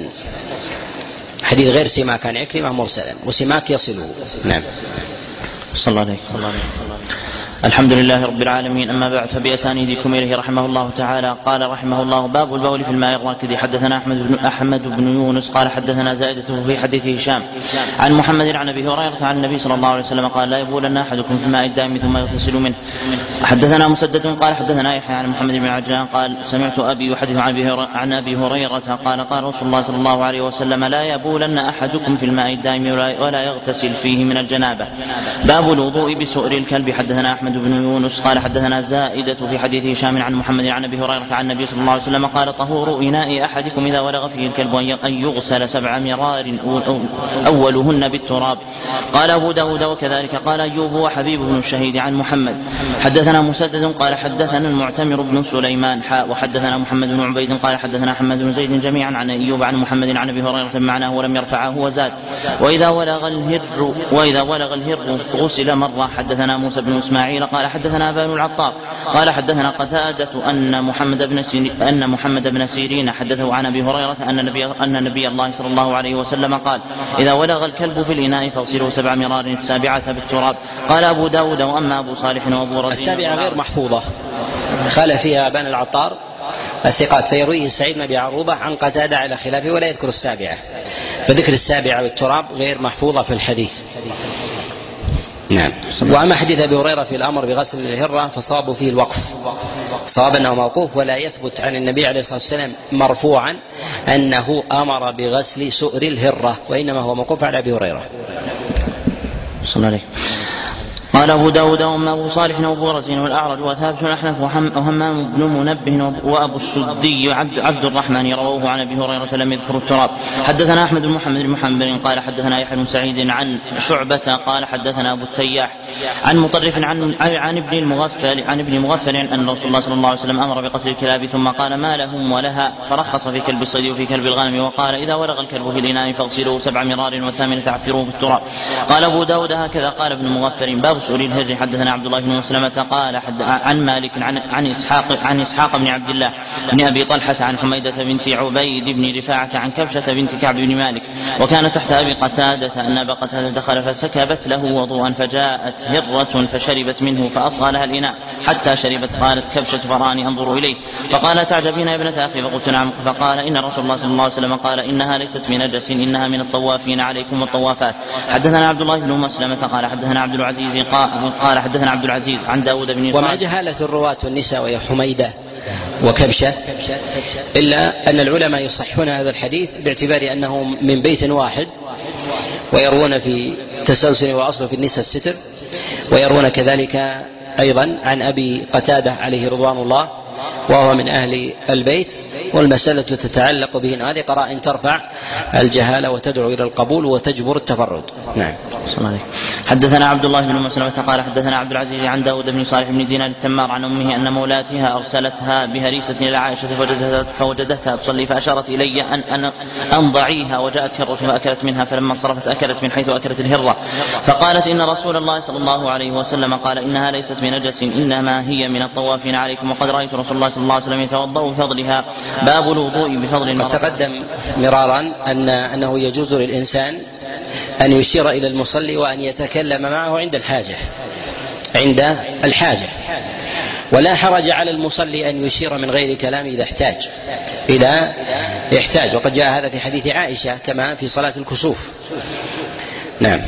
حديث غير سماك عن عكرمة مرسلا وسماك يصله. نعم. صلى الله عليه وسلم. الحمد لله رب العالمين. أما بعد، فبأسانيدكم إليه رحمه الله تعالى. قال رحمه الله: باب البول في الماء الراكد. حدثنا أحمد بن, أحمد بن يونس قال حدثنا زائدة في حديث هشام عن محمد عن أبي هريرة عن النبي صلى الله عليه وسلم قال: لا يبولن أحدكم في الماء الدائم ثم يغتسل منه. حدثنا مسدد قال حدثنا يحيى عن محمد بن عجلان قال: سمعت أبي يحدث عن أبي هريرة قال: قال رسول الله صلى الله عليه وسلم: لا يبولن أحدكم في الماء الدائم ولا يغتسل فيه من الجنابة. باب الوضوء بسؤر الكلب. حدثنا أحمد بن يونس قال حدثنا زائدة في حديث هشام عن محمد عن أبي هريرة عن النبي صلى الله عليه وسلم قال: طهور إناء أحدكم إذا ولغ فيه الكلب أن يغسل سبع مرار أولهن بالتراب. قال أبو داود وكذلك قال أيوب وحبيب بن الشهيد عن محمد. حدثنا مسدد قال حدثنا المعتمر بن سليمان حاء وحدثنا محمد بن عبيد قال حدثنا حماد بن زيد جميعا عن أيوب عن محمد عن أبي هريرة معناه ولم يرفعه وزاد: وإذا ولغ الهر وإذا ولغ الهر غسل مرة. حدثنا موسى بن إسماعيل قال حدثنا أبان العطار قال حدثنا قتادة أن محمد بن أن محمد بن سيرين حدثه عن أبي هريرة أن نبي أن نبي الله صلى الله عليه وسلم قال: إذا ولغ الكلب في الإناء فاغسله سبع مرار السابعة بالتراب. قال أبو داود: وأما أبو صالح وأبو رزين السابعة غير محفوظة، خالف فيها أبان العطار الثقات، فيرويه سعيد بن أبي عروبة عن قتادة على خلافه ولا يذكر السابعة، فذكر السابعة بالتراب غير محفوظة في الحديث. نعم. وأما حديث أبي هريرة في الأمر بغسل الهرة فصواب فيه الوقف، صواب أنه موقوف، ولا يثبت عن النبي عليه الصلاة والسلام مرفوعا أنه أمر بغسل سؤر الهرة، وإنما هو موقوف على أبي هريرة. صلى الله عليه. قال أبو داود: وأما أبو صالح وأبو رزين والأعرج وثابت الأحنف وهمام بن منبه وأبو السدي عبد, عبد الرحمن رووه عن أبي هريرة لم يذكروا التراب. حدثنا أحمد بن محمد بن محمد قال حدثنا يحيى بن سعيد عن شعبة قال حدثنا أبو التياح عن مطرف عن, عن ابن المغفل عن ابن مغفل أن رسول الله صلى الله عليه وسلم أمر بقتل الكلاب ثم قال: ما لهم ولها، فرخص في كلب الصيد وفي كلب الغنم، وقال: إذا ولغ الكلب في الإناء فاغسلوه سبع مرار والثامنة عفروه بالتراب. قال أبو داود: هكذا قال ابن مغفل. باب سؤر الهر. حدثنا عبد الله بن مسلمة قال حد عن مالك عن, عن إسحاق عن إسحاق بن عبد الله بن أبي طلحة عن حميدة بنت عبيد بن رفاعة عن كبشة بنت كعب بن مالك وكان تحت أبي قتادة أن أبا قتادة دخل فسكبت له وضوءا فجاءت هرة فشربت منه فأصغى لها الإناء حتى شربت. قالت كبشة: فراني أنظر إليه فقال: تعجبين يا ابنة أخي؟ فقلت: نعم. فقال: إن رسول الله صلى الله عليه وسلم قال: إنها ليست من نجس، إنها من الطوافين عليكم والطوافات. حدثنا عبد الله بن مسلمة قال حدثنا عبد العزيز قال حدثنا عبد العزيز عن داود بن ومع جهالة الرواة والنساء وهي حميدة وكبشة، إلا أن العلماء يصحون هذا الحديث باعتبار أنه من بيت واحد، ويروون في تسلسل وأصله في النساء الستر، ويروون كذلك أيضا عن أبي قتادة عليه رضوان الله وهو من أهل البيت، والمسألة تتعلق به. هذه قرائن ترفع الجهالة وتدعو إلى القبول وتجبر التفرد. نعم. حدثنا عبد الله بن مسلمة قال حدثنا عبد العزيز عن داود بن صالح بن دينار التمار عن أمه أن مولاتها أرسلتها بهريسة إلى عائشة فوجدتها تصلي فأشارت إلي أن أن أنضعيها، وجاءت هرة فأكلت منها، فلما انصرفت أكلت من حيث أكلت الهرة، فقالت: إن رسول الله صلى الله عليه وسلم قال: إنها ليست من نجس، إنما هي من الطوافين عليكم، وقد رأيت رسول الله صلى الله عليه وسلم يتوضأ بفضلها. باب الوضوء بفضل المرأة. تقدم مرارا أن أنه يجوز للإنسان أن يشير إلى المصلي وأن يتكلم معه عند الحاجة عند الحاجة ولا حرج على المصلي أن يشير من غير كلام إذا احتاج إذا يحتاج وقد جاء هذا في حديث عائشة كما في صلاة الكسوف. نعم.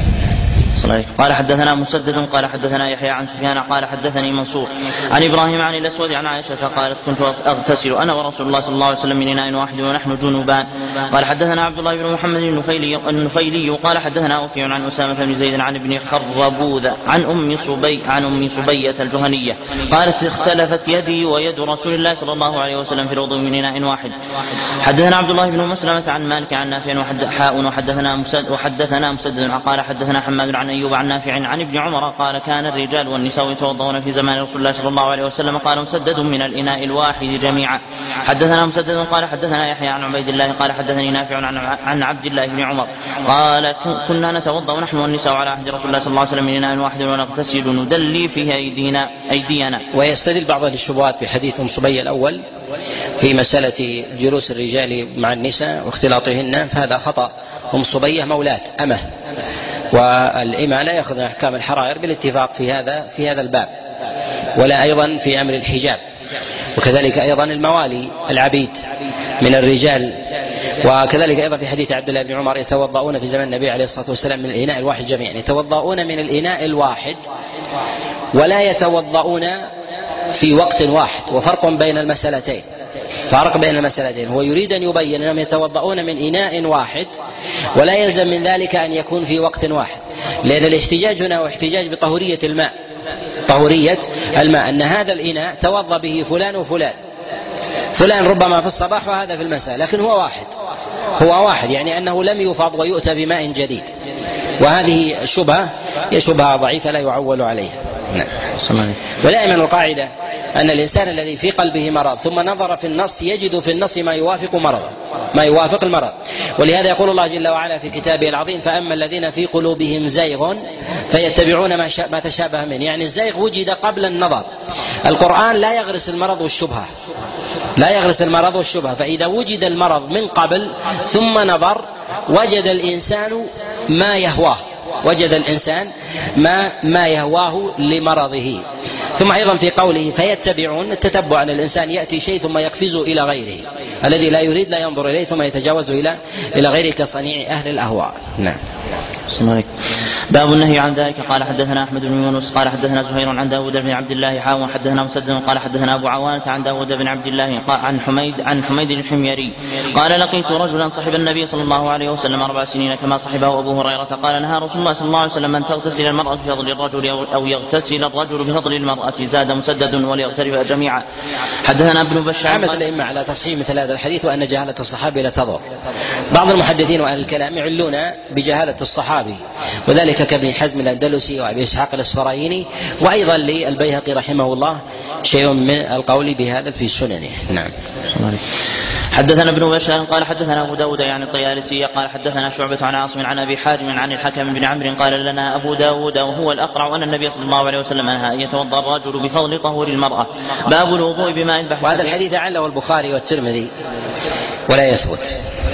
قال حدثنا مسدد قال حدثنا يحيى عن سفيان قال حدثني منصور عن إبراهيم عن الأسود عن عائشة قالت: كنت أغتسل أنا ورسول الله صلى الله عليه وسلم من إناء واحد ونحن جنوبان. قال حدثنا عبد الله بن محمد النفيلي, النفيلي قال حدثنا وكيع عن أسامة بن زيد عن ابن خربوذة عن أم صبي عن أم صبية الجهنية قالت: اختلفت يدي ويد رسول الله صلى الله عليه وسلم في الوضوء من إناء واحد. حدثنا عبد الله بن مسلمة عن مالك عن نافع حاء وحدثنا مسدد وحدثنا مسدد قال حدثنا حماد عن أيوب عن نافع عن ابن عمر قال: كان الرجال والنساء يتوضؤون في زمان رسول الله صلى الله عليه وسلم. قال مسدد: من الإناء الواحد جميعا. حدثنا مسدد قال حدثنا يحيى عن عبيد الله قال حدثني نافع عن عبد الله بن عمر قال: كنا نتوضأ نحن والنساء على عهد رسول الله صلى الله عليه وسلم من إناء واحد ونغتسل ندلي فيه أيدينا أيدينا. ويستدل بعض الشبهات بحديث أم صبية الأول في مسألة جلوس الرجال مع النساء واختلاطهن، فهذا خطأ. أم صبية مولاة أمه، والإمام لا يأخذ أحكام الحرائر بالاتفاق في هذا في هذا الباب. ولا أيضا في أمر الحجاب، وكذلك أيضا الموالي العبيد من الرجال، وكذلك أيضا في حديث عبد الله بن عمر يتوضؤون في زمن النبي عليه الصلاة والسلام من الإناء الواحد جميعا، يتوضؤون من الإناء الواحد ولا يتوضؤون في وقت واحد، وفرق بين المسألتين، فرق بين المسألتين. هو يريد أن يبين أنهم يتوضؤون من إناء واحد ولا يلزم من ذلك أن يكون في وقت واحد، لأن الاحتجاج هنا هو احتجاج بطهورية الماء، طهورية الماء، أن هذا الإناء توضأ به فلان وفلان، فلان ربما في الصباح وهذا في المساء، لكن هو واحد، هو واحد، يعني أنه لم يفض ويؤتى بماء جديد، وهذه الشبهة هي شبهة ضعيفة لا يعول عليها. نعم. ودائما القاعدة أن الإنسان الذي في قلبه مرض ثم نظر في النص يجد في النص ما يوافق مرضه، ما يوافق المرض، ولهذا يقول الله جل وعلا في كتابه العظيم: فأما الذين في قلوبهم زيغ فيتبعون ما, ما تشابه منه، يعني الزيغ وجد قبل النظر. القرآن لا يغرس المرض والشبهة، لا يغرس المرض والشبهة، فإذا وجد المرض من قبل ثم نظر وجد الإنسان ما يهواه، وجد الإنسان ما ما يهواه لمرضه. ثم أيضا في قوله فيتبعون، التتبع أن الإنسان يأتي شيء ثم يقفز إلى غيره، الذي لا يريد لا ينظر إليه ثم يتجاوز إلى إلى غيره كصنيع أهل الأهواء. نعم. باب النهي عن ذلك. قال حدثنا أحمد بن يونس قال حدثنا زهير عن داود بن عبد الله حاوى حدثنا مسدد قال حدثنا أبو عوانة عن داود بن عبد الله عن حميد عن حميد الحميري قال لقيت رجلا صحب النبي صلى الله عليه وسلم أربع سنين كما صحبه أبو هريرة قال نهى رسول الله صلى الله عليه وسلم أن تغتسل المرأة بفضل الرجل أو يغتسل الرجل بفضل المرأة. زاد مسدد وليغترف جميعا. حدثنا ابن بشار. عمد الأئمة على تصحيح مثل هذا الحديث وأن جهالة الصحابي لا تضر. بعض المحدثين وأهل الكلام يعلون بجهالة الصحابي، وذلك كابن حزم الأندلسي وأبي إسحاق الإسفرايني، وأيضا للبيهقي رحمه الله شيء من القول بهذا في سننه. نعم. حدثنا ابن بشار قال حدثنا أبو داود يعني الطيالسي قال حدثنا شعبة عن عاصم عن أبي حازم عن الحكم بن عمرو قال لنا أبو داود وهو الأقرع أن النبي صلى الله عليه وسلم نهى أن يتوضأ الرجل بفضل طهور المرأة. باب الوضوء بماء البحر. وهذا الحديث عله البخاري والترمذي ولا يثبت.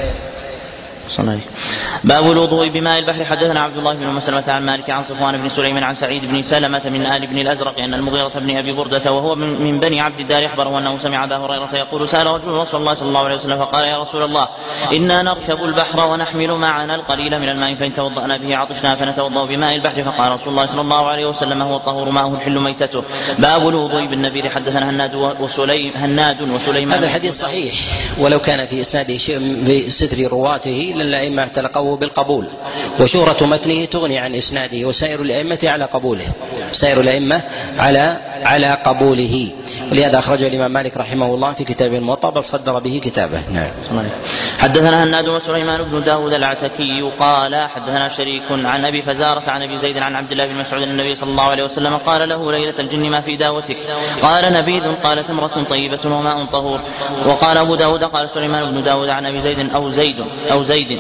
صنعي. باب الوضوء بماء البحر. حدثنا عبد الله بن مسلمة عن مالك عن صفوان بن سليم عن سعيد بن سلمة من آل بن الأزرق أن المغيرة بن أبي بردة وهو من بني عبد الدار أخبره أنه سمع أبا هريرة يقول سأل رجل رسول الله صلى الله عليه وسلم فقال يا رسول الله إنا نركب البحر ونحمل معنا القليل من الماء فإن توضأنا به عطشنا فنتوضأ بماء البحر فقال رسول الله صلى الله عليه وسلم هو الطهور ماءه الحل ميتته. باب الوضوء بالنبيذ. حدثنا هناد وسليم هناد وسليمان. هذا الحديث صحيح ولو كان في إسناده شيء بستر رواته للأئمة اعتلقوه بالقبول، وشهرة متنه تغني عن إسناده، وسائر الأئمة على قبوله، سائر الأئمة على على قبوله، ولهذا أخرجه الإمام مالك رحمه الله في كتابه الموطأ بل صدر به كتابه. نعم. حدثنا هناد وسليمان بن داود العتكي قال حدثنا شريك عن أبي فزارة عن أبي زيد عن عبد الله بن مسعود النبي صلى الله عليه وسلم قال له ليلة الجن ما في داوتك؟ قال نبيذ. قال تمرة طيبة وماء طهور. وقال أبو داود قال سليمان بن داود عن أبي زيد أو زيد أو زيد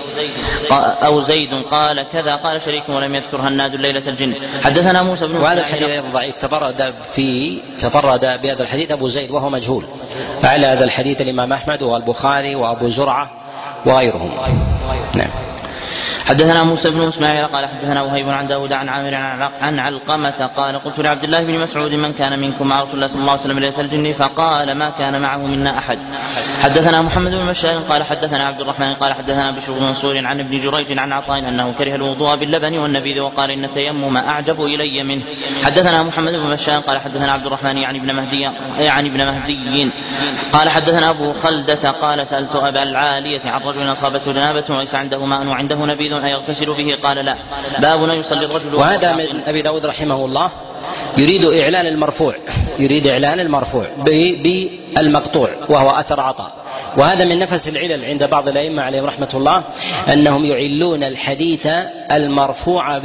أو زيد قال كذا. قال شريك ولم يذكر هناد ليلة الجن. حدثنا موسى بن. وهذا الحديث أيضا ضعيف، تفرد في تفرد بهذا الحديث أبو زيد وهو مجهول، فعلى هذا الحديث الإمام أحمد والبخاري وأبو زرعة وغيرهم. نعم. حدثنا موسى بن اسماعيل قال حدثنا وهيب عن داود عن عامر عن علقمة قال قلت لعبد الله بن مسعود من كان منكم مع رسول الله صلى الله عليه وسلم ليلة الجن؟ فقال ما كان معه منا أحد. حدثنا محمد بن بشار قال حدثنا عبد الرحمن قال حدثنا بشر بن منصور عن ابن جريج عن عطاء أنه كره الوضوء باللبن والنبيذ وقال إن التيمم أعجب إلي منه. حدثنا محمد بن بشار قال حدثنا عبد الرحمن يعني ابن مهدي يعني ابن مهدي قال حدثنا أبو خلدة قال سألت أبا العالية عن رجل أصابته جنابة وليس عنده ماء وعنده نبيذ أيغتسل به؟ قال لا. باب يصلي الرجل. وهذا من أبي داود رحمه الله يريد إعلان المرفوع، يريد إعلان المرفوع بالمقطوع وهو أثر عطاء، وهذا من نفس العلل عند بعض الأئمة عليهم رحمة الله أنهم يعلون الحديث المرفوع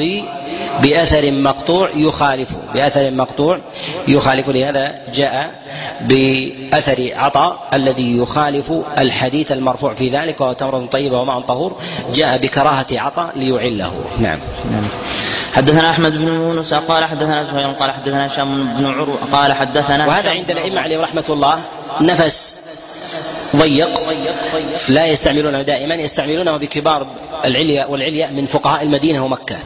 بأثر مقطوع يخالف بأثر مقطوع يخالف لهذا جاء بأثر عطاء الذي يخالف الحديث المرفوع في ذلك وهو تمرة طيبة وماء طهور، جاء بكراهة عطاء ليعله. نعم. حدثنا أحمد بن يونس قال حدثنا زهير قال حدثنا هشام بن عروة قال حدثنا. وهذا عند الأئمة عليهم رحمة الله نفس ضيق لا يستعملونه دائما، يستعملونه بكبار العليا والعليا من فقهاء المدينة ومكة،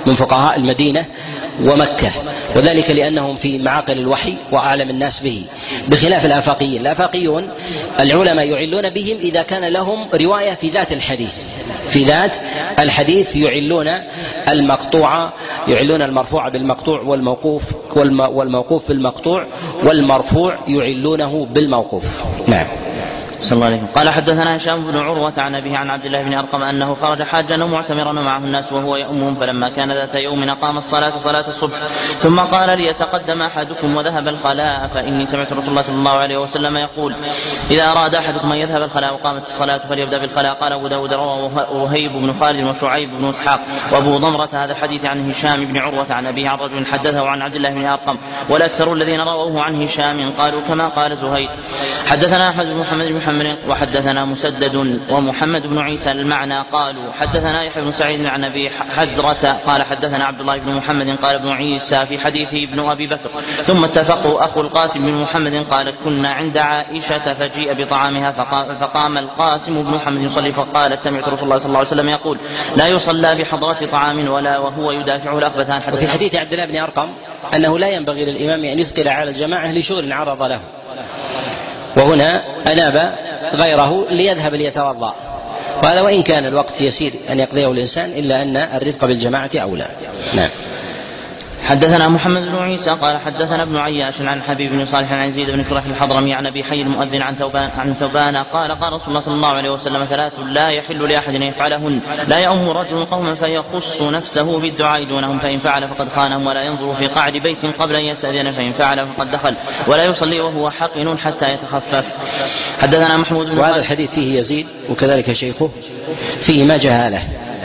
من فقهاء المدينة ومكة، وذلك لأنهم في معاقل الوحي وأعلم الناس به، بخلاف الآفاقيين. الآفاقيون العلماء يعلون بهم إذا كان لهم رواية في ذات الحديث، في ذات الحديث يعلون المقطوع، يعلون المرفوع بالمقطوع والموقوف والموقوف بالمقطوع، والمرفوع يعلونه بالموقوف. نعم. صلى الله عليه وسلم. قال حدثنا هشام بن عروة عن أبيه عن عبد الله بن أرقم أنه خرج حاجا ومعتمرا معه الناس وهو يؤمهم، فلما كان ذات يوم أقام الصلاة صلاة الصبح ثم قال ليتقدم أحدكم وذهب الخلاء، فإني سمعت رسول الله صلى الله عليه وسلم يقول إذا أراد أحدكم أن يذهب الخلاء وقامت الصلاة فليبدأ بالخلاء. قال أبو داود رواه وهيب بن خالد وشعيب بن إسحاق وأبو ضمرة هذا الحديث عن هشام بن عروة عن أبيه عن رجل حدثه عن عبد الله بن أرقم، والأكثر الذين رووه عن هشام قالوا كما قال زهير. حدثنا أحمد بن محمد بن محمد وحدثنا مسدد ومحمد بن عيسى المعنى قالوا حدثنا يحيى بن سعيد عن أبي حزرة قال حدثنا عبد الله بن محمد قال ابن عيسى في حديثه ابن أبي بكر. ثم اتفقوا أخو القاسم بن محمد قال كنا عند عائشة فجيء بطعامها فقام, فقام القاسم بن محمد يصلي فقالت سمعت رسول الله صلى الله عليه وسلم يقول لا يصلى بحضرة طعام ولا وهو يدافع الأخبثان. وفي حديث عبد الله بن أرقم أنه لا ينبغي للإمام أن يثقل على الجماعة لشغل عرض له، وهنا أناب غيره ليذهب ليتوضأ، وهذا وإن كان الوقت يسير أن يقضيه الإنسان إلا أن الرفق بالجماعة أولى. نعم. حدثنا محمد بن عيسى قال حدثنا ابن عياش عن حبيب بن صالح عن يزيد بن شريح الحضرمي عن ابي حي المؤذن عن ثوبان عن ثوبان قال قال رسول الله صلى الله عليه وسلم ثلاث لا يحل لاحد ان يفعلهن: لا يؤم رجل قوما فيخص نفسه بالدعاء دونهم فان فعل فقد خانهم، ولا ينظر في قعد بيت قبل ان يستأذن فان فعل فقد دخل، ولا يصلي وهو حقن حتى يتخفف. حدثنا محمود بن وهذا الحديث فيه يزيد وكذلك شيخه فيه ما جهاله.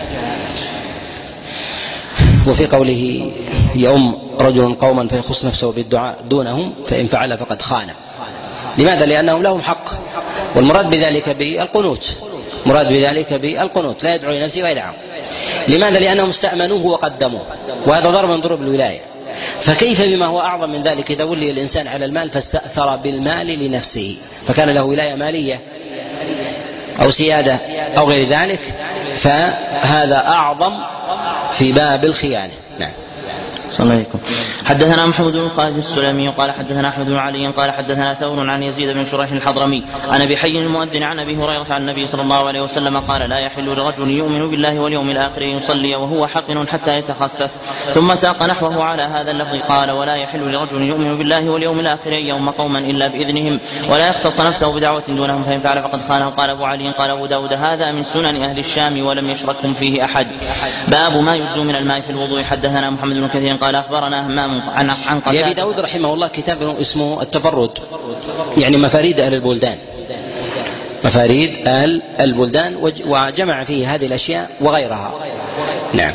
وفي قوله يؤم رجل قوما فيخص نفسه بالدعاء دونهم فإن فعل فقد خان. لماذا؟ لأنهم لهم حق، والمراد بذلك بالقنوت، مراد بذلك بالقنوت لا يدعو لنفسه ويدعو. لماذا؟ لأنهم استأمنوه وقدموه، وهذا ضرب من ضروب الولاية. فكيف بما هو أعظم من ذلك إذا ولي الإنسان على المال فاستأثر بالمال لنفسه فكان له ولاية مالية أو سيادة أو غير ذلك، فهذا أعظم في باب الخيانة. نعم. صلى الله عليكم. حدثنا محمود بن خالد السلمي قال حدثنا أحمد بن علي قال حدثنا ثور عن يزيد بن شريح الحضرمي عن أبي حي المؤذن عن أبي هريرة عن النبي صلى الله عليه وسلم قال لا يحل لرجل يؤمن بالله واليوم الآخر يصلي وهو حقن حتى يتخفف، ثم ساق نحوه على هذا اللفظ قال ولا يحل لرجل يؤمن بالله واليوم الآخر يوم قوما إلا بإذنهم ولا يختص نفسه بدعوة دونهم فإن فعل فقد خانه. قال أبو علي قال أبو داود هذا من سنن أهل الشام ولم يشركهم فيه أحد. باب ما يجزو من الماء في الوضوء. حدثنا محمد بن كثير قال أخبرنا همام عن عن قتادة. أبي داود رحمه الله كتاب اسمه التفرد، يعني مفاريد أهل البلدان، مفاريد أهل البلدان، وجمع فيه هذه الأشياء وغيرها. نعم.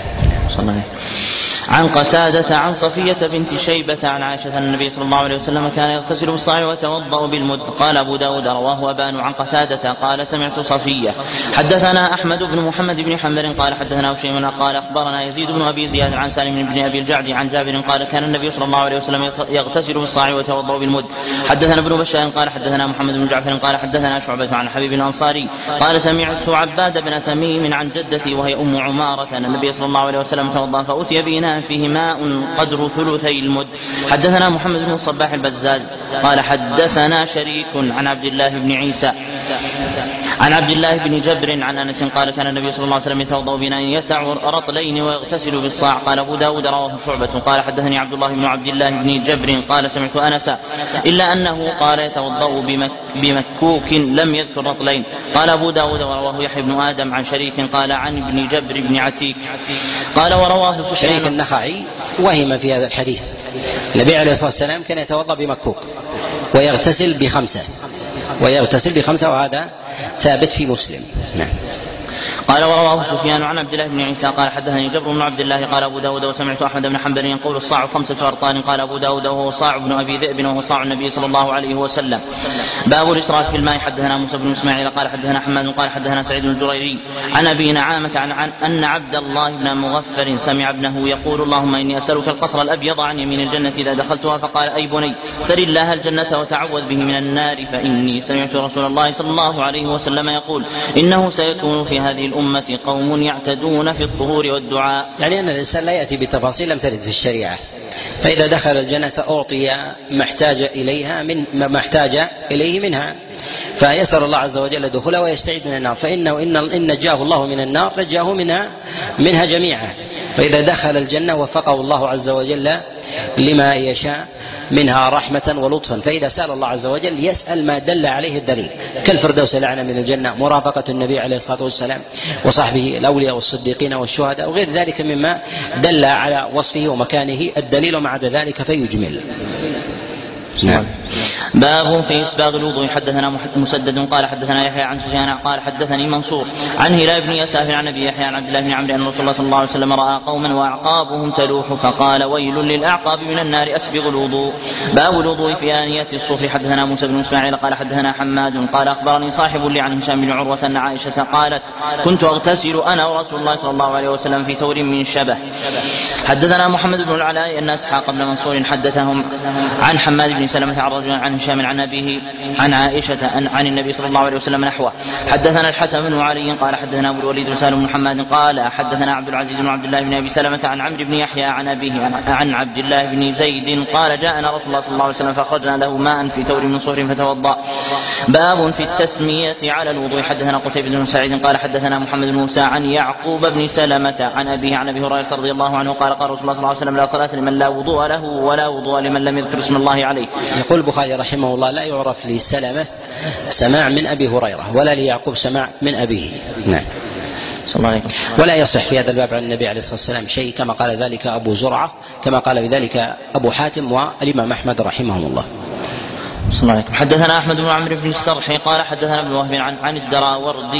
عن قتادة عن صفية بنت شيبة عن عائشة النبي صلى الله عليه وسلم كان يغتسل بالصاع ويتوضأ بالمد. قال أبو داود رواه أبان عن قتادة قال سمعت صفية. حدثنا أحمد بن محمد بن حنبل قال حدثنا هشيم قال أخبرنا يزيد بن أبي زياد عن سالم بن أبي الجعد عن جابر قال كان النبي صلى الله عليه وسلم يغتسل بالصاع ويتوضأ بالمد. حدثنا ابن بشار قال حدثنا محمد بن جعفر قال حدثنا شعبة عن حبيب الأنصاري قال سمعت عباد بن تميم عن جدتي وهي أم عمارة أن النبي صلى الله عليه وسلم توضأ فأتي بإناء فيه ماء قدر ثلثي المد. حدثنا محمد بن الصباح البزاز قال حدثنا شريك عن عبد الله بن عيسى عن عبد الله بن جبر عن أنس قال كان النبي صلى الله عليه وسلم يتوضأ بإناء يسع رطلين ويغتسل بالصاع. قال أبو داود رواه شعبة قال حدثني عبد الله بن عبد الله بن جبر قال سمعت أنس إلا أنه قال يتوضأ بمك بمكوك لم يذكر رطلين. قال أبو داود ورواه يحيى بن آدم عن شريك قال عن ابن جبر بن عتيك قال ورواه شريك النخعي وهم في هذا الحديث. النبي عليه الصلاة والسلام كان يتوضأ بمكوك ويغتسل بخمسة ويغتسل بخمسة وهذا ثابت في مسلم. نعم. قال ورواه سفيان عن عبد الله بن عيسى قال حدثني جبر بن عبد الله قال أبو داود وسمعت أحمد بن حنبل يقول الصاع خمسة أرطال. قال أبو داود وهو صاع بن أبي ذئب وهو صاع النبي صلى الله عليه وسلم. باب الإسراف في الماء. حدثنا موسى بن إسماعيل قال حدثنا حماد قال حدثنا سعيد الجريري عن أبي نعامة عن, عن أن عبد الله بن مغفر سمع ابنه يقول اللهم إني أسألك القصر الأبيض عن يمين الجنة إذا دخلتها. فقال أي بني سل الله الجنة وتعوذ به من النار فإني سمعت رسول الله صلى الله عليه وسلم يقول إنه سيكون في هذه الأمة قوم يعتدون في الطهور والدعاء. يعني أن الإنسان لا يأتي بتفاصيل لم ترد في الشريعة، فإذا دخل الجنة أعطي ما احتاج إليها من ما احتاج إليه منها، فيسأل الله عز وجل دخوله ويستعيد من النار، فإنه إن إن نجاه الله من النار نجاه منها منها جميعا. فإذا دخل الجنة وفقه الله عز وجل لما يشاء منها رحمة ولطفا، فإذا سأل الله عز وجل يسأل ما دل عليه الدليل، كالفردوس الأعلى من الجنة، مرافقة النبي عليه الصلاة والسلام وصحبه الأولياء والصديقين والشهداء وغير ذلك مما دل على وصفه ومكانه الدليل، ومع ذلك فيجمل. نعم. باب في إسباغ الوضوء. حدثنا مسدد قال حدثنا يحيى عن سفيان قال حدثني منصور عن هلال بن يساف عن أبي يحيى عن عبد الله بن عمرو أن رسول الله صلى الله عليه وسلم رأى قوما وأعقابهم تلوح فقال ويل للأعقاب من النار أسبغ الوضوء. باب الوضوء في آنية الصوف. حدثنا موسى بن إسماعيل قال حدثنا حماد قال أخبرني صاحب لي عن هشام بن عروة أن عائشة قالت كنت أغتسل أنا ورسول الله صلى الله عليه وسلم في ثور من شبه. حدثنا محمد بن العلاء أن إسحاق بن منصور حدثهم عن حماد بن سلمة عن رجل عن هشام عن أبيه عن عائشة عن النبي صلى الله عليه وسلم نحوه. حدثنا الحسن بن علي قال حدثنا أبو الوليد وسالم بن محمد قال حدثنا عبد العزيز بن عبد الله بن أبي سلمة عن عمرو بن يحيى عن أبيه عن عبد الله بن زيد قال جاءنا رسول الله صلى الله عليه وسلم فأخرجنا له ماء في ثور من صور فتوضأ. باب في التسمية على الوضوء. حدثنا قتيبة بن سعيد قال حدثنا محمد بن موسى عن يعقوب بن سلمة عن أبيه عن أبي هريرة رضي الله عنه قال قال رسول الله صلى الله عليه وسلم لا صلاة لمن لا وضوء له ولا وضوء لمن لم يذكر اسم الله عليه. يقول البخاري رحمه الله لا يعرف لسلمة سماع من أبي هريرة ولا ليعقوب سماع من أبيه. نعم. ولا يصح في هذا الباب عن النبي عليه الصلاة والسلام شيء كما قال ذلك أبو زرعة كما قال بذلك أبو حاتم والإمام أحمد رحمهم الله. حدثنا أحمد بن عمرو بن السرح قال حدثنا ابن وهب عن, عن الدراوردي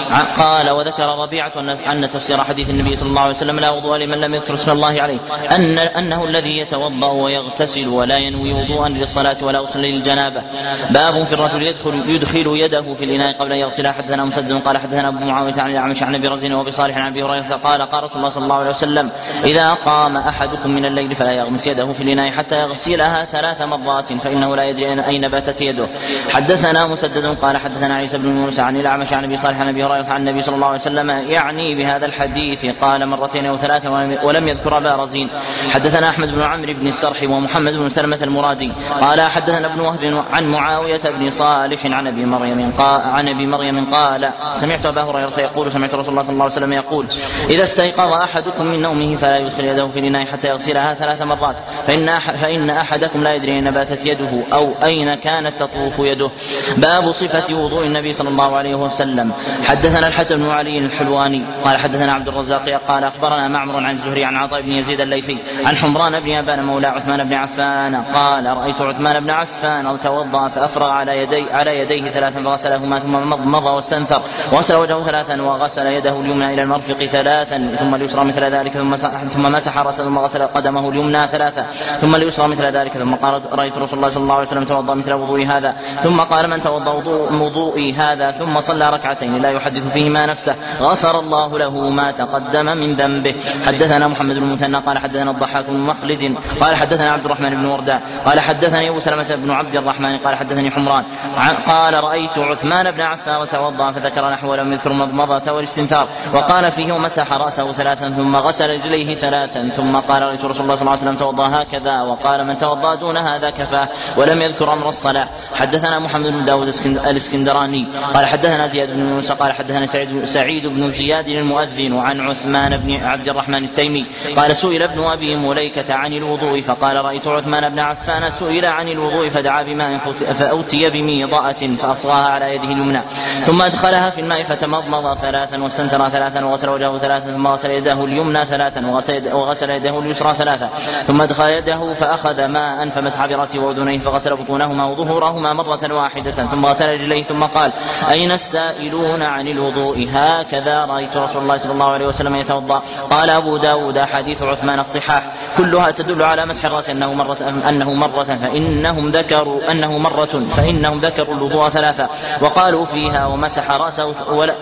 قال وذكر ربيعة أن تفسير حديث النبي صلى الله عليه وسلم لا وضوء لمن لم يذكر اسم الله عليه أن أنه الذي يتوضأ ويغتسل ولا ينوي وضوءا للصلاة ولا غسل للجنابة. باب في الرجل يدخل, يدخل يده في الإناء قبل أن يغسلها. حدثنا مسدد قال حدثنا أبو معاوية عن الأعمش عن أبي رزين وأبي صالح عن أبي هريرة قال قال رسول الله صلى الله عليه وسلم إذا قام أحدكم من الليل فلا يغمس يده في الإناء حتى يغسلها ثلاث مرات فإنه لا يدري أين باتت يده. حدثنا مسدد قال حدثنا عيسى بن يونس عن الأعمش عن أبي صالح عن أبي هريرة عن النبي صلى الله عليه وسلم يعني بهذا الحديث قال مرتين أو ثلاثة ولم يذكر أبا رزين. حدثنا أحمد بن عمرو بن السرح ومحمد بن سلمة المرادي قال حدثنا ابن وهب عن معاوية بن صالح عن أبي مريم قال عن أبي مريم قال سمعت أبا هريرة يقول سمعت رسول الله صلى الله عليه وسلم يقول إذا استيقظ أحدكم من نومه فلا يدخل يده في الإناء حتى يغسلها ثلاث مرات فإن فإن أحدكم لا يدري أين باتت يده أو أين كانت تطوف يده. باب صفة وضوء النبي صلى الله عليه وسلم. حدثنا الحسن بن علي الحلواني قال حدثنا عبد الرزاق قال أخبرنا معمر عن الزهري عن عطاء بن يزيد الليثي عن حمران بن أبان مولى عثمان بن عفان قال رأيت عثمان بن عفان توضأ فأفرغ على يدي على يديه ثلاثا فغسلهما ثم مضمض واستنثر وغسل وجهه ثلاثا وغسل يده اليمنى إلى المرفق ثلاثا ثم اليسرى مثل ذلك ثم ثم مسح رأسه ثم غسل قدمه اليمنى ثلاثا ثم اليسرى مثل ذلك ثم قال رأيت رسول الله صلى الله عليه وسلم توضأ مثل وضوء هذا ثم قال من توضأ وضوئي هذا ثم صلى ركعتين لا يحدث فيهما نفسه غفر الله له ما تقدم من ذنبه. حدثنا محمد بن المثنى قال حدثنا الضحاك بن مخلد قال حدثنا عبد الرحمن بن ورداء قال حدثني أبو سلمة بن عبد الرحمن قال حدثني حمران قال رأيت عثمان بن عفان توضأ فذكر نحو لم يذكر مضمضة والاستنثار وقال فيه ومسح رأسه ثلاثا ثم غسل رجليه ثلاثا ثم قال رأيت رسول الله صلى الله عليه وسلم توضأ هكذا وقال من توضأ دون هذا كفاه ولم يذكر أمر الصلاة. حدثنا محمد بن داود الاسكندراني قال حدثنا زياد بن موسى قال حدثنا سعيد, سعيد بن زياد المؤذن وعن عثمان بن عبد الرحمن التيمي قال سئل ابن أبي مليكة عن الوضوء فقال رأيت عثمان بن عفان سئل عن الوضوء فدعا بماء فأوتي بميضاءة فأصغاها على يده اليمنى ثم أدخلها في الماء فتمضمض ثلاثا واستنثر ثلاثا وغسل وجهه ثلاثا ثم غسل يده اليمنى ثلاثا وغسل يده اليسرى ثلاثا ثم أدخل يده فأخذ ماء فمسح برأسه وأذنيه فغسل بطونهما وظهورهما مرة واحدة ثم غسل رجليه ثم قال أين السائلون عن الوضوء هكذا رأيت رسول الله صلى الله عليه وسلم يتوضأ. قال أبو داود حديث عثمان الصحاح كلها تدل على مسح الرأس أنه مرة, أنه مرة فإنهم ذكروا أنه مرة فإنهم ذكروا الوضوء ثلاثة وقالوا فيها ومسح رأسه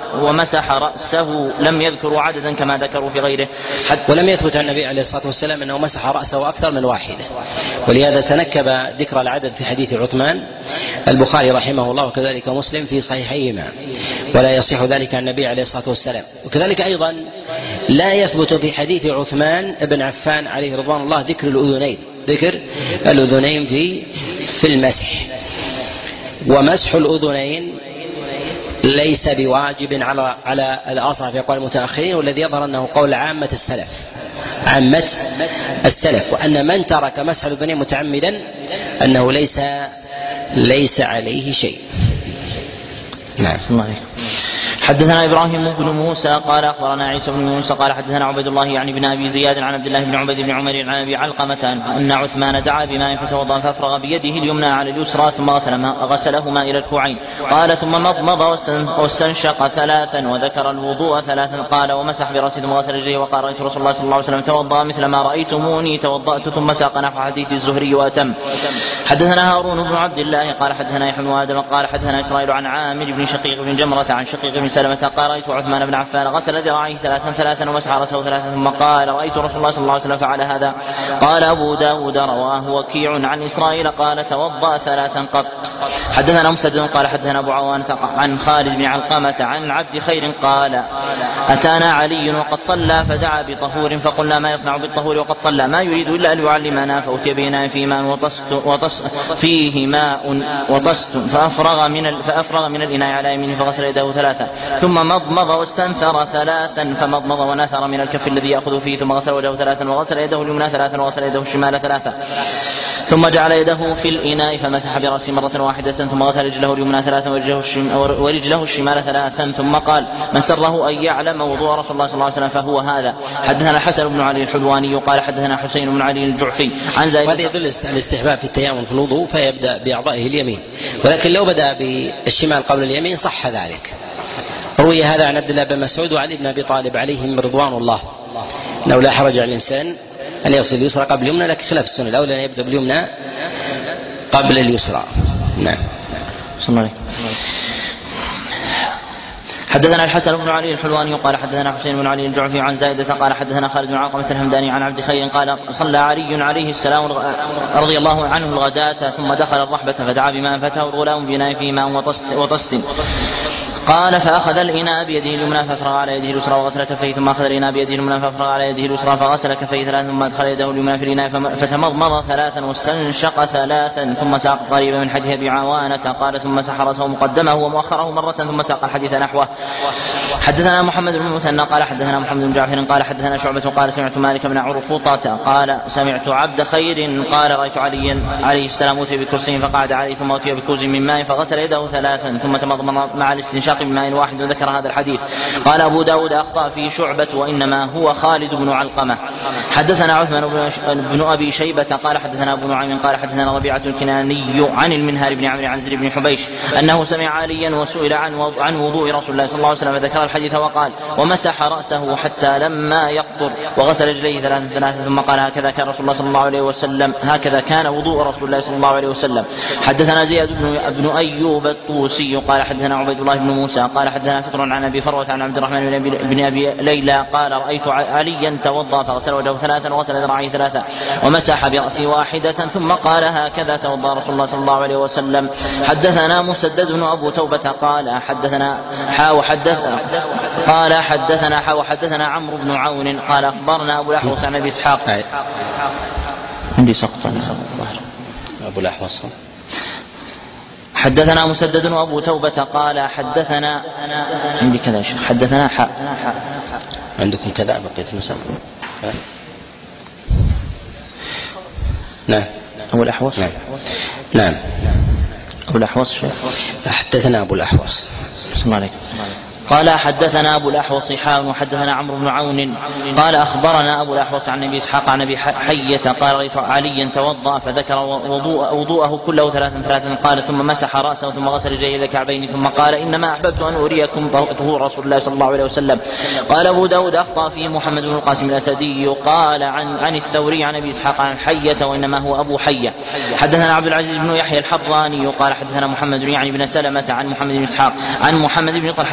ومسح رأسه لم يذكروا عددا كما ذكروا في غيره. ولم يثبت عن النبي عليه الصلاة والسلام أنه مسح رأسه أكثر من واحدة ولهذا تنكب ذكر العدد في حديث عثمان البخاري رحمه الله وكذلك مسلم في صحيحيهما، ولا يصح ذلك عن النبي عليه الصلاة والسلام. وكذلك أيضا لا يثبت في حديث عثمان بن عفان عليه رضوان الله ذكر الأذنين ذكر الأذنين في في المسح. ومسح الأذنين ليس بواجب على على الأصح في أقوال المتأخرين، والذي يظهر أنه قول عامة السلف عامة السلف وأن من ترك مسح الأذنين متعمدا أنه ليس ليس عليه شيء. نعم. حدثنا ابراهيم بن موسى قال اخبرنا عيسى بن موسى قال حدثنا عبيد الله يعني بن ابي زياد عن عبد الله بن عبيد بن عمر عن ابي علقمه ان عثمان دعا بماء فتوضا فافرغ بيده اليمنى على اليسرى ثم غسلهما الى الكوعين. قال ثم مضمض واستنشق ثلاثا وذكر الوضوء ثلاثا. قال ومسح براسه ثم غسل رجليه وقال رايت رسول الله صلى الله عليه وسلم توضا مثل ما رايتموني توضات ثم ساق نحو حديث الزهري واتم. حدثنا هارون بن عبد الله قال حدثنا يحيى بن ادم قال حدثنا اسرائيل عن عامر بن شقيق بن جمره عن شقيق بن سلمة قال رأيت عثمان بن عفان غسل ذراعيه ثلاثا ثلاثا ومسح رأسه ثلاثا ثم قال رأيت رسول الله صلى الله عليه وسلم فعل هذا. قال أبو داود رواه وكيع عن إسرائيل قال توضأ ثلاثا قط. حدثنا مسدد قال حدثنا أبو عوانة عن خالد بن علقمة عن عبد خير قال أتانا علي وقد صلى فدعا بطهور فقلنا ما يصنع بالطهور وقد صلى ما يريد إلا أن يعلمنا فأتي بنا في ماء وطست وطست فيه ماء وطست فأفرغ من فأفرغ من الإناء على يمينه فغسل يده ثلاثا ثم مضمض واستنثر ثلاثا فمضمض ونثر من الكف الذي يأخذ فيه ثم غسل وجهه ثلاثا وغسل يده اليمنى ثلاثا وغسل يده الشمال ثلاثا ثم جعل يده في الإناء فمسح برأسه مرة واحدة ثم غسل رجله اليمنى ثلاثا ورجله الشمال ثلاثا ثم قال من سره أن يعلم وضوء رسول الله صلى الله عليه وسلم فهو هذا. حدثنا الحسن بن علي الحلواني قال حدثنا حسين بن علي الجعفي عن زيد. وهذا يدل الاستحباب في التيامن في الوضوء فيبدأ بأعضائه اليمين، ولكن لو بدأ بالشمال قبل اليمين صح ذلك. روي هذا عن عبد الله بن مسعود وعلي بن ابي طالب عليهم رضوان الله انه لا حرج على الانسان ان يغسل اليسرى قبل اليمنى، لكن خلاف السنه الاولى ان يبدا باليمنى قبل اليسرى. نعم. حدثنا الحسن بن علي الحلواني قال حدثنا حسين بن علي الجعفي عن زائدة قال حدثنا خالد بن علقمة الهمداني عن عبد خير قال صلى علي عليه السلام رضي الله عنه الغداة ثم دخل الرحبة فدعا بماء فتاه الغلام بناء في ماء وطست. قال فأخذ الإناء بيده اليمنى فأفرغ على يده اليسرى وغسل كفيه ثم أخذ الإناء بيده اليمنى فأفرغ على يده اليسرى فغسل كفيه ثلاثا ثم أدخل يده اليمنى في الإناء فتمضمض ثلاثا واستنشق ثلاثا ثم ساق قريبا من حديث أبي عوانة قال ثم مسح رأسه مقدمه ومؤخره مرة ثم ساق الحديث نحوه. حدثنا محمد بن المثنى قال حدثنا محمد بن جعفر قال حدثنا شعبة قال سمعت مالك بن عرفطة قال سمعت عبد خير قال رأيت عليا عليه السلام أتي بكرسي فقعد عليه ثم أتي بكوز من ماء فغسل يده ثلاثا ثم تمضمض مع الاستنشاق بماء واحد وذكر هذا الحديث. قال أبو داود أخطأ في شعبة وإنما هو خالد بن علقمة. حدثنا عثمان بن أبي شيبة قال حدثنا أبو نعيم قال حدثنا ربيعة الكناني عن المنهار بن عمرو عن زيد بن حبيش أنه سمع عليا وسئل عن وضوء رسول الله صلى الله عليه وسلم فذكر الحديث وقال ومسح رأسه حتى لما يقطر وغسل رجليه ثلاثا ثلاثا ثم قال هكذا كان رسول الله صلى الله عليه وسلم هكذا كان وضوء رسول الله صلى الله عليه وسلم. حدثنا زياد بن أيوب الطوسي قال حدثنا عبيد الله بن موسى قال حدثنا فطر عن أبي فروة عن عبد الرحمن بن أبي ليلى قال رأيت عليا توضأ فغسل وجهه ثلاثا وغسل ذراعيه ثلاثا ومسح برأسه واحدة ثم قال هكذا توضأ رسول الله صلى الله عليه وسلم. حدثنا مسدد بن أبو توبة قال حدثنا حاو حدث قال حدثنا حاو حدثنا عمرو بن عون قال أخبرنا أبو الأحوص عن أبي إسحاق. عندي سقط أبو الأحوص. حدثنا مسدد وأبو توبة قال حدثنا عندي كذا شيخ حدثنا حاء عندكم كذا بقية المسألة. نعم. أبو الأحوص. نعم. نعم. أبو الأحوص شيخ. حدثنا أبو الأحوص. بسم الله عليكم. قال حدثنا أبو الأحوص حاء وحدثنا عمرو بن عون قال أخبرنا أبو الأحوص عن أبي إسحاق عن أبي حية قال رأيت عليا توضأ فذكر وضوء وضوءه كله ثلاثا ثلاثا قال ثم مسح رأسه ثم غسل رجليه إلى الكعبين ثم قال إنما أحببت أن أريكم طهور رسول الله صلى الله عليه وسلم. قال أبو داود أخطأ فيه محمد بن القاسم الأسدي قال عن عن الثوري عن أبي إسحاق عن حية وإنما هو أبو حية. حدثنا عبد العزيز بن يحيى الحراني قال حدثنا محمد يعني بن سلمة عن محمد بن إسحاق عن محمد بن طلحة بن يزيد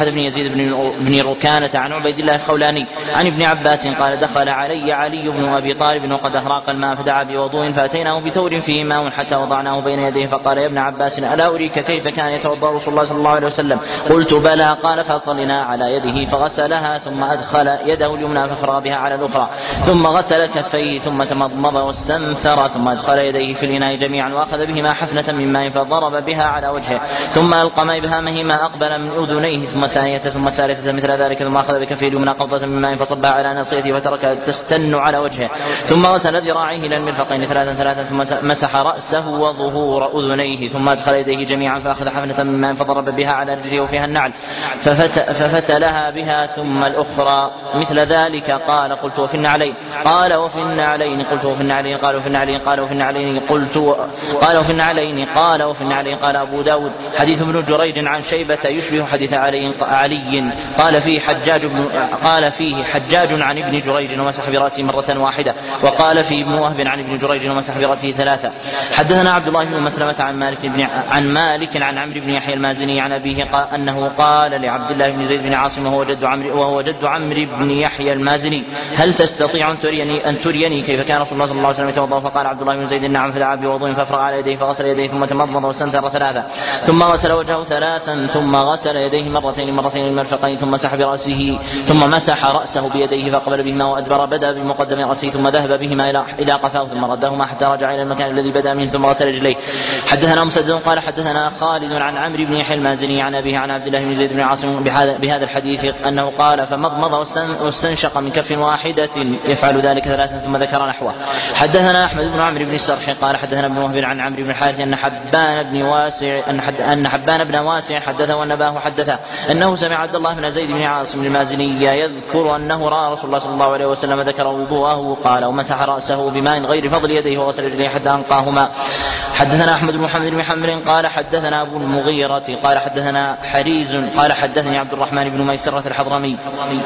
يزيد بن ركانة عن عبيد الله الخولاني عن ابن عباس قال دخل علي علي بن أبي طالب وقد أهراق الماء فدعا بوضوء فأتيناه بثور فيه ماء حتى وضعناه بين يديه فقال يا ابن عباس ألا أريك كيف كان يتوضأ رسول الله صلى الله عليه وسلم؟ قلت بلى. قال فصلنا على يده فغسلها ثم أدخل يده اليمنى ففرغ بها على الأخرى ثم غسل كفيه ثم تمضمض واستنثر ثم أدخل يديه في الإناء جميعا وأخذ بهما حفنة من ماء فضرب بها على وجهه ثم ألقى ما إبهامهما أقبل من أذنيه ثم الثانية ثم الثالثة مثل ذلك ثم أخذ بكفيه اليمنى قبضة من ماء فصبها على ناصيته فتركها تستن على وجهه ثم غسل ذراعيه إلى المرفقين ثلاثا ثلاثا ثم مسح رأسه وظهور أذنيه ثم أدخل يديه جميعا فأخذ حفنة من ماء فضرب بها على رجله وفيها النعل ففت ففتلها بها ثم الأخرى مثل ذلك. قال قلت وفي النعلين؟ قال وفي النعلين. قلت وفي النعلين؟ قال وفي النعلين. قال وفي النعلين. قلت قال وفي النعلين. قال وفي النعلين. قال أبو داود حديث ابن جريج عن شيبة يشبه حديث علي, علي قال فيه حجاج بن قال فيه حجاج عن ابن جريج ومسح برأسه مرة واحدة وقال فيه ابن وهب عن ابن جريج ومسح برأسه ثلاثة. حدثنا عبد الله بن مسلمة عن مالك بن عن مالك عن عمرو بن يحيى المازني عن أبيه قال أنه قال لعبد الله بن زيد بن عاصم وهو جد عمرو وهو جد عمرو بن يحيى المازني هل تستطيع أن تريني أن تريني كيف كان رسول الله صلى الله عليه وسلم يتوضأ؟ فقال عبد الله بن زيد نعم فدعا بوضوء فافرغ على يديه فغسل يديه ثم تمضمض واستنثر ثلاثة ثم غسل وجهه ثلاثا ثم غسل يديه مرتين مرتين المرفقين ثم مسح برأسه ثم مسح رأسه بيديه فقبل بهما وأدبر بدأ بمقدم رأسه ثم ذهب بهما إلى إلى قفاه ثم ردهما حتى رجع إلى المكان الذي بدأ منه ثم غسل رجليه. حدثنا مسدد قال حدثنا خالد عن عمرو بن يحيى المازني عن أبيه عن عبد الله بن زيد بن عاصم بهذا, بهذا الحديث أنه قال فمضمض واستنشق من كف واحدة يفعل ذلك ثلاثا ثم ذكر نحوه. حدثنا أحمد بن عمرو بن السرح قال حدثنا ابن وهب عن عمرو بن الحارث أن حبان بن واسع أن, حد أن حبان بن واسع حدثه والنباه حدثه أنه سمع عبد الله بن زيد بن عاصم المازني يذكر أنه رأى رسول الله صلى الله عليه وسلم ذكر وضوءه قال ومسح رأسه بماء غير فضل يديه وغسل رجليه حتى أنقاهما. حدثنا أحمد بن محمد بن حمر قال حدثنا أبو المغيرة قال حدثنا حريز قال حدثني عبد الرحمن بن ميسرة الحضرمي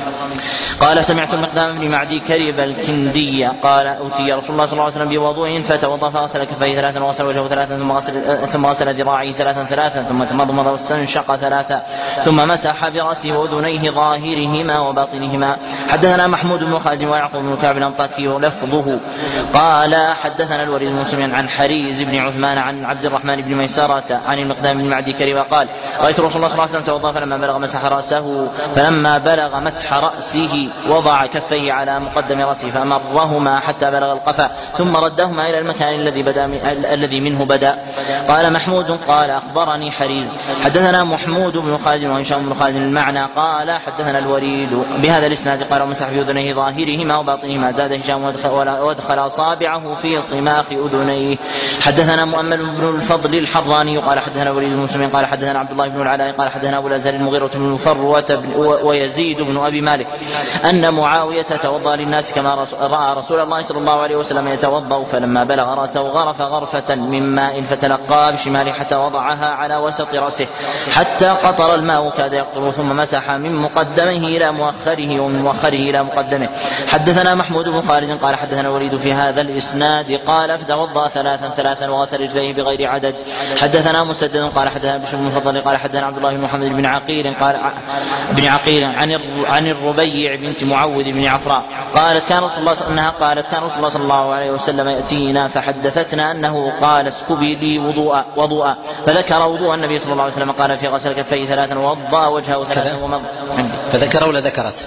قال سمعت المقدام بن معدي كرب الكندي قال أوتي رسول الله صلى الله عليه وسلم بوضوء فتوضأ فغسل كفيه ثلاثا وغسل وجهه ثلاثا ثم غسل ثم غسل ذراعيه ثلاثا ثلاثا ثم تمضمض واستنشق ثلاثا ثم مسح برأسه وأذنيه ظاهرهما وباطنهما. حدثنا محمود بن خالد ويعقوب بن كعب الأنطاكي لفظه قال حدثنا الوليد بن مسلم عن حريز بن عثمان عن عبد الرحمن بن ميسرة عن المقدام بن معدي كرب قال رأيت رسول الله صلى الله عليه وسلم توضأ فلما بلغ مسح رأسه فلما بلغ مسح رأسه وضع كفيه على مقدم رأسه فأمرهما حتى بلغ القفا ثم ردهما إلى المكان الذي بدأ الذي منه بدأ. قال محمود قال أخبرني حريز حدثنا محمود بن خالد وهشام بن خالد المعنى قال حدثنا الوليد بهذا الإسناد قال ومسح بأذنيه ظاهرهما وباطنهما زاد هشام وادخل أصابعه في صماخ أذنيه. حدثنا مؤمل بن الفضل الحراني قال حدثنا الوليد بن مسلم قال حدثنا عبد الله بن العلاء قال حدثنا أبو الأزهر المغيرة بن فروة ويزيد بن أبي مالك أن معاوية توضأ للناس كما رأى رسول الله صلى الله عليه وسلم يتوضأ فلما بلغ رأسه غرف غرفة من ماء فتلقى بشماله حتى وضعها على وسط رأسه حتى قطر الماء كاد يقطر ثم مسح من مقدمه إلى مؤخره ومن مؤخره إلى مقدمه. حدثنا محمود بن خالد قال حدثنا الوليد في هذا الإسناد قال فتوضأ ثلاثا ثلاثا وغسل رجليه بغير عدد. حدثنا مسدد قال حدثنا بشر بن فضل قال حدثنا عبد الله بن محمد بن عقيل قال بن عقيل عن عن الربيع بنت معوذ بن عفراء قالت كان رسول الله انها قالت كان رسول الله صلى الله عليه وسلم يأتينا فحدثتنا انه قال اسكبي لي وضوءا وضوءا فذكر وضوء النبي صلى الله عليه وسلم قال في غسل كفيه ثلاثا ووضأ وجهه ثلاثا ومض. فذكر ولا ذكرت؟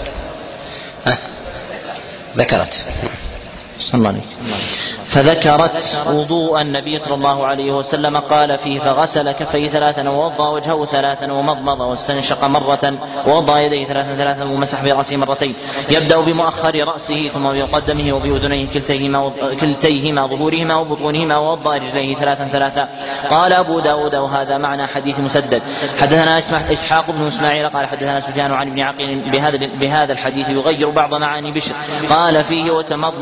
أه؟ ذكرت صلى الله عليه فذكرت وضوء النبي صلى الله عليه وسلم قال فيه فغسل كفيه ثلاثا ووضأ وجهه ثلاثا ومضمض واستنشق مرة ووضأ يديه ثلاثا ثلاثا ومسح برأسه مرتين يبدأ بمؤخر رأسه ثم بمقدمه وبأذنيه كلتيهما كلتيهما ظهورهما وبطونهما ووضأ رجليه ثلاثا ثلاثا. قال أبو داود وهذا معنى حديث مسدد. حدثنا إسحاق بن إسماعيل قال حدثنا سفيان عن ابن عقيل بهذا بهذا الحديث يغير بعض معاني بشر قال فيه وتمضمض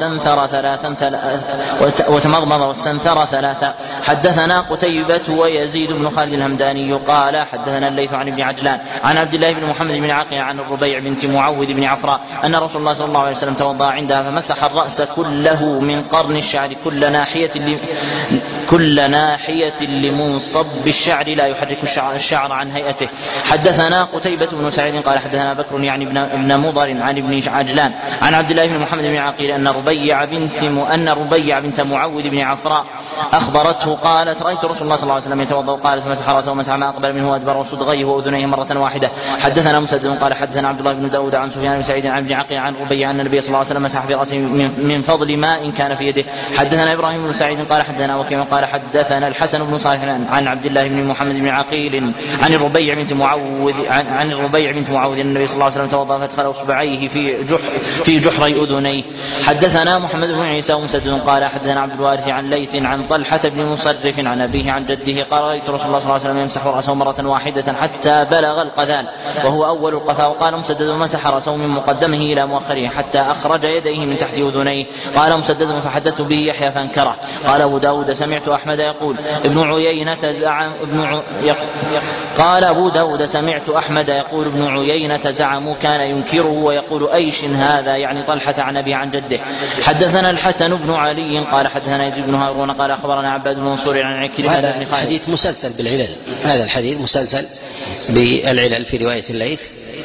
واستنثر ثلاثا وتمضمض واستنثر ثلاثا. حدثنا قتيبة ويزيد بن خالد الهمداني قال حدثنا الليث عن ابن عجلان عن عبد الله بن محمد بن عقيل عن الربيع بنت معوذ بن عفراء أن رسول الله صلى الله عليه وسلم توضأ عندها فمسح الرأس كله من قرن الشعر كل ناحية كل ناحية لمنصب الشعر لا يحرك الشعر عن هيئته. حدثنا قتيبة بن سعيد قال حدثنا بكر يعني ابن مضر عن ابن عجلان عن عبد الله بن محمد بن عقيل أن ربيع بنت أن ربيع بنت معوذ بن عفراء أخبرته قالت رأيت رسول الله صلى الله عليه وسلم يتوضأ قالت مسح رأسه ومسح ما أقبل منه وأدبر وصدغيه وأذنيه مرة واحدة. حدثنا مسدد قال حدثنا عبد الله بن داود عن سفيان بن سعيد عن ابن عقيل عن ربيع أن النبي صلى الله عليه وسلم مسح في رأسه من فضل ماء كان في يده. حدثنا إبراهيم بن سعيد قال حدثنا وكيع قال حدثنا الحسن بن صالح عن عبد الله بن محمد بن عقيل عن الربيع بنت معوذ عن, عن الربيع بنت معوذ أن النبي صلى الله عليه وسلم توضأ فادخل إصبعيه في جحر في جحري أذنيه. حدثنا محمد بن عيسى ومسدد قال حدثنا عبد الوارث عن ليث عن طلحة بن مصرف عن أبيه عن جده قال رأيت رسول الله صلى الله عليه وسلم يمسح رأسه مرة واحدة حتى بلغ القذان وهو أول القفا. وقال مسدد مسح رأسه من مقدمه إلى مؤخره حتى أخرج يديه من تحت أذنيه. قال مسدد فحدثت به يحيى فانكره. قال أبو داود سمعت أحمد يقول ابن عيينة زعم ابن ع... قال أبو داود سمعت أحمد يقول ابن عيينة زعم كان ينكره ويقول أيش هذا يعني طلحة عن أبي عن جده. حدثنا الحسن بن علي قال حدثنا يزيد بن هارون قال أخبرنا عباد بن منصور عن عكرمة بن خالد. الحديث مسلسل بالعلل. هذا الحديث مسلسل بالعلل في رواية الليث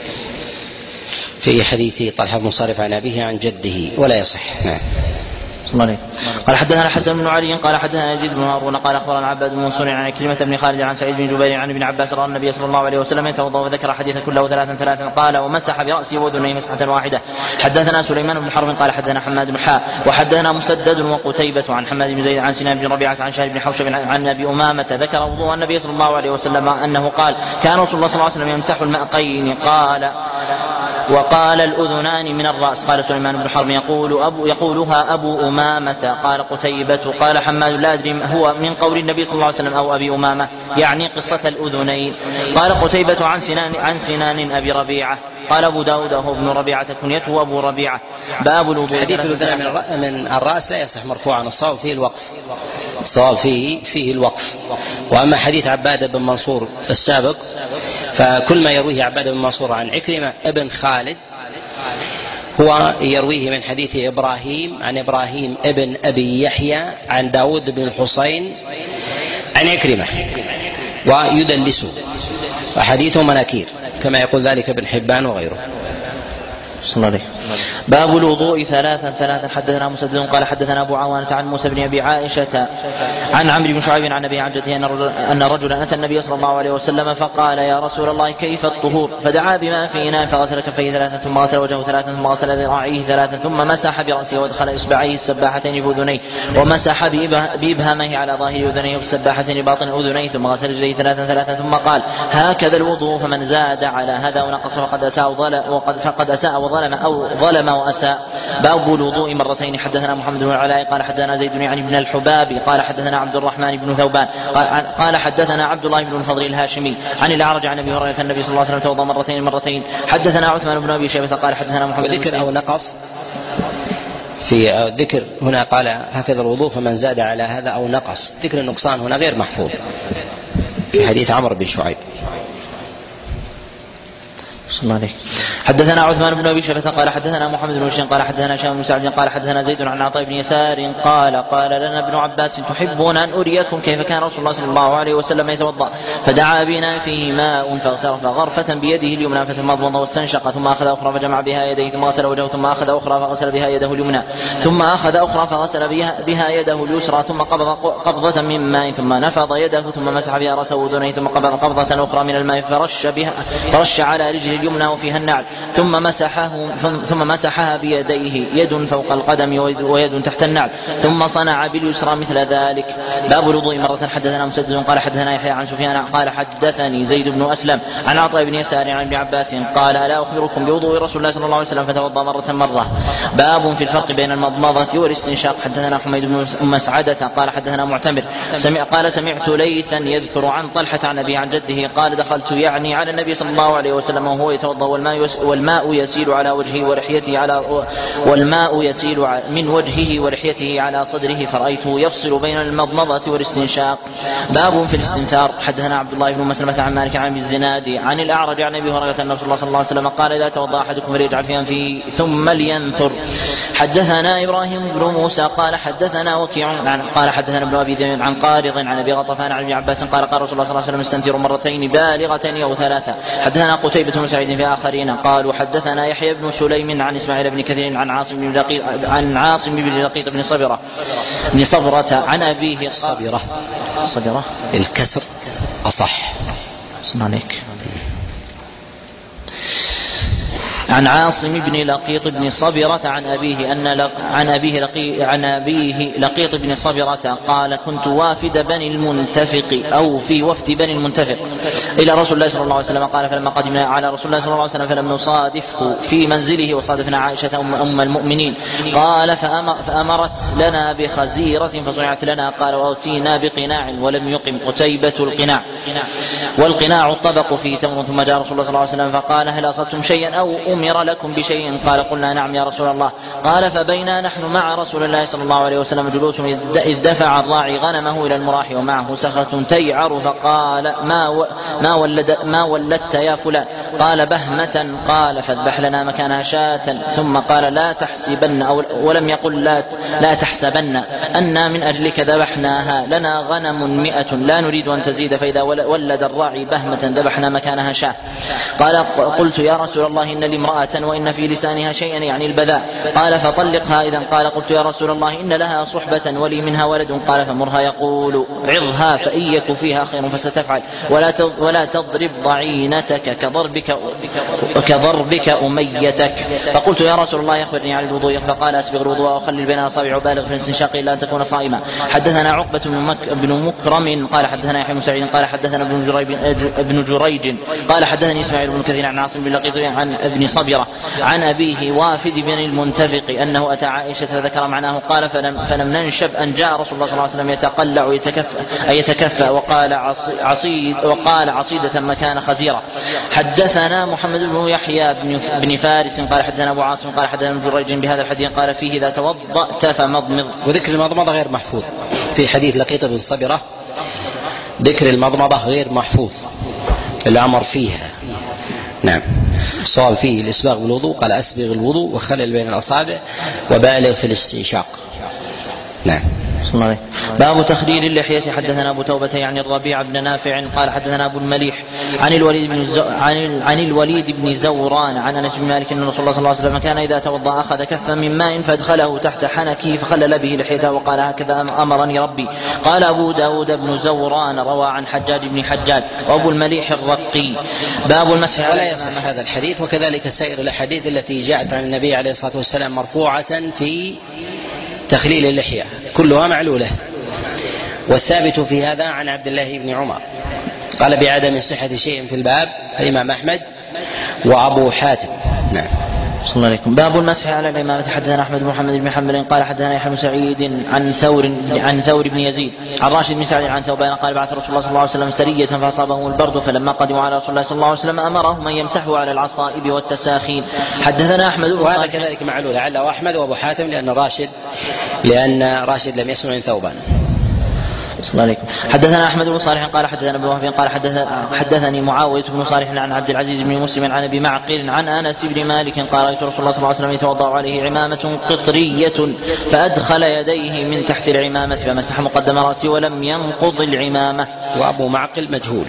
في حديث طلحة بن مصرف عن أبيه عن جده ولا يصح. نعم. قال حدثنا الحسن بن علي قال حدثنا يزيد بن هارون قال اخبرنا عباد بن منصور عن عكرمة بن خالد عن سعيد بن جبير عن ابن عباس رأى النبي صلى الله عليه وسلم يتوضأ وذكر حديث كله ثلاثا ثلاثا قال ومسح برأسه وأذنيه مسحة واحدة. حدثنا سليمان بن حرب قال حدثنا حماد بن حاء وحدثنا مسدد وقتيبة عن حماد بن زيد عن سنان بن ربيعة عن شهر بن حوشب عن ابي أمامة ذكر وضوء النبي صلى الله عليه وسلم انه قال كان رسول الله صلى الله عليه وسلم يمسح المأقين قال وقال الأذنان من الرأس. قال سليمان بن حرب يقول أبو يقولها أبو أمامة. قال قتيبة قال حماد لا أدري هو من قول النبي صلى الله عليه وسلم أو أبي أمامة يعني قصة الأذنين. قال قتيبة عن سنان عن سنان أبي ربيعة. قال أبو داود هو ابن ربيعة كنيته أبو ربيعة. باب الوضوء. حديث الأذنان من الرأس لا يصح مرفوعا الصواب فيه الوقف الصواب فيه فيه الوقف. وأما حديث عبادة بن منصور السابق فكل ما يرويه عبادة بن منصور عن عكرمة ابن خالد هو يرويه من حديث إبراهيم عن إبراهيم ابن أبي يحيى عن داود بن الحصين عن عكرمة ويدلسه وحديثه مناكير كما يقول ذلك ابن حبان وغيره. باب الوضوء ثلاثا ثلاثا. حدثنا مسدد قال حدثنا أبو عوانة عن موسى بن أبي عائشة عن عمرو بن شعيب عن أبي عن جده أن رجلا أتى النبي صلى الله عليه وسلم فقال يا رسول الله كيف الطهور؟ فدعا بماء في إناء فغسل كفيه ثلاثا ثم غسل وجهه ثلاثا ثم غسل ذراعيه ثلاثا ثم مسح برأسه وادخل إصبعيه السباحتين في أذنيه ومسح بإبهامه على ظاهر أذنيه والسباحتين باطن أذنيه ثم غسل رجليه ثلاثا ثلاثا ثم قال هكذا الوضوء فمن زاد على هذا ونقص فقد أساء وقد فقد أساء وظلم أو ظلم وأساء. باب الوضوء مرتين. حدثنا محمد بن العلاء قال حدثنا زيد يعني بن الحباب قال حدثنا عبد الرحمن بن ثوبان قال حدثنا عبد الله بن الفضل الهاشمي عن الأعرج عن أبي هريرة النبي صلى الله عليه وسلم توضأ مرتين مرتين. حدثنا عثمان بن أبي شيبة قال حدثنا محمد وذكر أو نقص في الذكر هنا قال هكذا الوضوء فمن زاد على هذا أو نقص. ذكر النقصان هنا غير محفوظ في حديث عمرو بن شعيب. حدثنا عثمان بن ابي شيبة قال حدثنا محمد بن بشير قال حدثنا هشام بن سعد قال حدثنا زيد عن عطاء بن يسار قال قال لنا ابن عباس تحبون ان اريكم كيف كان رسول الله صلى الله عليه وسلم يتوضا؟ فدعا بنا فيه ماء فاغترف غرفة بيده اليمنى فتمضمض واستنشق ثم اخذ اخرى فجمع بها يديه ثم غسل وجهه ثم اخذ اخرى فغسل بها يده اليمنى ثم اخذ اخرى فغسل بها, بها يده اليسرى ثم قبض قبضة من ماء ثم نفض يده ثم مسح بها راسه واذنيه ثم قبض قبضة اخرى من الماء فرش بها فرش على رجله اليمنى وفيها النعل ثم مسحه ثم مسحها بيديه يد فوق القدم ويد تحت النعل ثم صنع باليسرى مثل ذلك. باب الوضوء مرة. حدثنا مسدد قال حدثنا يحيى عن سفيان قال حدثني زيد بن أسلم عن عطاء بن يسار عن ابن عباس قال ألا أخبركم بوضوء رسول الله صلى الله عليه وسلم فتوضأ مرة مرة. باب في الفرق بين المضمضة والاستنشاق. حدثنا حميد بن مسعدة قال حدثنا معتمر سمع قال سمعت ليثا يذكر عن طلحة عن أبيه عن جده قال دخلت يعني على النبي صلى الله عليه وسلم وهو وهو يتوضأ والماء والماء يسيل على وجهه ولحيته على والماء يسيل من وجهه ولحيته على صدره فرأيته يفصل بين المضمضة والاستنشاق. باب في الاستنثار. حدثنا عبد الله بن مسلمة عن مالك عن الزناد عن الأعرج عن أبي هريرة أن رسول الله صلى الله عليه وسلم قال إذا توضأ أحدكم فليجعل في أنفه ثم لينثر. حدثنا إبراهيم بن موسى قال حدثنا وكيع قال حدثنا ابن أبي ذئب عن قارض عن أبي غطفان عن ابن عباس قال قال رسول الله صلى الله عليه وسلم استنثروا مرتين بالغتين أو ثلاثة. حدثنا قتيبة بن سعيد في آخرين قالوا حدثنا يحيى بن سليم عن إسماعيل بن كثير عن عاصم بن لقيط عن عاصم بن لقيط بن صبرة بن صبرة عن أبيه صبرة صبرة الكسر أصح. اسمع عليك. عن عاصم بن لقيط بن صبرة عن أبيه أن لق... عن أبيه لقي... عن أبيه لقيط بن صبرة قال كنت وافد بني المنتفق أو في وفد بني المنتفق إلى رسول الله صلى الله عليه وسلم قال فلما قدمنا على رسول الله صلى الله عليه وسلم فلم نصادفه في منزله وصادفنا عائشة أم, أم المؤمنين قال فأمر... فأمرت لنا بخزيرة فصنعت لنا قال وأتينا بقناع ولم يقم قتيبة القناع والقناع الطبق فيه تمر. ثم جاء رسول الله صلى الله عليه وسلم فقال هل أصبتم شيئا أو أمر لكم بشيء قال قلنا نعم يا رسول الله. قال فبينا نحن مع رسول الله صلى الله عليه وسلم جلوس إذ دفع الراعي غنمه إلى المراح ومعه سخة تيعر فقال ما, و ما, ولد ما ولدت يا فلان قال بهمة قال فاذبح لنا مكانها شاة. ثم قال لا تحسبن أو ولم يقل لا, لا تحسبن أنا من أجلك ذبحناها لنا غنم مئة لا نريد أن تزيد فإذا ولد الراعي بهمة ذبحنا مكانها شاة. قال قلت يا رسول الله إن لامرأة وإن في لسانها شيئا يعني البذاء قال فطلقها إذن. قال قلت يا رسول الله إن لها صحبة ولي منها ولد قال فمرها يقول عظها فإن يك فيها خير فستفعل ولا ولا تضرب ضعينتك كضربك كضربك أميتك. فقلت يا رسول الله أخبرني عن الوضوء فقال أسبغ الوضوء وخلل بين الأصابع وبالغ في الاستنشاق إلا أن تكون صائما. حدثنا عقبة بن مكرم قال حدثنا يحيى بن سعيد قال حدثنا ابن جريج قال حدثني إسماعيل بن كثير عن عاصم بن لقيط عن ابن صبرة عن أبيه وافد بن المنتفق أنه أتى عائشة فذكر معناه قال فلم, فلم ننشب أن جاء رسول الله صلى الله عليه وسلم يتقلع يتكفى يتكفى وقال عصيد وقال عصيدة مكان خزيرة. حدثنا محمد بن يحيى بن, بن فارس قال حدثنا أبو عاصم قال حدثنا ابن جريج بهذا الحديث قال فيه إذا توضأت فمضمض. وذكر المضمضة غير محفوظ في حديث لقيط بن صبرة. ذكر المضمضة غير محفوظ الأمر فيها. نعم صار فيه الإسباغ بالوضوء قال أسبغ الوضوء وخلل بين الأصابع وبالغ في الاستنشاق. نعم. باب تخليل اللحية. حدثنا أبو توبة يعني الربيع بن نافع قال حدثنا أبو المليح عن الوليد بن زو... عن... عن الوليد بن زوران عن أنس بن مالك أن رسول الله صلى الله عليه وسلم كان إذا توضأ أخذ كفا من ماء فادخله تحت حنكه فخلل به لحيته وقال هكذا أمرني ربي. قال أبو داود بن زوران روى عن حجاج بن حجاج وأبو المليح الرقي. باب المسح. ولا يصح هذا الحديث وكذلك سائر الأحاديث التي جاءت عن النبي عليه الصلاة والسلام مرفوعة في تخليل اللحية كلها معلولة. والثابت في هذا عن عبد الله بن عمر قال بعدم صحة شيء في الباب الإمام أحمد وأبو حاتم. نعم. صلى الله عليكم. باب المسح على الإمامة. حدثنا أحمد بن محمد بن حنبل قال حدثنا يحيى بن سعيد عن ثور عن ثور بن يزيد عن راشد بن سعد عن ثوبان قال بعث رسول الله صلى الله عليه وسلم سرية فأصابهم البرد فلما قدموا على رسول الله صلى الله عليه وسلم أمرهم أن يمسحوا على العصائب والتساخين. حدثنا أحمد وهذا كذلك معلول لعله أحمد وأبو حاتم لأن راشد لأن راشد لم يسمع من ثوبان. حدثنا أحمد بن صالح قال حدثنا ابن وهب قال حدثني معاوية بن صالح عن عبد العزيز بن مسلم عن أبي معقل عن أنس بن مالك قال رأيت رسول الله صلى الله عليه وسلم يتوضأ عليه عمامة قطرية فأدخل يديه من تحت العمامة فمسح مقدم رأسه ولم ينقض العمامة. وأبو معقل مجهول.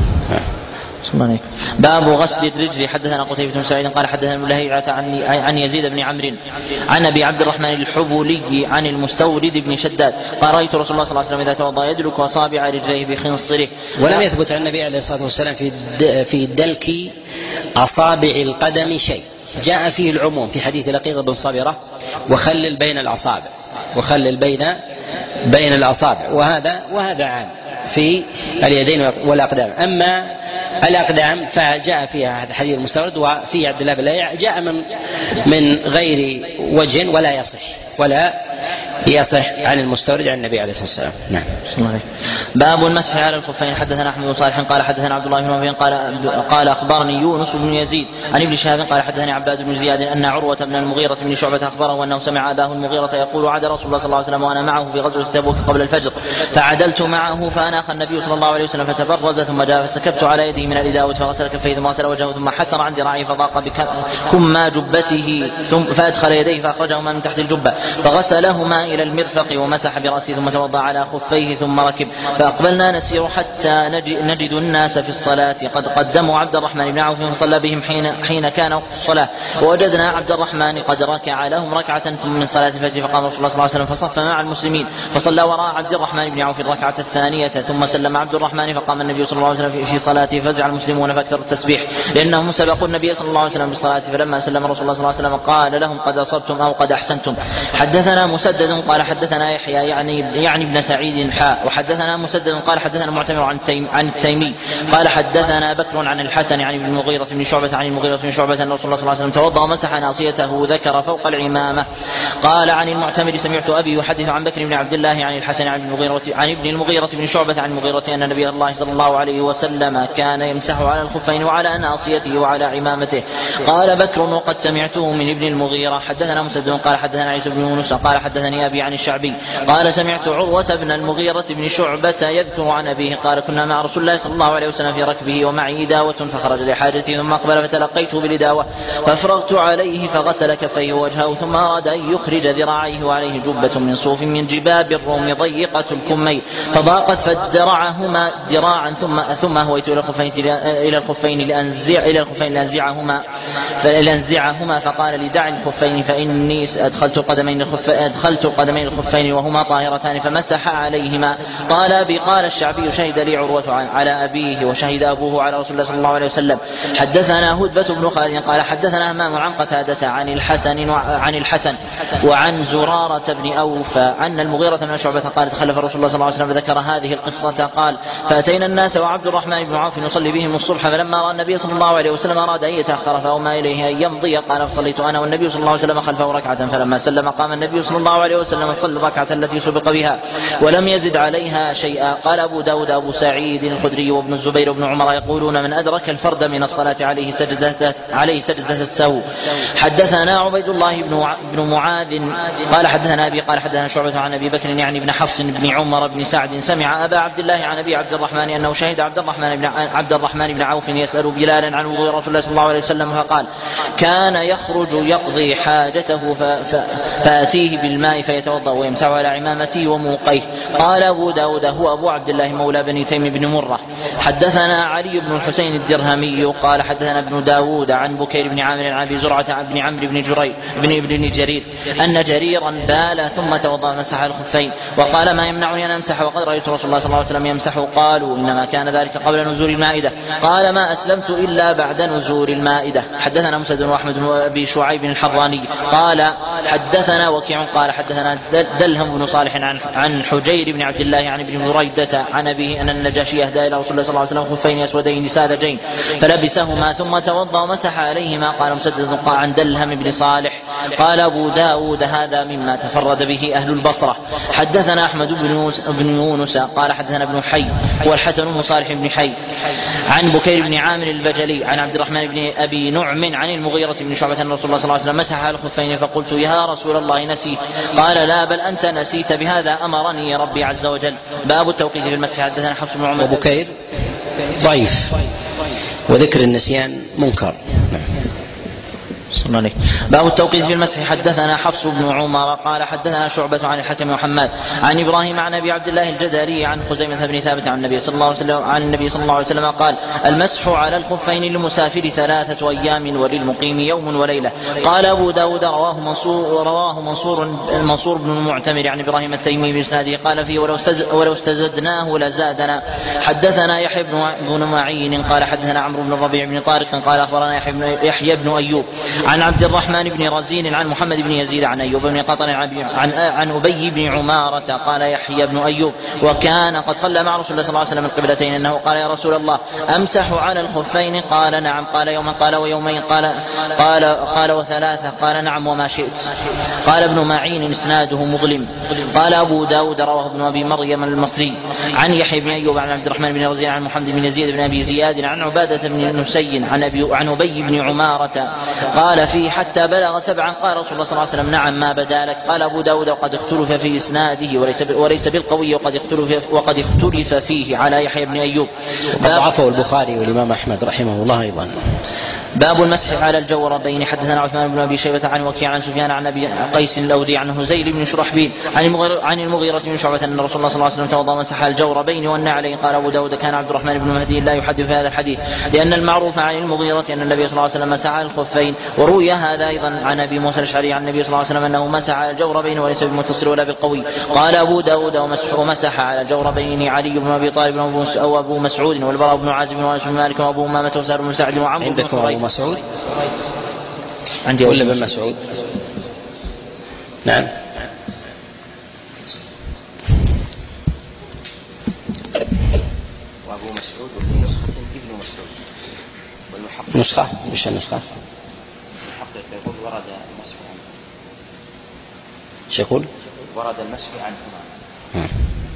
باب غسل الرجل. حدثنا قتيبة بن سعيد قال حدثنا ابن لهيعة عن عن يزيد بن عمرو عن ابي عبد الرحمن الحبولي عن المستورد بن شداد قال رايت رسول الله صلى الله عليه وسلم اذا توضا يدلك اصابع رجليه بخنصره. ولم يثبت عن النبي عليه الصلاة والسلام في في دلك اصابع القدم شيء. جاء فيه العموم في حديث لقيط بن صبرة وخلل بين الاصابع وخلل بين بين الاصابع وهذا وهذا عام في اليدين والاقدام. اما الأقدام فجاء فيها هذا حديث المستورد وفي عبد الله بن لهيعة جاء من من غير وجه ولا يصح ولا يصح عن المستورد عن النبي عليه الصلاة والسلام. نعم. باب المسح على الخفين. حدثنا أحمد بن صالح قال حدثنا عبد الله بن وهب قال قال أخبرني يونس بن يزيد عن ابن شهاب قال حدثني عباد بن زياد أن عروة بن المغيرة بن شعبة أخبره أنه سمع أباه المغيرة يقول عاد رسول الله صلى الله عليه وسلم وأنا معه في غزوة تبوك قبل الفجر فعدلت معه فأناخ النبي صلى الله عليه وسلم فتبرز ثم جاء فسكبت على يده من الإداوة فغسل كفيه ثم غسل وجهه ثم حسر عن ذراعه فضاق بكما جبته ثم فأدخل يديه فأخرجهما من تحت الجبة فغسلهما إلى المرفق ومسح برأسه ثم توضأ على خفيه ثم ركب فأقبلنا نسير حتى نجد الناس في الصلاة قد قدموا عبد الرحمن بن عوف فصلى بهم حين, حين كان وقت الصلاة ووجدنا عبد الرحمن قد ركع لهم ركعة ثم من صلاة الفجر فقام رسول الله صلى الله عليه وسلم فصف مع المسلمين فصلى وراء عبد الرحمن بن عوف الركعة الثانية ثم سلم عبد الرحمن فقام النبي صلى الله عليه وسلم في صلاته فزع المسلمون فأكثروا التسبيح لأنهم سبقوا النبي صلى الله عليه وسلم بالصلاة فلما سلم رسول الله صلى الله عليه وسلم قال لهم قد أصبتم أو قد أحسنتم. حدثنا مسدد قال حدثنا يحيى يعني يعني ابن سعيد حاء وحدثنا مسدد قال حدثنا معتمر عن التيم عن التيمي قال حدثنا بكر عن الحسن عن ابن المغيرة بن شعبة عن المغيرة بن شعبة أن رسول الله صلى الله عليه وسلم توضأ ومسح ناصيته ذكر فوق العمامة. قال عن المعتمر سمعت أبي يحدث عن بكر بن عبد الله عن الحسن عن المغيرة عن ابن المغيرة بن شعبة عن المغيرة أن نبي الله صلى الله عليه وسلم كان يمسح على الخفين وعلى ناصيته وعلى عمامته. قال بكر وقد سمعته من ابن المغيرة. حدثنا مسدد قال حدثنا عيسى بن يونس قال حدثني أبي عن الشعبي قال سمعت عروة بن المغيرة بن شعبة يذكر عن أبيه قال كنا مع رسول الله صلى الله عليه وسلم في ركبه ومعي إداوة فخرج لحاجته ثم أقبل فتلقيته بالإداوة فأفرغت عليه فغسل كفيه ووجهه ثم أراد أن يخرج ذراعيه وعليه جبة من صوف من جباب الروم ضيقة الكمين فضاقت فادرعهما ذراعا ثم ثم هويت إلى الخفين إلى الخفين لأنزع إلى الخفين لأنزعهما فلأنزعهما فقال لي دع الخفين فإني أدخلت قدمين الخف أدخلت قدمين الخفين وهما طاهرتان فمسح عليهما. قال أبي قال الشعبي شهد لي عروة على أبيه وشهد أبوه على رسول الله صلى الله عليه وسلم. حدثنا هدبة بن خالد قال حدثنا همام عن قتادة عن الحسن عن الحسن وعن زرارة بن أوفى أن المغيرة بن شعبة قال تخلف رسول الله صلى الله عليه وسلم فذكر هذه القصة قال فأتينا الناس وعبد الرحمن بن عوف يصلي بهم الصبح فلما رأى النبي صلى الله عليه وسلم أراد أن يتأخر فأومى إليه أن يمضي قال فصليت أنا والنبي صلى الله عليه وسلم خلفه ركعة فلما سلم قام النبي صلى الله عليه وسلم صلى الركعة التي سبق بها ولم يزد عليها شيئا. قال أبو داود أبو سعيد الخدري وابن الزبير وابن عمر يقولون من أدرك الفرد من الصلاة عليه سجدة عليه سجدة السهو. حدثنا عبيد الله بن معاذ قال حدثنا أبي قال حدثنا شعبة عن أبي بكر يعني بن حفص بن عمر بن سعد سمع أبا عبد الله عن أبي عبد الرحمن أنه شهد عبد الرحمن بن عبد الرحمن بن عوف يسأل بلالا عن وضوء رسول الله صلى الله عليه وسلم فقال كان يخرج يقضي حاجته فأتيه بالماء فيتوضأ ويمسح على عمامته وموقيه. قال أبو داود هو أبو عبد الله مولى بني تيم بن مرة. حدثنا علي بن الحسين الدرهمي قال حدثنا ابن داود عن بكير بن عامر عن أبي زرعة بن عمرو بن جرير بن ابن جرير أن جريرا بال ثم توضأ مسح الخفين وقال ما يمنعني أن أمسح وقد رأيت رسول الله صلى الله عليه وسلم يمسح. قالوا إنما كان ذلك قبل نزول المائدة. قال ما أسلمت إلا بعد نزول المائدة. حدثنا مسدد وأحمد بن أبي شعيب الحراني قال حدثنا وكيع قال حدثنا دلهم بن صالح عن عن حجير بن عبد الله عن ابن بريدة عن أبيه أن النجاشي أهدى إلى رسول الله صلى الله عليه وسلم خفين أسودين ساذجين فلبسهما ثم توضأ ومسح عليهما. قال مسدد قال عن دلهم بن صالح. قال أبو داود هذا مما تفرد به أهل البصرة. حدثنا أحمد بن يونس قال حدثنا ابن حي والحسن بن صالح بن حي عن بكير بن عامر البجلي عن عبد الرحمن بن أبي نعم عن المغيرة بن شعبة أن رسول الله صلى الله عليه وسلم مسح على الخفين فقلت يا رسول الله نسيت. قال لا بل أنت نسيت بهذا أمرني ربي عز وجل. باب التوقيت في المسح. حدثنا حفص بن عمر وبكير ضعيف وذكر النسيان منكر. باب التوقيت في المسح. حدثنا حفص بن عمر قال حدثنا شعبة عن الحكم محمد عن إبراهيم عن أبي عبد الله الجداري عن خزيمة بن ثابت عن النبي صلى الله عليه وسلم عن النبي صلى الله عليه وسلم قال المسح على الخفين للمسافر ثلاثة أيام وللمقيم يوم وليلة. قال أبو داود رواه منصور رواه منصور منصور بن المعتمر عن إبراهيم التيمي بإسناده قال فيه ولو ولو استزدناه لزادنا. حدثنا يحيى بن معين قال حدثنا عمرو بن الربيع بن طارق قال أخبرنا يحيى بن أيوب عن عبد الرحمن بن رزين عن محمد بن يزيد عن أيوب بن قطن عن عن أبي بن عمارة قال يحيى بن أيوب وكان قد صلى مع رسول الله صلى الله عليه وسلم القبلتين أنه قال يا رسول الله أمسح على الخفين؟ قال نعم. قال يوما؟ قال ويومين؟ قال قال قال وثلاثة؟ قال نعم وما شئت. قال ابن معين إسناده مظلم. قال أبو داود رواه ابن أبي مريم المصري عن يحيى بن أيوب عن عبد الرحمن بن رزين عن محمد بن يزيد بن أبي زياد عن عبادة بن نسي عن أبي عن أبي بن عمارة قال فيه حتى بلغ سبعا. قال رسول الله صلى الله عليه وسلم نعم ما بدا لك. قال أبو داود وقد اختلف في إسناده وليس وليس بالقوي وقد اختلف وقد اختلف فيه على يحيى بن أيوب. ضعفه البخاري والإمام أحمد رحمه الله أيضا. باب المسح على الجوربين. حدثنا عثمان بن أبي شيبة عن وكيع عن سفيان عن أبي قيس اللودي عن هزيل بن شرحبيل عن المغيرة, عن المغيرة بن شعبة أن رسول الله صلى الله عليه وسلم توضأ ومسح على الجوربين والنعلين. قال أبو داود كان عبد الرحمن بن مهدي لا يحدث في هذا الحديث لأن المعروف عن المغيرة أن النبي صلى الله عليه وسلم مسح على الخفين. وروي هذا أيضا عن أبي موسى الأشعري عن النبي صلى الله عليه وسلم أنه مسح على الجوربين وليس بالمتصل ولا بالقوي. قال أبو داود ومسح على الجوربين علي بن أبي طالب أو أبو مسعود والبراء بن عازب وأنس بن مالك وأبو أمامة وسهل بن سعد وعمرو بن أبو مسعود عندي ولا بن مسعود؟ نعم. وأبو مسعود وفي نسخة ابن مسعود والمحقق نسخة مش النسخة المحقق يقول ورد المسح عنه. ايش يقول؟ ورد المسح عنهما.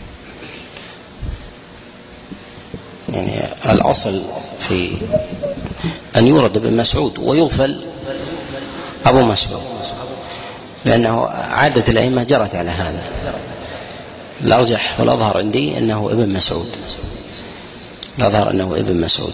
يعني الأصل في أن يورد ابن مسعود ويغفل أبو مسعود لأنه عادة الأئمة جرت على هذا. الأرجح والأظهر عندي أنه ابن مسعود، الأظهر أنه ابن مسعود.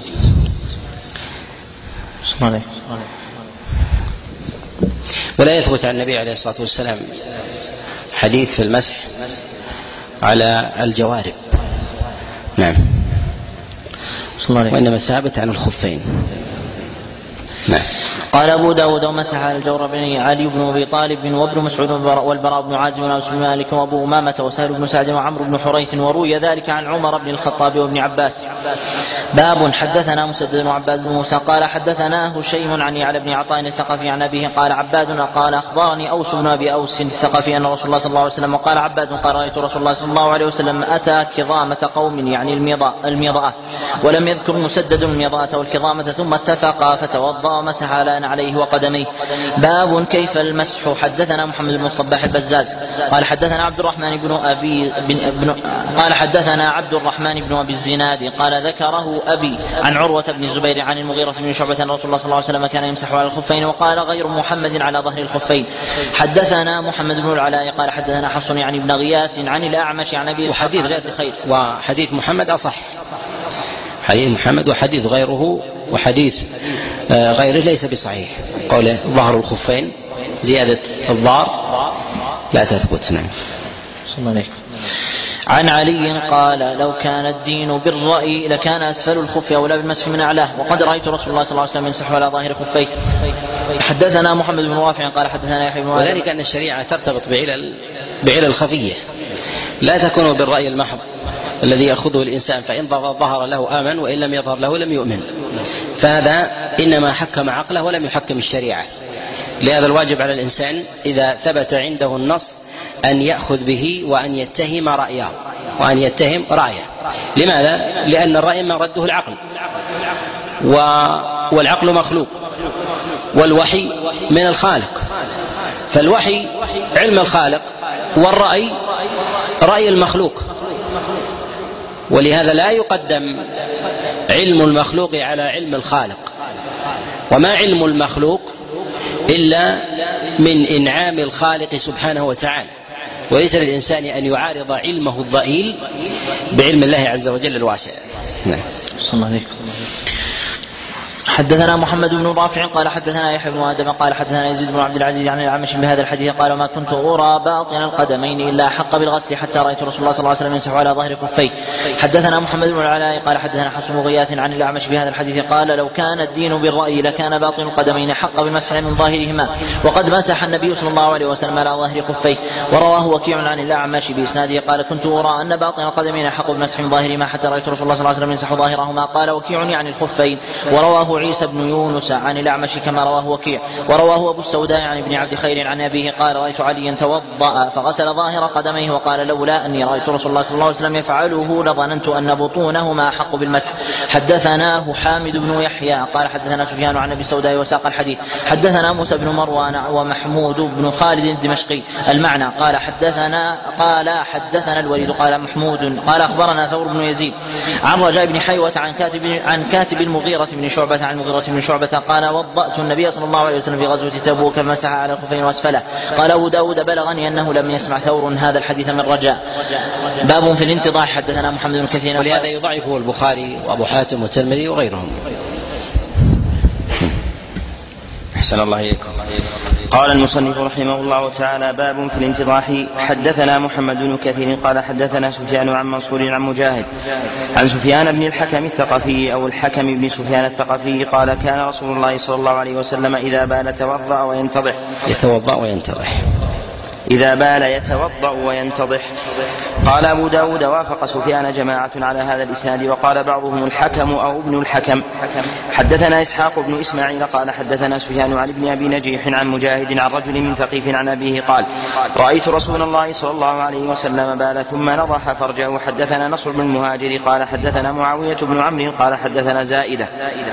ولا يثبت عن النبي عليه الصلاة والسلام حديث في المسح على الجوارب. نعم. وإنما ثابت عن الخفين. نعم. قال أبو داود ومسح على الجوربين علي بن أبي طالب وابن مسعود والبراء بن عازب وأنس بن مالك وأبو أمامة وسهل بن سعد وعمرو بن حريث. وروي ذلك عن عمر بن الخطاب وابن عباس. باب حدثنا مسدد وعباد بن موسى قال حدثنا هشيم عن يعلى بن عطاء الثقفي عن أبيه قال عباد قال أخبرني أوس بن أبي أوس الثقفي أن رسول الله صلى الله عليه وسلم وقال عباد قال رأيت رسول الله صلى الله عليه وسلم أتى كظامة قوم يعني الميضاء ولم يذكر مسدد الميضاء والكظامة ثم اتفقا فتوضأ ومسح على عليه وقدميه. باب كيف المسح. حدثنا محمد بن الصباح البزاز قال حدثنا عبد الرحمن بن أبي بن بن قال حدثنا عبد الرحمن بن أبي الزناد قال ذكره أبي عن عروة بن الزبير عن المغيرة بن شعبة أن رسول الله صلى الله عليه وسلم كان يمسح على الخفين وقال غير محمد على ظهر الخفين. حدثنا محمد بن العلاء قال حدثنا حصن يعني بن غياث عن الأعمش عن أبي إسحاق وحديث غير خير وحديث محمد أصح. حديث محمد وحديث غيره وحديث غيره ليس بصحيح. قوله ظهر الخفين زيادة الظهر لا تثبت. نعم. عن علي قال لو كان الدين بالرأي لكان أسفل الخف أولى بالمسح من أعلاه وقد رأيت رسول الله صلى الله عليه وسلم يمسح على ظاهر خفيه. حدثنا محمد بن رافع قال حدثنا يحيى بن آدم. وذلك أن الشريعة ترتبط بعلل بعلل خفية لا تكون بالرأي المحض الذي يأخذه الإنسان فإن ظهر له آمن وإن لم يظهر له لم يؤمن. فهذا إنما حكم عقله ولم يحكم الشريعة. لهذا الواجب على الإنسان إذا ثبت عنده النص أن يأخذ به وأن يتهم رأيه وأن يتهم رأيه. لماذا؟ لأن الرأي ما رده العقل والعقل مخلوق والوحي من الخالق. فالوحي علم الخالق والرأي رأي المخلوق. ولهذا لا يقدم علم المخلوق على علم الخالق. وما علم المخلوق إلا من إنعام الخالق سبحانه وتعالى. وليس للإنسان أن يعارض علمه الضئيل بعلم الله عز وجل الواسع. نعم. صلى الله عليه وسلم. حدثنا محمد بن رافع قال حدثنا يحيى بن آدم قال حدثنا يزيد بن عبد العزيز عن الأعمش بهذا الحديث قال ما كنت أرى باطن القدمين إلا حق بالغسل حتى رأيت رسول الله صلى الله عليه وسلم يمسح على ظهر كفيه. حدثنا محمد بن العلاء قال حدثنا حسن غياث عن الأعمش بهذا الحديث قال لو كان الدين بالرأي لكان باطن القدمين حق بالمسح من ظاهرهما وقد مسح النبي صلى الله عليه وسلم على ظهر كفيه. ورواه وكيع عن الأعمش بإسناده قال كنت أرى أن باطن القدمين حق بالمسح من ظاهرهما حتى رأيت رسول الله صلى الله عليه وسلم يمسح ظاهرهما. قال وكيع عن الخفين. ورواه ورواه عيسى بن يونس عن الأعمش كما رواه وكيع. ورواه أبو السوداء عن ابن عبد خير عن أبيه قال رأيت عليا توضأ فغسل ظاهر قدميه وقال لولا أني رأيت رسول الله صلى الله عليه وسلم يفعله لظننت أن بطونهما أحق بالمسح. حدثناه حامد بن يحيى قال حدثنا سفيان عن أبي السوداء وساق الحديث. حدثنا موسى بن مروان ومحمود بن خالد الدمشقي المعنى قال حدثنا قال حدثنا الوليد قال محمود قال أخبرنا ثور بن يزيد عن رجاء بن حيوة عن كاتب عن كاتب المغيرة بن شعبة عن المغيرة بن شعبة قال وضأت النبي صلى الله عليه وسلم في غزوة تبوك فمسح على الخفين وأسفله. قال أبو داود بلغني أنه لم يسمع ثور هذا الحديث من رجاء. باب في الانتضاح. حدثنا محمد بن كثير ولهذا يضعفه البخاري وأبو حاتم والترمذي وغيرهم. أحسن الله إليكم. قال المصنف رحمه الله تعالى باب في الانتضاح. حدثنا محمد بن كثير قال حدثنا سفيان عن منصور عن مجاهد عن سفيان بن الحكم الثقفي أو الحكم بن سفيان الثقفي قال كان رسول الله صلى الله عليه وسلم إذا بال توضأ وينتضح يتوضأ وينتضح إذا بال يتوضأ وينتضح. قال أبو داود وافق سفيان جماعة على هذا الإسناد وقال بعضهم الحكم أو ابن الحكم. حدثنا إسحاق بن إسماعيل قال حدثنا سفيان عن ابن أبي نجيح عن مجاهد عن رجل من ثقيف عن أبيه قال رأيت رسول الله صلى الله عليه وسلم بال ثم نضح فرجه. حدثنا نصر بن المهاجر قال حدثنا معاوية بن عمرو قال حدثنا زائدة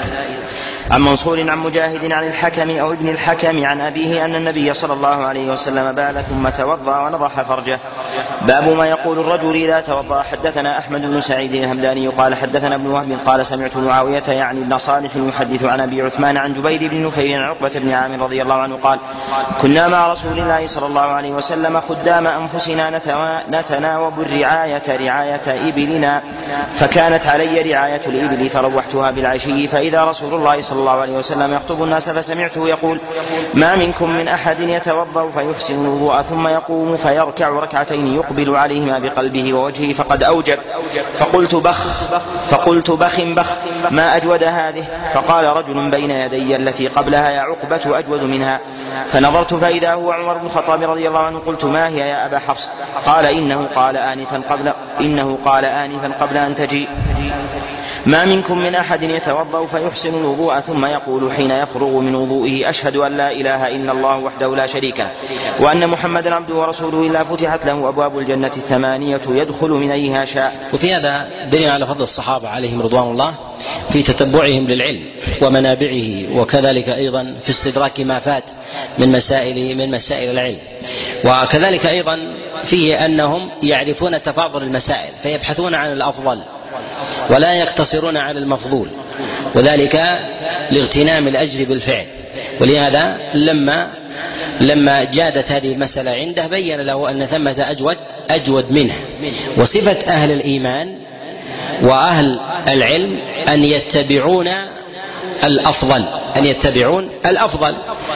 عن منصور عن مجاهد عن الحكم أو ابن الحكم عن أبيه أن النبي صلى الله عليه وسلم بال ثم توضأ ونضح فرجه. باب ما يقول الرجل إذا توضأ. حدثنا أحمد بن سعيد الهمداني قال حدثنا ابن وهب قال سمعت معاوية يعني ابن صالح يحدث عن أبي عثمان عن جبير بن نفير عن عقبة بن عامر رضي الله عنه قال كنا مع رسول الله صلى الله عليه وسلم خدام أنفسنا نتناوب الرعاية رعاية إبلنا فكانت علي رعاية الإبل فروحتها بالعشي فإذا رسول الله صلى الله عليه وسلم يخطب الناس فسمعته يقول ما منكم من أحد يتوضأ فيحسن الوضوء ثم يقوم فيركع ركعتين يقبل عليهما بقلبه ووجهه فقد أوجب فقلت بخ فقلت بخ بخ ما أجود هذه. فقال رجل بين يدي التي قبلها يا عقبة أجود منها. فنظرت فإذا هو عمر بن الخطاب رضي الله عنه. قلت ما هي يا أبا حفص؟ قال إنه قال آنفا قبل إنه قال آنفا قبل أن تجيء ما منكم من أحد يتوضأ فيحسن الوضوء ثم يقول حين يفرغ من وضوئه أشهد أن لا إله إلا الله وحده لا شريك له وأن محمدا عبده ورسوله إلا فتحت له أبواب الجنة الثمانية يدخل من أيها شاء. وفي هذا دليل على فضل الصحابة عليهم رضوان الله في تتبعهم للعلم ومنابعه وكذلك أيضا في استدراك ما فات من مسائل من مسائل العلم. وكذلك أيضا فيه أنهم يعرفون تفاضل المسائل فيبحثون عن الأفضل ولا يقتصرون على المفضول وذلك لاغتنام الأجر بالفعل. ولهذا لما لما جادت هذه المسألة عنده بين له أن ثمة أجود أجود منه. وصفة أهل الإيمان وأهل العلم أن يتبعون الأفضل أن يتبعون الأفضل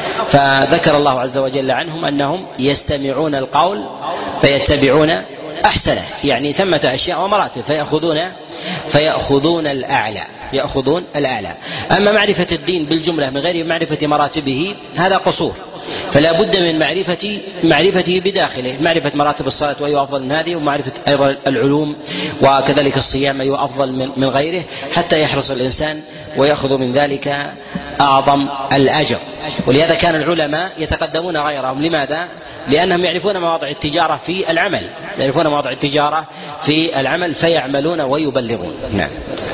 فذكر الله عز وجل عنهم أنهم يستمعون القول فيتبعون أحسنه يعني ثمة أشياء ومراتب فيأخذون فيأخذون الأعلى يأخذون الأعلى. أما معرفة الدين بالجملة من غير معرفة مراتبه هذا قصور فلا بد من معرفة معرفته بداخله معرفة مراتب الصلاة وأي أفضل من هذه ومعرفة أيضا العلوم وكذلك الصيام أي أفضل من غيره حتى يحرص الإنسان ويأخذ من ذلك أعظم الأجر. ولهذا كان العلماء يتقدمون غيرهم. لماذا؟ لأنهم يعرفون مواضع التجارة في العمل يعرفون مواضع التجارة في العمل فيعملون ويبلغون. نعم.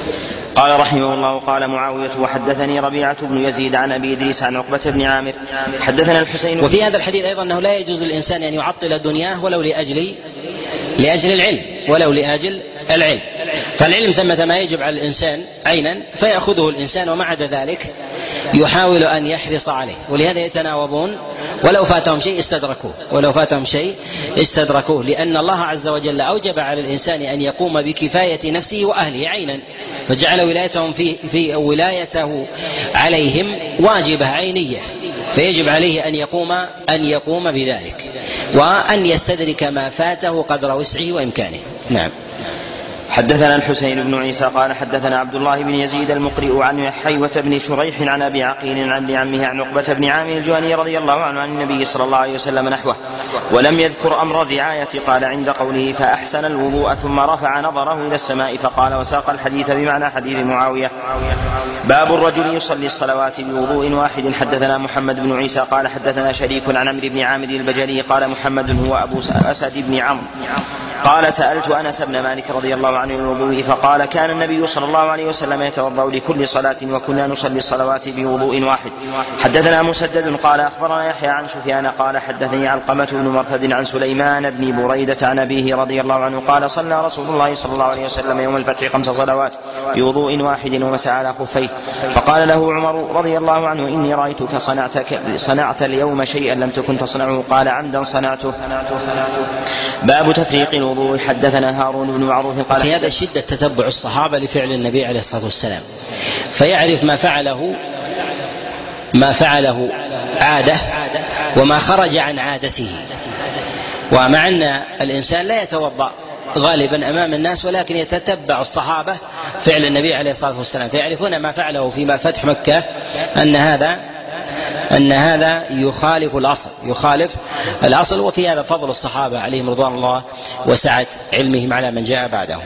قال رحمه الله قال معاوية وحدثني ربيعة بن يزيد عن أبي إدريس عن عقبة بن عامر حدثنا الحسين. وفي هذا الحديث أيضا أنه لا يجوز للإنسان أن يعطل دنياه ولو لأجل لأجل العلم ولو لأجل العلم. فالعلم ثمة ما يجب على الإنسان عينا فيأخذه الإنسان ومع ذلك يحاول أن يحرص عليه. ولهذا يتناوبون ولو فاتهم شيء استدركوه ولو فاتهم شيء استدركوه لأن الله عز وجل أوجب على الإنسان أن يقوم بكفاية نفسه وأهله عينا فجعل ولايتهم في, في ولايته عليهم واجبة عينية فيجب عليه أن يقوم أن يقوم بذلك وأن يستدرك ما فاته قدر وسعه وإمكانه. نعم. حدثنا الحسين بن عيسى قال حدثنا عبد الله بن يزيد المقرئ عن حيوة بن شريح عن أبي عقيل عن ابن عمه عن عقبة بن عامر الجهني رضي الله عنه عن النبي صلى الله عليه وسلم نحوه ولم يذكر أمر الرعاية. قال عند قوله فأحسن الوضوء ثم رفع نظره إلى السماء فقال وساق الحديث بمعنى حديث معاوية. باب الرجل يصلي الصلوات بوضوء واحد. حدثنا محمد بن عيسى قال حدثنا شريك عن عمرو بن عامر البجلي قال محمد هو أبو أسد بن عمرو قال سألت أنس بن مالك رضي الله عنه الوضوء فقال كان النبي صلى الله عليه وسلم يتوضأ لكل صلاة وكنا نصلي الصلوات بوضوء واحد. حدثنا مسدد قال أخبرنا يحيى عن سفيان قال حدثني علقمة بن مرثد عن سليمان بن بريدة عن أبيه رضي الله عنه قال صلى رسول الله صلى الله عليه وسلم يوم الفتح خمس صلوات بوضوء واحد ومسح على خفيه فقال له عمر رضي الله عنه إني رأيتك صنعت, صنعت اليوم شيئا لم تكن تصنعه قال عمدا صنعته. باب تفريق الوضوء. حدثنا هارون بن معروف قال في هذا شدة تتبع الصحابة لفعل النبي عليه الصلاة والسلام فيعرف ما فعله ما فعله عادة وما خرج عن عادته. ومع أن الإنسان لا يتوضأ غالبا أمام الناس ولكن يتتبع الصحابة فعل النبي عليه الصلاة والسلام فيعرفون ما فعله فيما فتح مكة أن هذا أن هذا يخالف الأصل يخالف الأصل وفي هذا فضل الصحابة عليهم رضوان الله وسعة علمهم على من جاء بعدهم.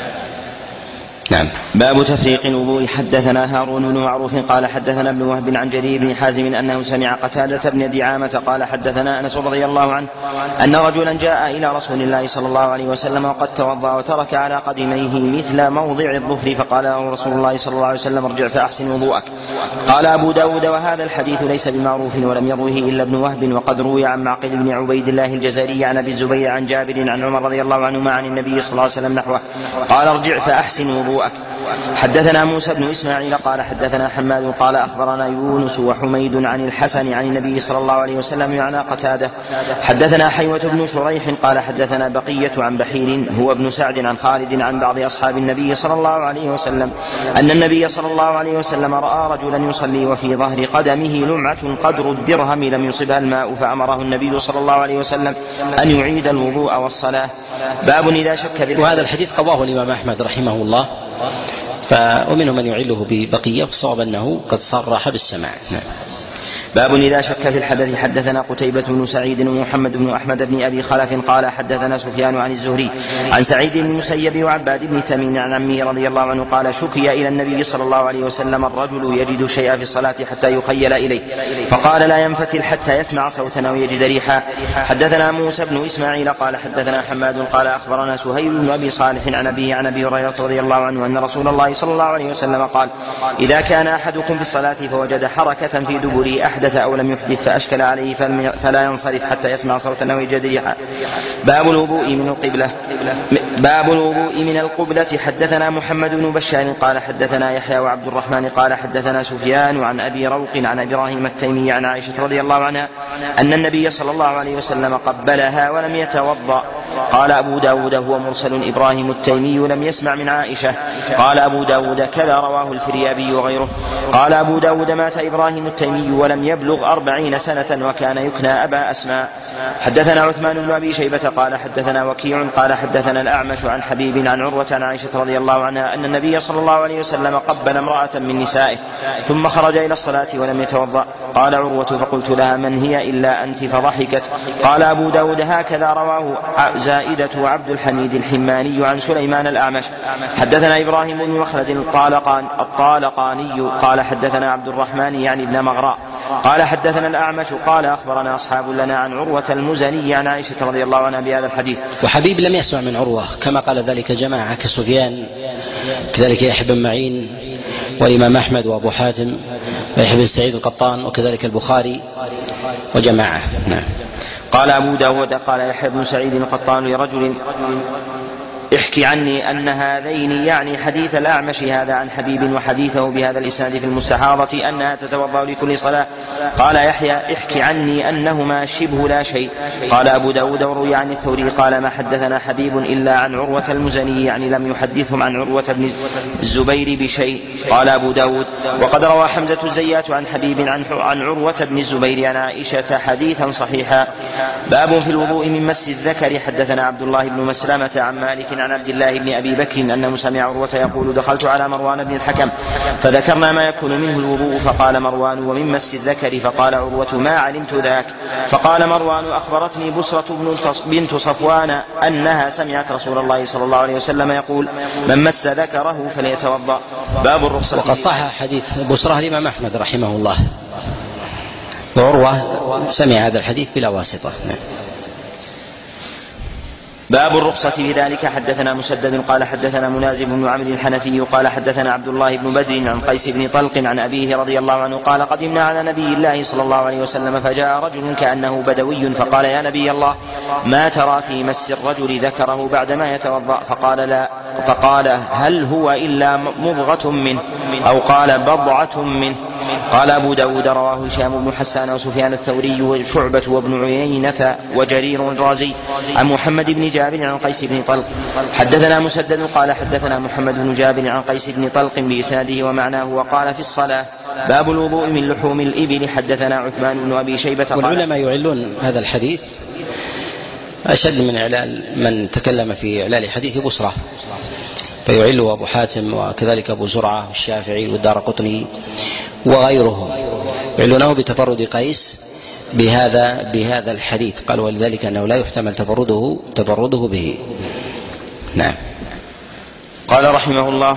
نعم. باب تفريق الوضوء. حدثنا هارون بن معروف قال حدثنا ابن وهب عن جرير بن حازم أنه سمع قتادة بن دعامة قال حدثنا أنس رضي الله عنه أن رجلا جاء إلى رسول الله صلى الله عليه وسلم وقد توضأ وترك على قدميه مثل موضع الظفر فقال له رسول الله صلى الله عليه وسلم ارجع فأحسن وضوءك. قال أبو داود وهذا الحديث ليس بمعروف ولم يروه إلا ابن وهب وقد روي عن معقل بن عبيد الله الجزري عن أبي الزبير عن جابر عن عمر رضي الله عنهما عن النبي صلى الله عليه وسلم نحوه قال ارجع فأحسن وضوءك. حدثنا موسى بن إسماعيل قال حدثنا حماد قال أخبرنا يونس وحميد عن الحسن عن النبي صلى الله عليه وسلم معنى قتادة. حدثنا حيوة بن شريح قال حدثنا بقية عن بحير هو ابن سعد عن خالد عن بعض أصحاب النبي صلى الله عليه وسلم أن النبي صلى الله عليه وسلم رأى رجلا يصلي وفي ظهر قدمه لمعة قدر الدرهم لم يصبها الماء فأمره النبي صلى الله عليه وسلم أن يعيد الوضوء والصلاة. باب إذا شك. وهذا الحديث قواه الإمام أحمد رحمه الله ومنهم من يعله ببقية فالصواب أنه قد صرح بالسماع. نعم. باب إذا شك في الحدث. حدثنا قتيبة بن سعيد ومحمد بن أحمد بن أبي خلف قال حدثنا سفيان عن الزهري عن سعيد بن المسيب وعباد بن تميم عن عمه رضي الله عنه قال شكي إلى النبي صلى الله عليه وسلم الرجل يجد شيئا في الصلاة حتى يخيل إليه فقال لا ينفتل حتى يسمع صوتا أو يجد ريحا. حدثنا موسى بن إسماعيل قال حدثنا حماد قال أخبرنا سهيل بن أبي صالح عن أبيه عن أبي هريرة رضي الله عنه أن رسول الله صلى الله عليه وسلم قال إذا كان أحدكم في الصلاة فوجد حركة في دبره أحدث أو لم يحدث فأشكل عليه فلا ينصرف حتى يسمع صوتا أو يجد ريحا. باب الوضوء من القبلة. باب الوضوء من القبلة. حدثنا محمد بن بشار قال حدثنا يحيى وعبد الرحمن قال حدثنا سفيان عن أبي روق عن إبراهيم التيمي عن عائشة رضي الله عنها أن النبي صلى الله عليه وسلم قبلها ولم يتوضأ. قال أبو داود هو مرسل إبراهيم التيمي لم يسمع من عائشة. قال أبو داود كذا رواه الفريابي وغيره. قال أبو داود مات إبراهيم التيمي ولم يبلغ أربعين سنة وكان يكنى أبا أسماء. حدثنا عثمان بن أبي شيبة قال حدثنا وكيع قال حدثنا الأعمش عن حبيب عن عروة عن عائشة رضي الله عنها أن النبي صلى الله عليه وسلم قبل امرأة من نسائه ثم خرج إلى الصلاة ولم يتوضأ. قال عروة فقلت لها من هي إلا أنت فضحكت. قال أبو داود هكذا رواه زائدة وعبد الحميد الحماني عن سليمان الأعمش. حدثنا إبراهيم بن مخلد الطالقان الطالقاني قال حدثنا عبد الرحمن يعني ابن مغراء قال حدثنا الأعمش قال أخبرنا أصحاب لنا عن عروة المزني عن عائشة رضي الله عنها بهذا الحديث. وحبيب لم يسمع من عروة كما قال ذلك جماعة كسفيان كذلك يحيى بن معين والإمام أحمد وأبو حاتم ويحيى بن سعيد القطان وكذلك البخاري وجماعة. نعم. قال أبو داود قال يحيى بن سعيد القطان لرجل احكي عني أن هذين يعني حديث الأعمش هذا عن حبيب وحديثه بهذا الإسناد في المستحاضة أنها تتوضأ لكل صلاة. قال يحيى احكي عني أنهما شبه لا شيء. قال أبو داود وروي عن الثوري قال ما حدثنا حبيب إلا عن عروة المزني يعني لم يحدثهم عن عروة بن الزبير بشيء. قال أبو داود وقد روى حمزة الزيات عن حبيب عن, عن عروة بن الزبير عن عائشة حديثا صحيحا. باب في الوضوء من مس الذكر. حدثنا عبد الله بن مسلمة عن مالك عن عبد الله بن أبي بكر أنه سمع عروة يقول دخلت على مروان بن الحكم فذكرنا ما يكون منه الوضوء فقال مروان ومن مس الذكر فقال عروة ما علمت ذاك فقال مروان أخبرتني بسرة بنت صفوان أنها سمعت رسول الله صلى الله عليه وسلم يقول من مس ذكره فليتوضأ. باب الرخصة. وقد صح حديث بسرة الإمام أحمد رحمه الله، وعروة سمع هذا الحديث بلا واسطة. باب الرخصة بذلك. حدثنا مسدد قال حدثنا منازل بن عمرو الحنفي قال حدثنا عبد الله بن بدر عن قيس بن طلق عن أبيه رضي الله عنه قال قدمنا على نبي الله صلى الله عليه وسلم فجاء رجل كأنه بدوي فقال يا نبي الله ما ترى في مس الرجل ذكره بعدما يتوضأ؟ فقال لا فقال هل هو إلا مضغة منه أو قال بضعة منه. قال أبو داود رواه هشام بن حسان وسفيان الثوري وشعبة وابن عيينة وجرير الرازي عن محمد بن جابر عن قيس بن طلق. حدثنا مسدد قال حدثنا محمد بن جابر عن قيس بن طلق بإسناده ومعناه وقال في الصلاة. باب الوضوء من لحوم الإبل. حدثنا عثمان بن أبي شيبة. والعلماء يعلون هذا الحديث أشد من إعلال من تكلم في إعلال حديث بصرة، فيعله أبو حاتم وكذلك أبو زرعة والشافعي والدارقطني وغيرهم يعلونه بتفرد قيس بهذا بهذا الحديث، قال ولذلك أنه لا يحتمل تفرده تفرده به. نعم. قال رحمه الله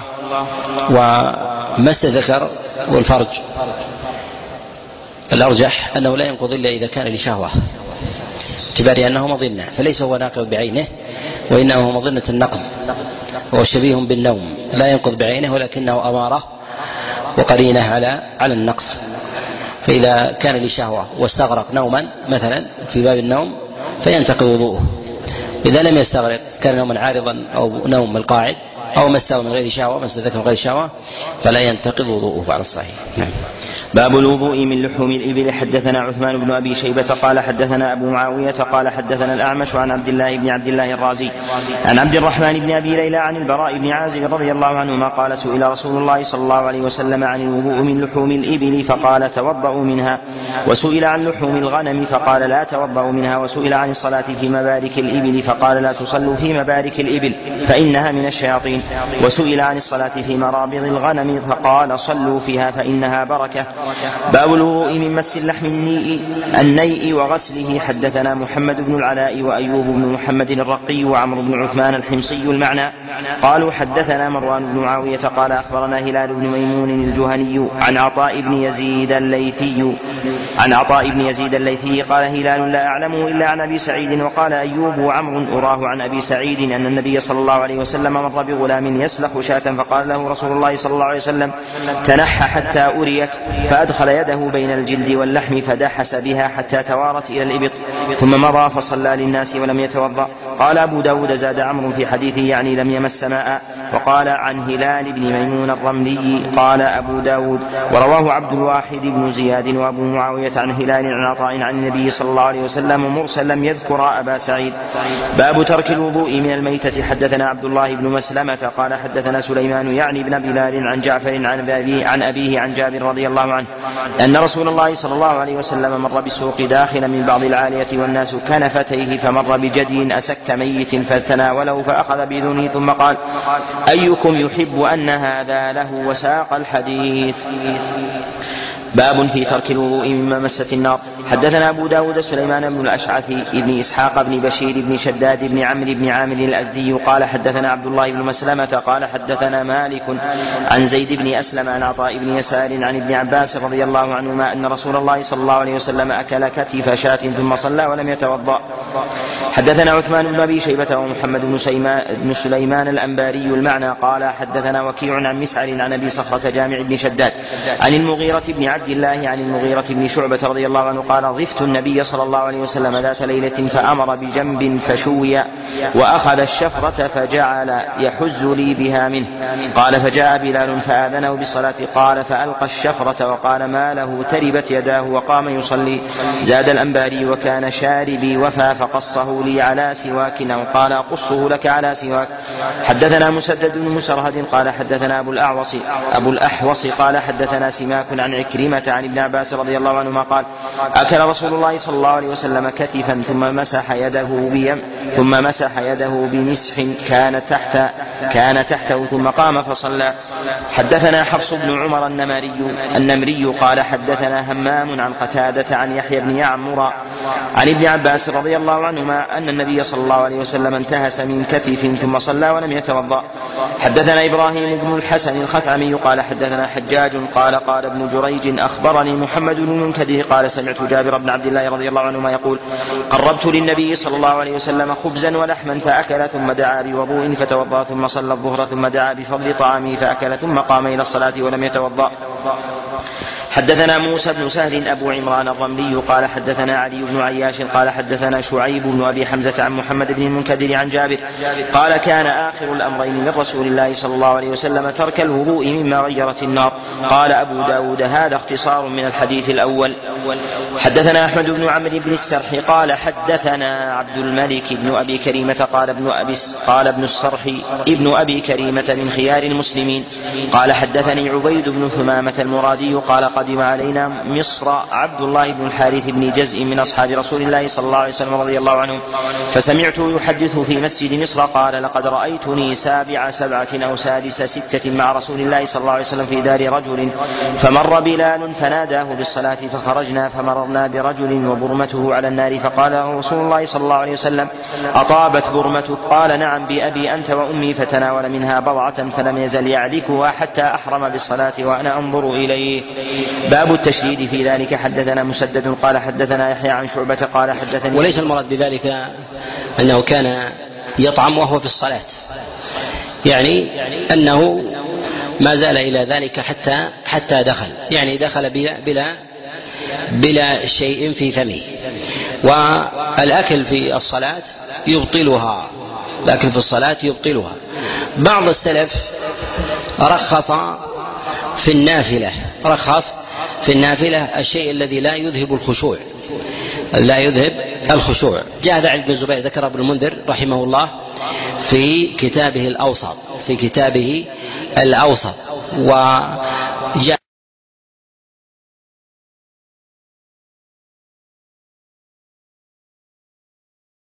ومس الذكر والفرج الأرجح أنه لا ينقض إلا إذا كان لشهوة باعتبار أنه مظنة، فليس هو ناقض بعينه وإنه مظنة النقض وهو شبيه بالنوم لا ينقض بعينه ولكنه أمارة وقرينة على على النقص. فإذا كان لشهوة واستغرق نوما مثلا في باب النوم فينتقض وضوءه، إذا لم يستغرق كان نوما عارضا أو نوم القاعد أو مسه من غير شهوة مس ذكر من غير شهوة فلا ينتقض وضوءه على الصحيح. نعم. باب الوضوء من لحوم الإبل. حدثنا عثمان بن أبي شيبة قال حدثنا أبو معاوية قال حدثنا الأعمش عن عبد الله بن عبد الله الرازي عن عبد الرحمن بن أبي ليلى عن البراء بن عازب رضي الله عنهما قال سئل رسول الله صلى الله عليه وسلم عن الوضوء من لحوم الإبل فقال توضأوا منها، وسئل عن لحوم الغنم فقال لا توضأوا منها، وسئل عن الصلاة في مبارك الإبل فقال لا تصلوا في مبارك الإبل فإنها من الشياطين، وسئل عن الصلاة في مرابض الغنم فقال صلوا فيها فإنها بركة. باب الوضوء من مس اللحم النيء, النيء وغسله. حدثنا محمد بن العلاء وأيوب بن محمد الرقي وعمرو بن عثمان الحمصي المعنى قالوا حدثنا مروان بن معاوية قال أخبرنا هلال بن ميمون الجهني عن عطاء بن يزيد الليثي عن عطاء بن يزيد الليثي قال هلال لا أعلمه إلا عن أبي سعيد. وقال أيوب وعمرو أراه عن أبي سعيد أن النبي صلى الله عليه وسلم مر بغلام يسلخ شاة فقال له رسول الله صلى الله عليه وسلم تنحى حتى أريك، فأدخل يده بين الجلد واللحم فدحس بها حتى توارت إلى الإبط ثم مضى فصلى للناس ولم يتوضأ. قال أبو داود زاد عمرو في حديثه يعني لم يمس ماء. وقال عن هلال بن ميمون الرملي قال أبو داود ورواه عبد الواحد بن زياد وأبو معاوية عن هلال عن عطاء عن النبي صلى الله عليه وسلم مرسل لم يذكر أبا سعيد. باب ترك الوضوء من الميتة. حدثنا عبد الله بن مسلمة قال حدثنا سليمان يعني بن بلال عن جعفر عن أبيه عن, أبيه عن جابر رضي الله عنه أن رسول الله صلى الله عليه وسلم مر بالسوق داخلا من بعض العالية والناس كنفتيه فمر بجدي أسك ميت فتناوله فأخذ بأذنه ثم قال أيكم يحب أن هذا له وساق الحديث. باب في ترك الوضوء مما مست النار. حدثنا أبو داود سليمان بن الأشعث بن إسحاق بن بشير بن شداد بن عمرو بن عامر الأزدي قال حدثنا عبد الله بن مسلمة قال حدثنا مالك عن زيد بن أسلم عن عطاء بن يسار عن ابن عباس رضي الله عنهما أن رسول الله صلى الله عليه وسلم أكل كتف شاة ثم صلى ولم يتوضأ. حدثنا عثمان بن أبي شيبة ومحمد بن سليمان الأنباري المعنى قال حدثنا وكيع عن مسعر عن أبي صخرة جامع بن شداد عن المغيرة بن عبد الله عن المغيرة بن شعبة رضي الله عنه قال ضفت النبي صلى الله عليه وسلم ذات ليلة فأمر بجنب فشوي وأخذ الشفرة فجعل يحز لي بها منه. قال فجاء بلال فآذنه بالصلاة قال فألقى الشفرة وقال ما له تربت يداه وقام يصلي. زاد الأنباري وكان شاربي وفى فقصه لي على سواك أو قال أقصه لك على سواك. حدثنا مسدد بن مسرهد قال حدثنا أبو الأعوص أبو الأحوص قال حدثنا سماك عن عكرمة عكرمة عن ابن عباس رضي الله عنهما قال أكل رسول الله صلى الله عليه وسلم كتفا ثم مسح يده بيم ثم مسح يده بمسح كان تحت كان تحته ثم قام فصلى. حدثنا حفص بن عمر النمري النمري قال حدثنا همام عن قتادة عن يحيى بن يعمر عن ابن عباس رضي الله عنهما أن النبي صلى الله عليه وسلم انتهس من كتف ثم صلى ولم يتوضأ. حدثنا إبراهيم بن الحسن الخثعمي قال حدثنا حجاج قال قال ابن جريج أخبرني محمد بن المنكدر قال سمعت جابر بن عبد الله رضي الله عنهما يقول قربت للنبي صلى الله عليه وسلم خبزا ولحما فأكل ثم دعا بوضوء فتوضأ ثم صلى الظهر ثم دعا بفضل طعامه فأكل ثم قام إلى الصلاة ولم يتوضأ. حدثنا موسى بن سهل أبو عمران الرملي قال حدثنا علي بن عياش قال حدثنا شعيب بن أبي حمزة عن محمد بن المنكدر عن جابر قال كان آخر الأمرين من رسول الله صلى الله عليه وسلم ترك الوضوء مما غيرت النار. قال أبو داود هذا اختصار من الحديث الأول. حدثنا أحمد بن عمرو بن السرح قال حدثنا عبد الملك بن أبي كريمة قال ابن أبي قال ابن السرح ابن أبي كريمة من خيار المسلمين قال حدثني عبيد بن ثمامة المرادي قال قدم علينا مصر عبد الله بن الحارث بن جزء من أصحاب رسول الله صلى الله عليه وسلم رضي الله عنه فسمعته يحدث في مسجد مصر قال لقد رأيتني سابع سبعة أو سادس ستة مع رسول الله صلى الله عليه وسلم في دار رجل فمر بلال فناداه بالصلاة فخرجنا فمررنا برجل وبرمته على النار فقال رسول الله صلى الله عليه وسلم أطابت برمتك؟ قال نعم بأبي أنت وأمي فتناول منها بضعة فلم يزل يعلكها حتى أحرم بالصلاة وأنا أنظر إليه. باب التشديد في ذلك. حدثنا مسدد قال حدثنا يحيى عن شعبة قال حدثني وليس المراد بذلك أنه كان يطعم وهو في الصلاة يعني أنه ما زال إلى ذلك حتى حتى دخل يعني دخل بلا بلا بلا شيء في فمه. والأكل في الصلاة يبطلها الأكل في الصلاة يبطلها. بعض السلف رخص في النافلة رخص في النافلة الشيء الذي لا يذهب الخشوع لا يذهب الخشوع. جاء هذا عن ابن الزبير ذكر ابن المنذر رحمه الله في كتابه الأوسط في كتابه الأوسط وجاء